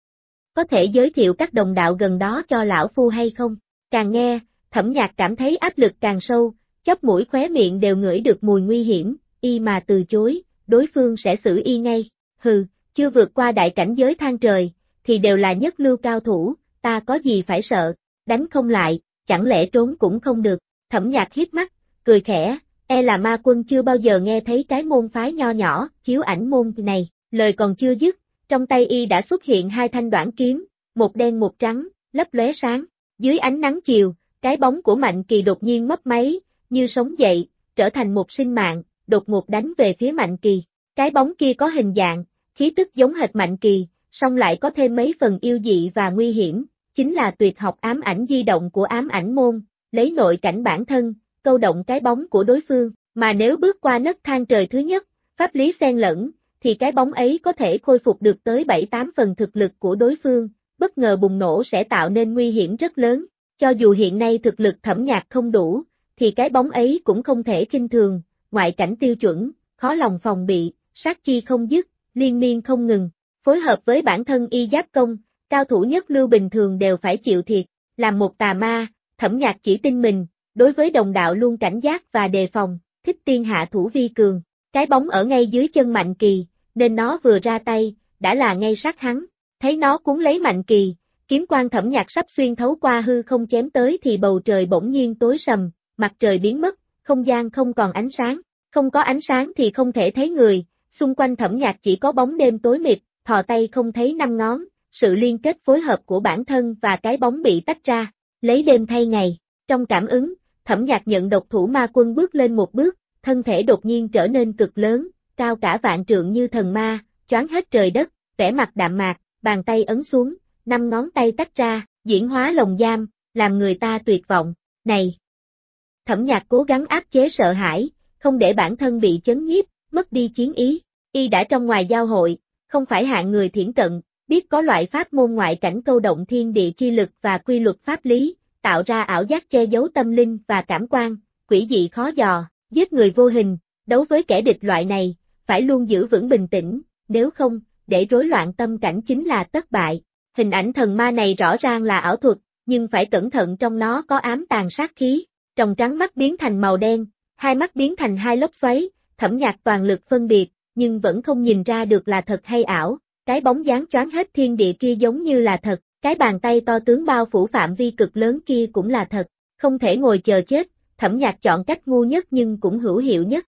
Có thể giới thiệu các đồng đạo gần đó cho lão phu hay không? Càng nghe, Thẩm Nhạc cảm thấy áp lực càng sâu, chóp mũi khóe miệng đều ngửi được mùi nguy hiểm, y mà từ chối, đối phương sẽ xử y ngay. Hừ, chưa vượt qua đại cảnh giới thang trời, thì đều là nhất lưu cao thủ, ta có gì phải sợ, đánh không lại, chẳng lẽ trốn cũng không được. Thẩm Nhạc hiếp mắt, cười khẽ, e là ma quân chưa bao giờ nghe thấy cái môn phái nho nhỏ, chiếu ảnh môn này, lời còn chưa dứt, trong tay y đã xuất hiện hai thanh đoản kiếm, một đen một trắng, lấp lóe sáng, dưới ánh nắng chiều, cái bóng của Mạnh Kỳ đột nhiên mấp máy, như sống dậy, trở thành một sinh mạng, đột ngột đánh về phía Mạnh Kỳ, cái bóng kia có hình dạng, khí tức giống hệt Mạnh Kỳ, song lại có thêm mấy phần yêu dị và nguy hiểm, chính là tuyệt học ám ảnh di động của ám ảnh môn, lấy nội cảnh bản thân, câu động cái bóng của đối phương, mà nếu bước qua nấc thang trời thứ nhất, pháp lý xen lẫn, thì cái bóng ấy có thể khôi phục được tới 7-8 phần thực lực của đối phương, bất ngờ bùng nổ sẽ tạo nên nguy hiểm rất lớn, cho dù hiện nay thực lực Thẩm Nhạc không đủ, thì cái bóng ấy cũng không thể khinh thường, ngoại cảnh tiêu chuẩn, khó lòng phòng bị, sát chi không dứt, liên miên không ngừng, phối hợp với bản thân y giáp công, cao thủ nhất lưu bình thường đều phải chịu thiệt, làm một tà ma, Thẩm Nhạc chỉ tin mình, đối với đồng đạo luôn cảnh giác và đề phòng, thích tiên hạ thủ vi cường, cái bóng ở ngay dưới chân Mạnh Kỳ, nên nó vừa ra tay, đã là ngay sát hắn, thấy nó cuốn lấy Mạnh Kỳ, kiếm quang Thẩm Nhạc sắp xuyên thấu qua hư không chém tới thì bầu trời bỗng nhiên tối sầm, mặt trời biến mất, không gian không còn ánh sáng, không có ánh sáng thì không thể thấy người, xung quanh Thẩm Nhạc chỉ có bóng đêm tối mịt, thò tay không thấy năm ngón, sự liên kết phối hợp của bản thân và cái bóng bị tách ra, lấy đêm thay ngày, trong cảm ứng, Thẩm Nhạc nhận độc thủ ma quân bước lên một bước, thân thể đột nhiên trở nên cực lớn, cao cả vạn trượng như thần ma, choáng hết trời đất, vẻ mặt đạm mạc, bàn tay ấn xuống, 5 ngón tay tách ra, diễn hóa lồng giam, làm người ta tuyệt vọng, này. Thẩm Nhạc cố gắng áp chế sợ hãi, không để bản thân bị chấn nhiếp, mất đi chiến ý, y đã trong ngoài giao hội, không phải hạng người thiển cận, biết có loại pháp môn ngoại cảnh câu động thiên địa chi lực và quy luật pháp lý, tạo ra ảo giác che giấu tâm linh và cảm quan, quỷ dị khó dò, giết người vô hình, đấu với kẻ địch loại này, phải luôn giữ vững bình tĩnh, nếu không, để rối loạn tâm cảnh chính là thất bại. Hình ảnh thần ma này rõ ràng là ảo thuật, nhưng phải cẩn thận trong nó có ám tàng sát khí, tròng trắng mắt biến thành màu đen, hai mắt biến thành hai lốc xoáy, Thẩm Nhạc toàn lực phân biệt, nhưng vẫn không nhìn ra được là thật hay ảo, cái bóng dáng choáng hết thiên địa kia giống như là thật, cái bàn tay to tướng bao phủ phạm vi cực lớn kia cũng là thật, không thể ngồi chờ chết, Thẩm Nhạc chọn cách ngu nhất nhưng cũng hữu hiệu nhất.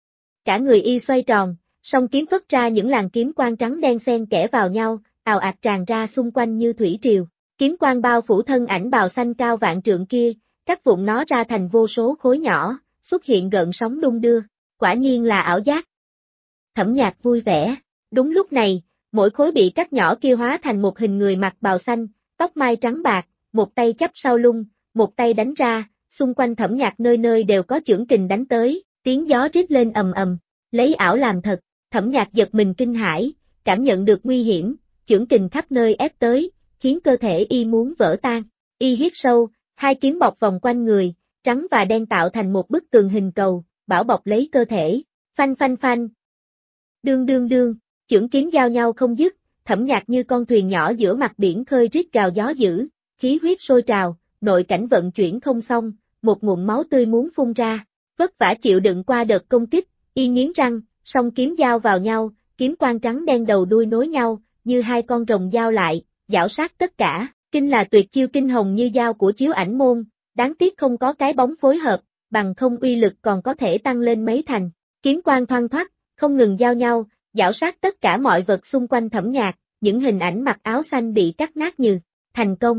Cả người y xoay tròn, song kiếm phất ra những làn kiếm quang trắng đen xen kẽ vào nhau, ào ạt tràn ra xung quanh như thủy triều, kiếm quang bao phủ thân ảnh bào xanh cao vạn trượng kia, cắt vụn nó ra thành vô số khối nhỏ, xuất hiện gợn sóng đung đưa, quả nhiên là ảo giác. Thẩm Nhạc vui vẻ, đúng lúc này, mỗi khối bị cắt nhỏ kia hóa thành một hình người mặc bào xanh, tóc mai trắng bạc, một tay chắp sau lưng, một tay đánh ra, xung quanh Thẩm Nhạc nơi nơi đều có chưởng kình đánh tới, tiếng gió rít lên ầm ầm, lấy ảo làm thật, Thẩm Nhạc giật mình kinh hãi, cảm nhận được nguy hiểm, chưởng kình khắp nơi ép tới, khiến cơ thể y muốn vỡ tan, y hít sâu, hai kiếm bọc vòng quanh người, trắng và đen tạo thành một bức tường hình cầu, bảo bọc lấy cơ thể, phanh phanh phanh. Đương đương đương, chưởng kiếm giao nhau không dứt, Thẩm Nhạc như con thuyền nhỏ giữa mặt biển khơi rít gào gió dữ, khí huyết sôi trào, nội cảnh vận chuyển không xong, một ngụm máu tươi muốn phun ra, vất vả chịu đựng qua đợt công kích, y nghiến răng, song kiếm giao vào nhau, kiếm quang trắng đen đầu đuôi nối nhau, như hai con rồng giao lại, giảo sát tất cả, kinh là tuyệt chiêu kinh hồng như dao của Chiếu Ảnh Môn, đáng tiếc không có cái bóng phối hợp, bằng không uy lực còn có thể tăng lên mấy thành, kiếm quang thoăn thoắt, không ngừng giao nhau, giảo sát tất cả mọi vật xung quanh Thẩm Nhạc, những hình ảnh mặc áo xanh bị cắt nát như thành công.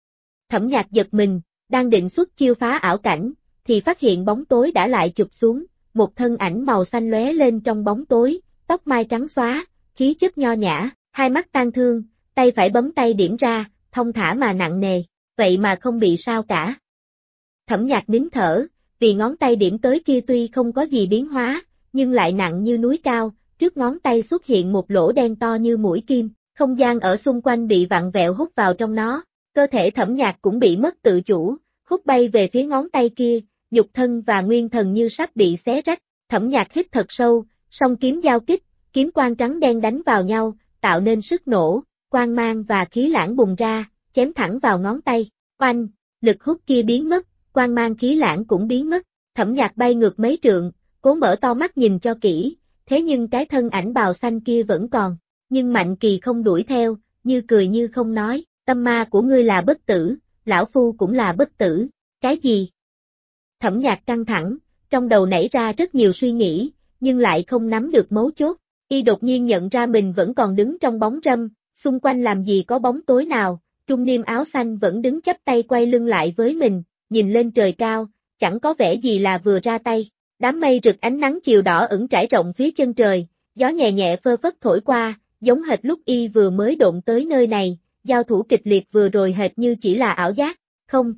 Thẩm Nhạc giật mình, đang định xuất chiêu phá ảo cảnh, thì phát hiện bóng tối đã lại chụp xuống, một thân ảnh màu xanh lóe lên trong bóng tối, tóc mai trắng xóa, khí chất nho nhã, hai mắt tang thương, tay phải bấm tay điểm ra, thông thả mà nặng nề, vậy mà không bị sao cả. Thẩm Nhạc nín thở, vì ngón tay điểm tới kia tuy không có gì biến hóa, nhưng lại nặng như núi cao, trước ngón tay xuất hiện một lỗ đen to như mũi kim, không gian ở xung quanh bị vặn vẹo hút vào trong nó, cơ thể Thẩm Nhạc cũng bị mất tự chủ, hút bay về phía ngón tay kia, nhục thân và nguyên thần như sắp bị xé rách, Thẩm Nhạc hít thật sâu, song kiếm giao kích, kiếm quang trắng đen đánh vào nhau, tạo nên sức nổ, quang mang và khí lãng bùng ra, chém thẳng vào ngón tay, oanh, lực hút kia biến mất, quang mang khí lãng cũng biến mất, Thẩm Nhạc bay ngược mấy trượng, cố mở to mắt nhìn cho kỹ, thế nhưng cái thân ảnh bào xanh kia vẫn còn, nhưng Mạnh Kỳ không đuổi theo, như cười như không nói, tâm ma của ngươi là bất tử, lão phu cũng là bất tử, cái gì? Thẩm Nhạc căng thẳng, trong đầu nảy ra rất nhiều suy nghĩ, nhưng lại không nắm được mấu chốt, y đột nhiên nhận ra mình vẫn còn đứng trong bóng râm, xung quanh làm gì có bóng tối nào, trung niên áo xanh vẫn đứng chắp tay quay lưng lại với mình, nhìn lên trời cao, chẳng có vẻ gì là vừa ra tay. Đám mây rực ánh nắng chiều đỏ ửng trải rộng phía chân trời, gió nhẹ nhẹ phơ phất thổi qua, giống hệt lúc y vừa mới độn tới nơi này, giao thủ kịch liệt vừa rồi hệt như chỉ là ảo giác, không.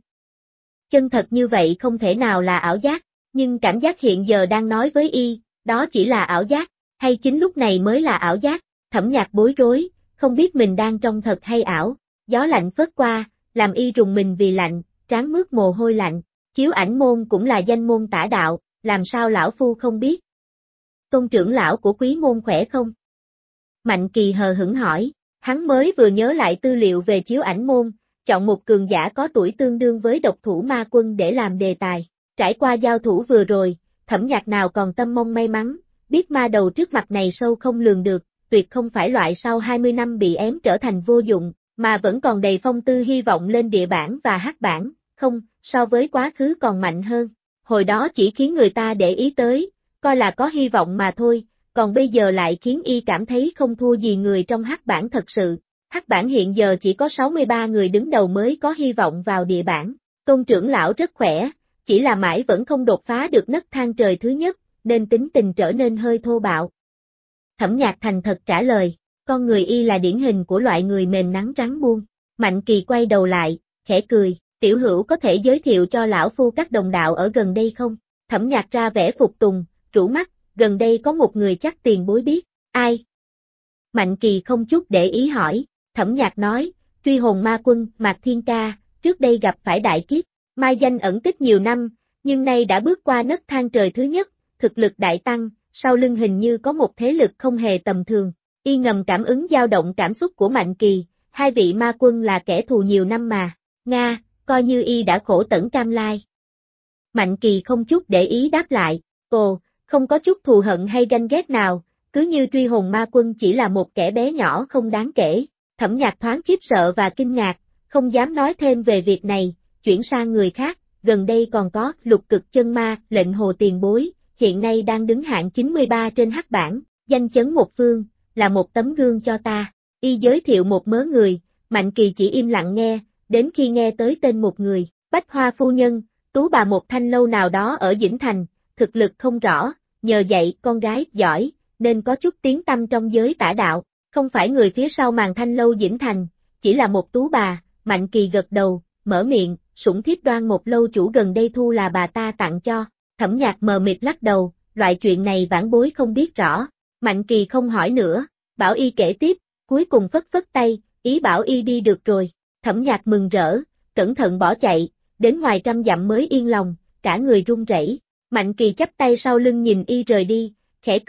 Chân thật như vậy không thể nào là ảo giác, nhưng cảm giác hiện giờ đang nói với y, đó chỉ là ảo giác, hay chính lúc này mới là ảo giác, Thẩm Nhạc bối rối, không biết mình đang trong thật hay ảo, gió lạnh phất qua, làm y rùng mình vì lạnh, trán mướt mồ hôi lạnh, Chiếu Ảnh Môn cũng là danh môn tả đạo. Làm sao lão phu không biết? Tôn trưởng lão của Quý môn khỏe không? Mạnh Kỳ hờ hững hỏi, hắn mới vừa nhớ lại tư liệu về Chiếu Ảnh Môn, chọn một cường giả có tuổi tương đương với độc thủ ma quân để làm đề tài. Trải qua giao thủ vừa rồi, Thẩm Nhạc nào còn tâm mong may mắn, biết ma đầu trước mặt này sâu không lường được, tuyệt không phải loại sau 20 năm bị ém trở thành vô dụng, mà vẫn còn đầy phong tư hy vọng lên địa bảng và hắc bảng, không, so với quá khứ còn mạnh hơn. Hồi đó chỉ khiến người ta để ý tới, coi là có hy vọng mà thôi, còn bây giờ lại khiến y cảm thấy không thua gì người trong hắc bảng thật sự. Hắc bảng hiện giờ chỉ có 63 người đứng đầu mới có hy vọng vào địa bảng. Tôn trưởng lão rất khỏe, chỉ là mãi vẫn không đột phá được nấc thang trời thứ nhất, nên tính tình trở nên hơi thô bạo. Thẩm Nhạc thành thật trả lời, con người y là điển hình của loại người mềm nắng rắn buông. Mạnh Kỳ quay đầu lại, khẽ cười. Tiểu hữu có thể giới thiệu cho lão phu các đồng đạo ở gần đây không? Thẩm Nhạc ra vẻ phục tùng, rũ mắt, gần đây có một người chắc tiền bối biết, ai? Mạnh Kỳ không chút để ý hỏi, Thẩm Nhạc nói, truy hồn ma quân, Mạc Thiên Ca, trước đây gặp phải đại kiếp, mai danh ẩn tích nhiều năm, nhưng nay đã bước qua nấc thang trời thứ nhất, thực lực đại tăng, sau lưng hình như có một thế lực không hề tầm thường, y ngầm cảm ứng dao động cảm xúc của Mạnh Kỳ, hai vị ma quân là kẻ thù nhiều năm mà, Nga. Coi như y đã khổ tẩn cam lai. Mạnh Kỳ không chút để ý đáp lại, không có chút thù hận hay ganh ghét nào, cứ như truy hồn ma quân chỉ là một kẻ bé nhỏ không đáng kể. Thẩm Nhạc thoáng khiếp sợ và kinh ngạc, không dám nói thêm về việc này, chuyển sang người khác, gần đây còn có Lục Cực Chân Ma, Lệnh Hồ tiền bối, hiện nay đang đứng hạng 93 trên hắc bảng, danh chấn một phương, là một tấm gương cho ta. Y giới thiệu một mớ người, Mạnh Kỳ chỉ im lặng nghe. Đến khi nghe tới tên một người, Bách Hoa phu nhân, tú bà một thanh lâu nào đó ở Dĩnh Thành, thực lực không rõ, nhờ vậy con gái giỏi, nên có chút tiếng tăm trong giới tả đạo, không phải người phía sau màn thanh lâu Dĩnh Thành, chỉ là một tú bà. Mạnh Kỳ gật đầu, mở miệng, Sủng Thiếp Đoan một lâu chủ gần đây thu là bà ta tặng cho. Thẩm Nhạc mờ mịt lắc đầu, loại chuyện này vãn bối không biết rõ. Mạnh Kỳ không hỏi nữa, bảo y kể tiếp, cuối cùng phất phất tay, ý bảo y đi được rồi. Thẩm Nhạc mừng rỡ, cẩn thận bỏ chạy, đến ngoài 100 dặm mới yên lòng, cả người run rẩy. Mạnh Kỳ chắp tay sau lưng nhìn y rời đi, khẽ cười,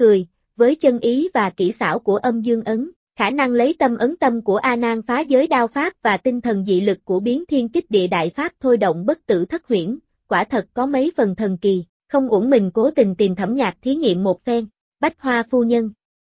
với chân ý và kỹ xảo của âm dương ấn, khả năng lấy tâm ấn tâm của A Nan phá giới đao pháp và tinh thần dị lực của biến thiên kích địa đại pháp thôi động bất tử thất huyễn, quả thật có mấy phần thần kỳ, không uổng mình cố tình tìm Thẩm Nhạc thí nghiệm một phen. Bách Hoa phu nhân.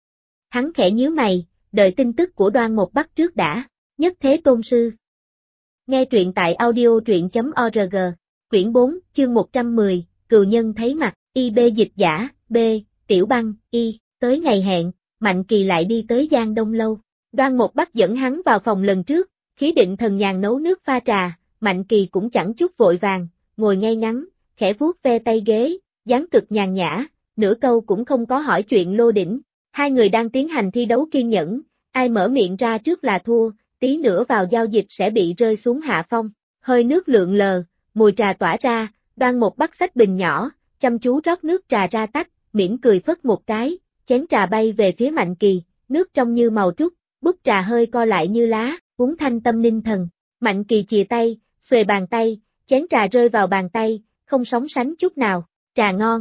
Hắn khẽ nhíu mày, đợi tin tức của Đoan Mộc Bắc trước đã. Nhất Thế Tôn Sư. Nghe truyện tại audio.truyện.org, quyển 4, chương 110, Cừu Nhân thấy mặt, IB dịch giả, B, Tiểu Băng, Y, tới ngày hẹn, Mạnh Kỳ lại đi tới Giang Đông Lâu. Đoan Mộc Bắc dẫn hắn vào phòng lần trước, khí định thần nhàn nấu nước pha trà, Mạnh Kỳ cũng chẳng chút vội vàng, ngồi ngay ngắn, khẽ vuốt ve tay ghế, dáng cực nhàn nhã, nửa câu cũng không có hỏi chuyện Lô Đỉnh. Hai người đang tiến hành thi đấu kiên nhẫn, ai mở miệng ra trước là thua, tí nữa vào giao dịch sẽ bị rơi xuống hạ phong. Hơi nước lượn lờ, mùi trà tỏa ra, Đoan Mộc Bắc xách bình nhỏ, chăm chú rót nước trà ra tách, mỉm cười phất một cái, chén trà bay về phía Mạnh Kỳ, nước trong như màu trúc, bút trà hơi co lại như lá, uống thanh tâm ninh thần. Mạnh Kỳ chìa tay, xuề bàn tay, chén trà rơi vào bàn tay, không sóng sánh chút nào, trà ngon.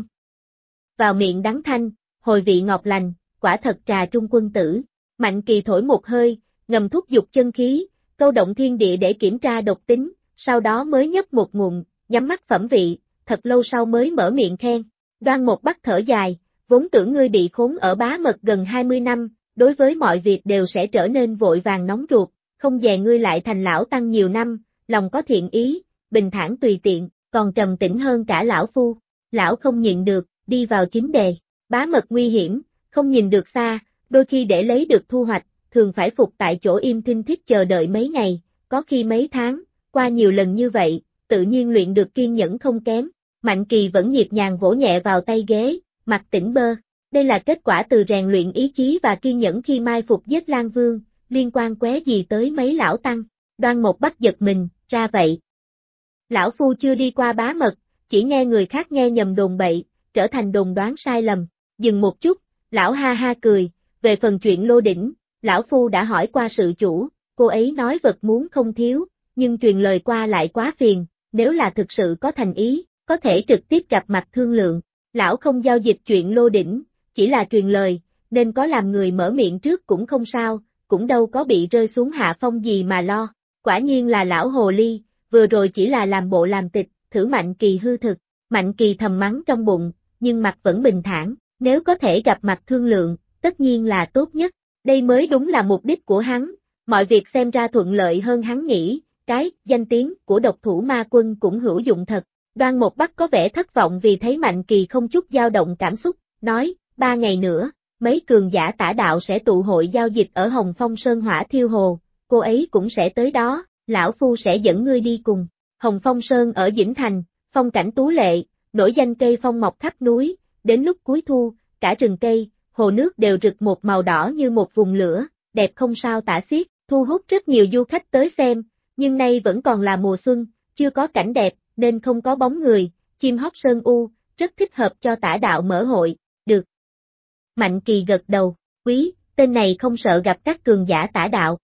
Vào miệng đắng thanh, hồi vị ngọt lành, quả thật trà trung quân tử. Mạnh Kỳ thổi một hơi, ngầm thúc giục chân khí, câu động thiên địa để kiểm tra độc tính, sau đó mới nhấp một ngụm, nhắm mắt phẩm vị, thật lâu sau mới mở miệng khen. Đoan Mộc Bắc thở dài, vốn tưởng ngươi bị khốn ở Bá Mật gần 20 năm, đối với mọi việc đều sẽ trở nên vội vàng nóng ruột, không dè ngươi lại thành lão tăng nhiều năm, lòng có thiện ý, bình thản tùy tiện, còn trầm tĩnh hơn cả lão phu. Lão không nhịn được, đi vào chính đề. Bá Mật nguy hiểm, không nhìn được xa, đôi khi để lấy được thu hoạch, thường phải phục tại chỗ im thinh thích chờ đợi mấy ngày, có khi mấy tháng, qua nhiều lần như vậy, tự nhiên luyện được kiên nhẫn không kém. Mạnh Kỳ vẫn nhịp nhàng vỗ nhẹ vào tay ghế, mặt tỉnh bơ. Đây là kết quả từ rèn luyện ý chí và kiên nhẫn khi mai phục giết Lan Vương, liên quan qué gì tới mấy lão tăng. Đoan Mộc Bắc giật mình, ra vậy. Lão phu chưa đi qua Bá Mật, chỉ nghe người khác nghe nhầm đồn bậy, trở thành đồn đoán sai lầm. Dừng một chút, lão ha ha cười, về phần chuyện Lô Đỉnh, lão phu đã hỏi qua sự chủ, cô ấy nói vật muốn không thiếu, nhưng truyền lời qua lại quá phiền, nếu là thực sự có thành ý, có thể trực tiếp gặp mặt thương lượng. Lão không giao dịch chuyện Lô Đỉnh, chỉ là truyền lời, nên có làm người mở miệng trước cũng không sao, cũng đâu có bị rơi xuống hạ phong gì mà lo. Quả nhiên là lão hồ ly, vừa rồi chỉ là làm bộ làm tịch, thử Mạnh Kỳ hư thực. Mạnh Kỳ thầm mắng trong bụng, nhưng mặt vẫn bình thản, nếu có thể gặp mặt thương lượng, tất nhiên là tốt nhất. Đây mới đúng là mục đích của hắn, mọi việc xem ra thuận lợi hơn hắn nghĩ, cái danh tiếng của độc thủ ma quân cũng hữu dụng thật. Đoan Mộc Bắc có vẻ thất vọng vì thấy Mạnh Kỳ không chút dao động cảm xúc, nói, 3 ngày nữa, mấy cường giả tả đạo sẽ tụ hội giao dịch ở Hồng Phong Sơn Hỏa Thiêu Hồ, cô ấy cũng sẽ tới đó, lão phu sẽ dẫn ngươi đi cùng. Hồng Phong Sơn ở Dĩnh Thành, phong cảnh tú lệ, nổi danh cây phong mọc khắp núi, đến lúc cuối thu, cả rừng cây, hồ nước đều rực một màu đỏ như một vùng lửa, đẹp không sao tả xiết, thu hút rất nhiều du khách tới xem, nhưng nay vẫn còn là mùa xuân, chưa có cảnh đẹp, nên không có bóng người, chim hót sơn u, rất thích hợp cho tả đạo mở hội, được. Mạnh Kỳ gật đầu, quý, tên này không sợ gặp các cường giả tả đạo.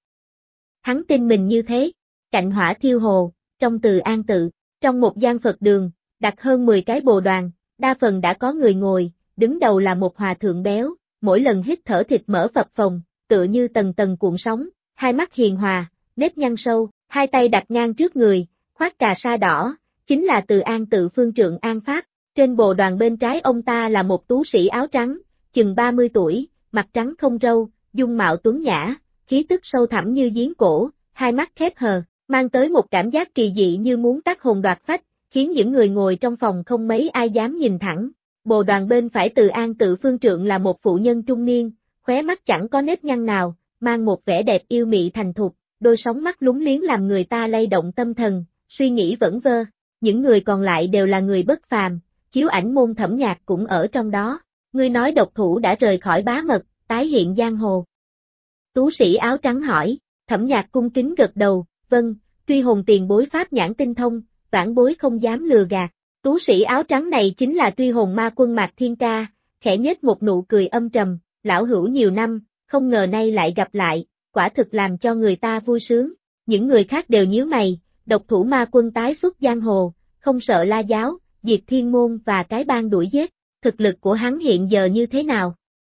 Hắn tin mình như thế, cạnh Hỏa Thiêu Hồ, trong Từ An tự, trong một gian Phật đường, đặt hơn 10 cái bồ đoàn, đa phần đã có người ngồi, đứng đầu là một hòa thượng béo, mỗi lần hít thở thịt mỡ phập phồng, tựa như tầng tầng cuộn sóng, hai mắt hiền hòa, nếp nhăn sâu, hai tay đặt ngang trước người, khoác cà sa đỏ, chính là Từ An tự phương trượng An Pháp. Trên bồ đoàn bên trái ông ta là một tú sĩ áo trắng, chừng 30 tuổi, mặt trắng không râu, dung mạo tuấn nhã, khí tức sâu thẳm như giếng cổ, hai mắt khép hờ, mang tới một cảm giác kỳ dị như muốn tác hồn đoạt phách, khiến những người ngồi trong phòng không mấy ai dám nhìn thẳng. Bồ đoàn bên phải Từ An tự phương trượng là một phụ nhân trung niên, khóe mắt chẳng có nếp nhăn nào, mang một vẻ đẹp yêu mị thành thục, đôi sóng mắt lúng liếng làm người ta lay động tâm thần, suy nghĩ vẩn vơ. Những người còn lại đều là người bất phàm, chiếu ảnh môn Thẩm Nhạc cũng ở trong đó. Ngươi nói độc thủ đã rời khỏi Bá Mật, tái hiện giang hồ. Tú sĩ áo trắng hỏi, Thẩm Nhạc cung kính gật đầu, vâng, truy hồn tiền bối pháp nhãn tinh thông, vãn bối không dám lừa gạt. Tú sĩ áo trắng này chính là truy hồn ma quân Mạc Thiên Ca, khẽ nhếch một nụ cười âm trầm, lão hữu nhiều năm, không ngờ nay lại gặp lại, quả thực làm cho người ta vui sướng. Những người khác đều nhíu mày, độc thủ ma quân tái xuất giang hồ, không sợ La Giáo, Diệt Thiên Môn và cái bang đuổi giết, thực lực của hắn hiện giờ như thế nào?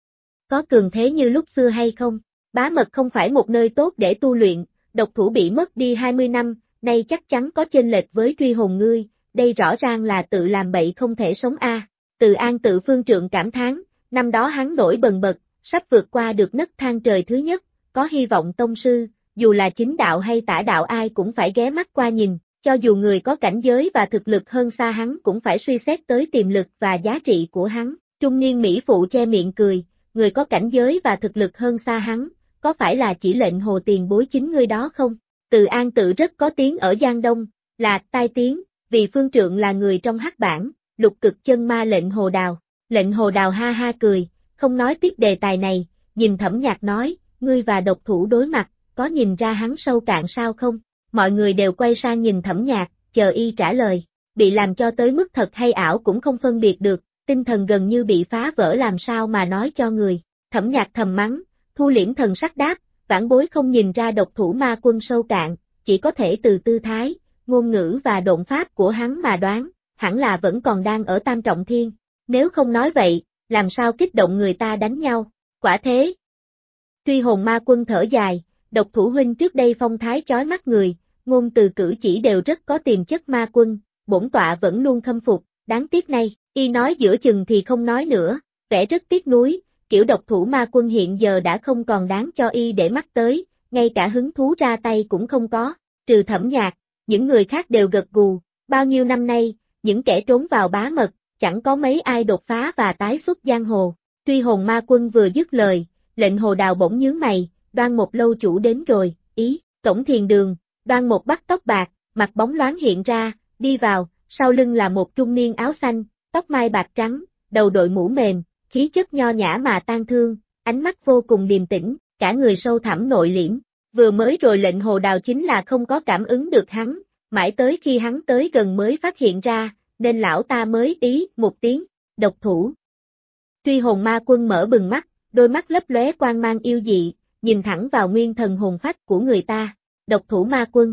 có cường thế như lúc xưa hay không? Bá mật không phải một nơi tốt để tu luyện, độc thủ bị mất đi 20 năm, nay chắc chắn có chênh lệch với truy hồn ngươi, đây rõ ràng là tự làm bậy không thể sống a. Từ An tự phương trượng cảm thán, năm đó hắn nổi bần bật, sắp vượt qua được nấc thang trời thứ nhất, có hy vọng tông sư, dù là chính đạo hay tả đạo ai cũng phải ghé mắt qua nhìn, cho dù người có cảnh giới và thực lực hơn xa hắn cũng phải suy xét tới tiềm lực và giá trị của hắn. Trung niên Mỹ phụ che miệng cười, người có cảnh giới và thực lực hơn xa hắn, có phải là chỉ lệnh hồ tiền bối chính ngươi đó không? Từ An tự rất có tiếng ở Giang Đông, là tai tiếng, vì phương trượng là người trong hắc bảng, lục cực chân ma lệnh hồ đào. Lệnh hồ đào ha ha cười, không nói tiếp đề tài này, nhìn Thẩm Nhạc nói, ngươi và độc thủ đối mặt, có nhìn ra hắn sâu cạn sao không? Mọi người đều quay sang nhìn Thẩm Nhạc, chờ y trả lời, bị làm cho tới mức thật hay ảo cũng không phân biệt được, tinh thần gần như bị phá vỡ làm sao mà nói cho người. Thẩm Nhạc thầm mắng, thu liễm thần sắc đáp, vãn bối không nhìn ra độc thủ ma quân sâu cạn, chỉ có thể từ tư thái, ngôn ngữ và độn pháp của hắn mà đoán, hẳn là vẫn còn đang ở Tam Trọng Thiên. Nếu không nói vậy, làm sao kích động người ta đánh nhau, quả thế. Truy hồn ma quân thở dài, độc thủ huynh trước đây phong thái chói mắt người, ngôn từ cử chỉ đều rất có tiềm chất ma quân, bổn tọa vẫn luôn khâm phục, đáng tiếc nay, y nói giữa chừng thì không nói nữa, vẻ rất tiếc nuối, kiểu độc thủ ma quân hiện giờ đã không còn đáng cho y để mắt tới, ngay cả hứng thú ra tay cũng không có, trừ Thẩm Nhạc, những người khác đều gật gù, bao nhiêu năm nay, những kẻ trốn vào bá mật, chẳng có mấy ai đột phá và tái xuất giang hồ. Truy hồn ma quân vừa dứt lời, lệnh hồ đào bỗng nhướng mày, Đoan Một lâu chủ đến rồi, ý, cổng thiền đường, Đoan Một bắt tóc bạc, mặt bóng loáng hiện ra, đi vào, sau lưng là một trung niên áo xanh, tóc mai bạc trắng, đầu đội mũ mềm, khí chất nho nhã mà tang thương, ánh mắt vô cùng điềm tĩnh, cả người sâu thẳm nội liễm. Vừa mới rồi lệnh hồ đào chính là không có cảm ứng được hắn, mãi tới khi hắn tới gần mới phát hiện ra, nên lão ta mới ý một tiếng, độc thủ. Truy hồn ma quân mở bừng mắt, đôi mắt lấp lóe quang mang yêu dị, nhìn thẳng vào nguyên thần hồn phách của người ta, độc thủ ma quân.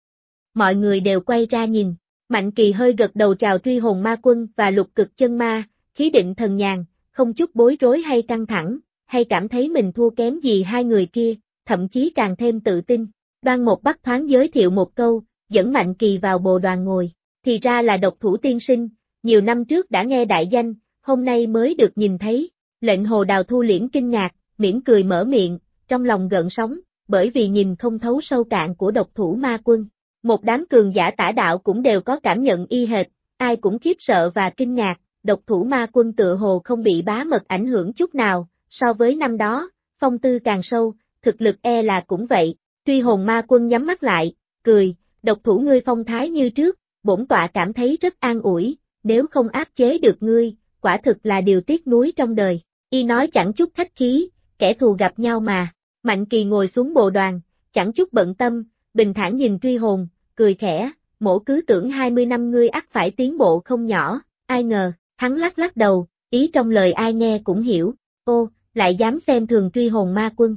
Mọi người đều quay ra nhìn, Mạnh Kỳ hơi gật đầu chào truy hồn ma quân và lục cực chân ma, khí định thần nhàn, không chút bối rối hay căng thẳng, hay cảm thấy mình thua kém gì hai người kia, thậm chí càng thêm tự tin. Đoan Một bắt thoáng giới thiệu một câu, dẫn Mạnh Kỳ vào bồ đoàn ngồi, thì ra là độc thủ tiên sinh, nhiều năm trước đã nghe đại danh, hôm nay mới được nhìn thấy. Lệnh hồ đào thu liễm kinh ngạc, mỉm cười mở miệng, trong lòng gợn sóng, bởi vì nhìn không thấu sâu cạn của độc thủ ma quân. Một đám cường giả tả đạo cũng đều có cảm nhận y hệt, ai cũng khiếp sợ và kinh ngạc, độc thủ ma quân tựa hồ không bị bá mật ảnh hưởng chút nào, so với năm đó, phong tư càng sâu, thực lực e là cũng vậy. Truy hồn ma quân nhắm mắt lại, cười, độc thủ ngươi phong thái như trước, bổn tọa cảm thấy rất an ủi, nếu không áp chế được ngươi, quả thực là điều tiếc nuối trong đời. Y nói chẳng chút khách khí, kẻ thù gặp nhau mà. Mạnh Kỳ ngồi xuống bồ đoàn, chẳng chút bận tâm, bình thản nhìn truy hồn, cười khẽ, mỗ cứ tưởng 20 năm ngươi ắt phải tiến bộ không nhỏ, ai ngờ, hắn lắc lắc đầu, ý trong lời ai nghe cũng hiểu, ô, lại dám xem thường truy hồn ma quân.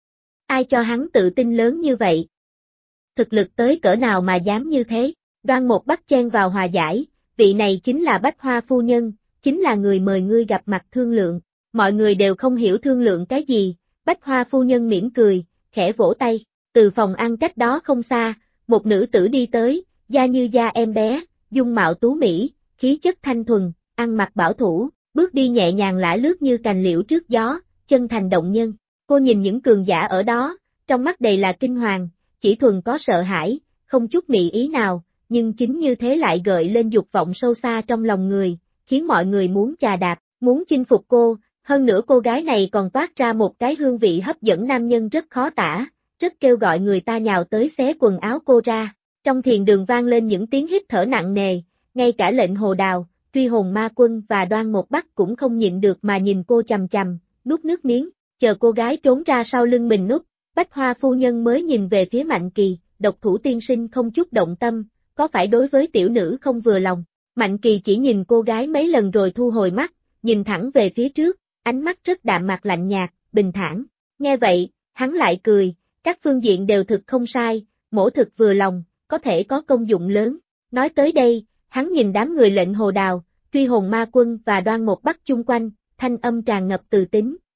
Ai cho hắn tự tin lớn như vậy? Thực lực tới cỡ nào mà dám như thế? Đoan Một bắt chen vào hòa giải, vị này chính là Bách Hoa phu nhân, chính là người mời ngươi gặp mặt thương lượng. Mọi người đều không hiểu thương lượng cái gì, Bách Hoa phu nhân mỉm cười, khẽ vỗ tay, từ phòng ăn cách đó không xa, một nữ tử đi tới, da như da em bé, dung mạo tú mỹ, khí chất thanh thuần, ăn mặc bảo thủ, bước đi nhẹ nhàng lả lướt như cành liễu trước gió, chân thành động nhân. Cô nhìn những cường giả ở đó, trong mắt đầy là kinh hoàng, chỉ thuần có sợ hãi, không chút mị ý nào, nhưng chính như thế lại gợi lên dục vọng sâu xa trong lòng người, khiến mọi người muốn chà đạp, muốn chinh phục cô. Hơn nữa cô gái này còn toát ra một cái hương vị hấp dẫn nam nhân rất khó tả, rất kêu gọi người ta nhào tới xé quần áo cô ra. Trong thiền đường vang lên những tiếng hít thở nặng nề, ngay cả lệnh hồ đào, truy hồn ma quân và Đoan Một Bắc cũng không nhịn được mà nhìn cô chằm chằm, nuốt nước miếng, chờ cô gái trốn ra sau lưng mình núp. Bách Hoa phu nhân mới nhìn về phía Mạnh Kỳ, độc thủ tiên sinh không chút động tâm, có phải đối với tiểu nữ không vừa lòng? Mạnh Kỳ chỉ nhìn cô gái mấy lần rồi thu hồi mắt, nhìn thẳng về phía trước. Ánh mắt rất đạm mạc lạnh nhạt, bình thản. Nghe vậy, hắn lại cười, các phương diện đều thực không sai, mỗ thực vừa lòng, có thể có công dụng lớn. Nói tới đây, hắn nhìn đám người lệnh hồ đào, truy hồn ma quân và Đoan Một Bắc chung quanh, thanh âm tràn ngập từ tính,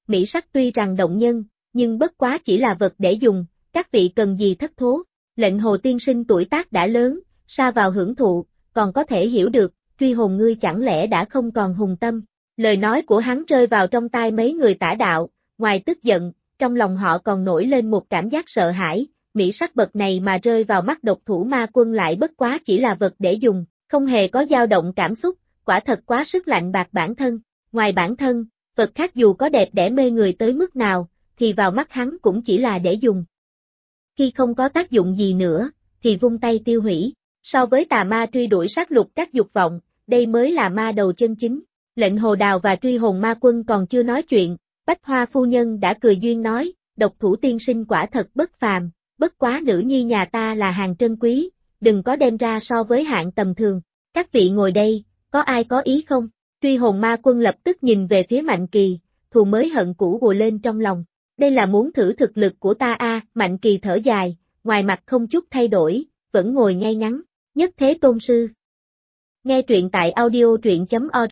mỹ sắc tuy rằng động nhân, nhưng bất quá chỉ là vật để dùng, các vị cần gì thất thố. Lệnh Hồ tiên sinh tuổi tác đã lớn, sa vào hưởng thụ, còn có thể hiểu được, Truy Hồn ngươi chẳng lẽ đã không còn hùng tâm. Lời nói của hắn rơi vào trong tai mấy người tả đạo, ngoài tức giận, trong lòng họ còn nổi lên một cảm giác sợ hãi, mỹ sắc bậc này mà rơi vào mắt độc thủ ma quân lại bất quá chỉ là vật để dùng, không hề có dao động cảm xúc, quả thật quá sức lạnh bạc bản thân. Ngoài bản thân, vật khác dù có đẹp đẽ mê người tới mức nào, thì vào mắt hắn cũng chỉ là để dùng. Khi không có tác dụng gì nữa, thì vung tay tiêu hủy. So với tà ma truy đuổi sát lục các dục vọng, đây mới là ma đầu chân chính. Lệnh Hồ Đào và Truy Hồn ma quân còn chưa nói chuyện, Bách Hoa phu nhân đã cười duyên nói, độc thủ tiên sinh quả thật bất phàm, bất quá nữ nhi nhà ta là hàng trân quý, đừng có đem ra so với hạng tầm thường. Các vị ngồi đây, có ai có ý không? Truy Hồn ma quân lập tức nhìn về phía Mạnh Kỳ, thù mới hận cũ ùa lên trong lòng. Đây là muốn thử thực lực của ta a. Mạnh Kỳ thở dài, ngoài mặt không chút thay đổi, vẫn ngồi ngay ngắn. Nhất Thế Tôn Sư. Nghe truyện tại audio truyện.org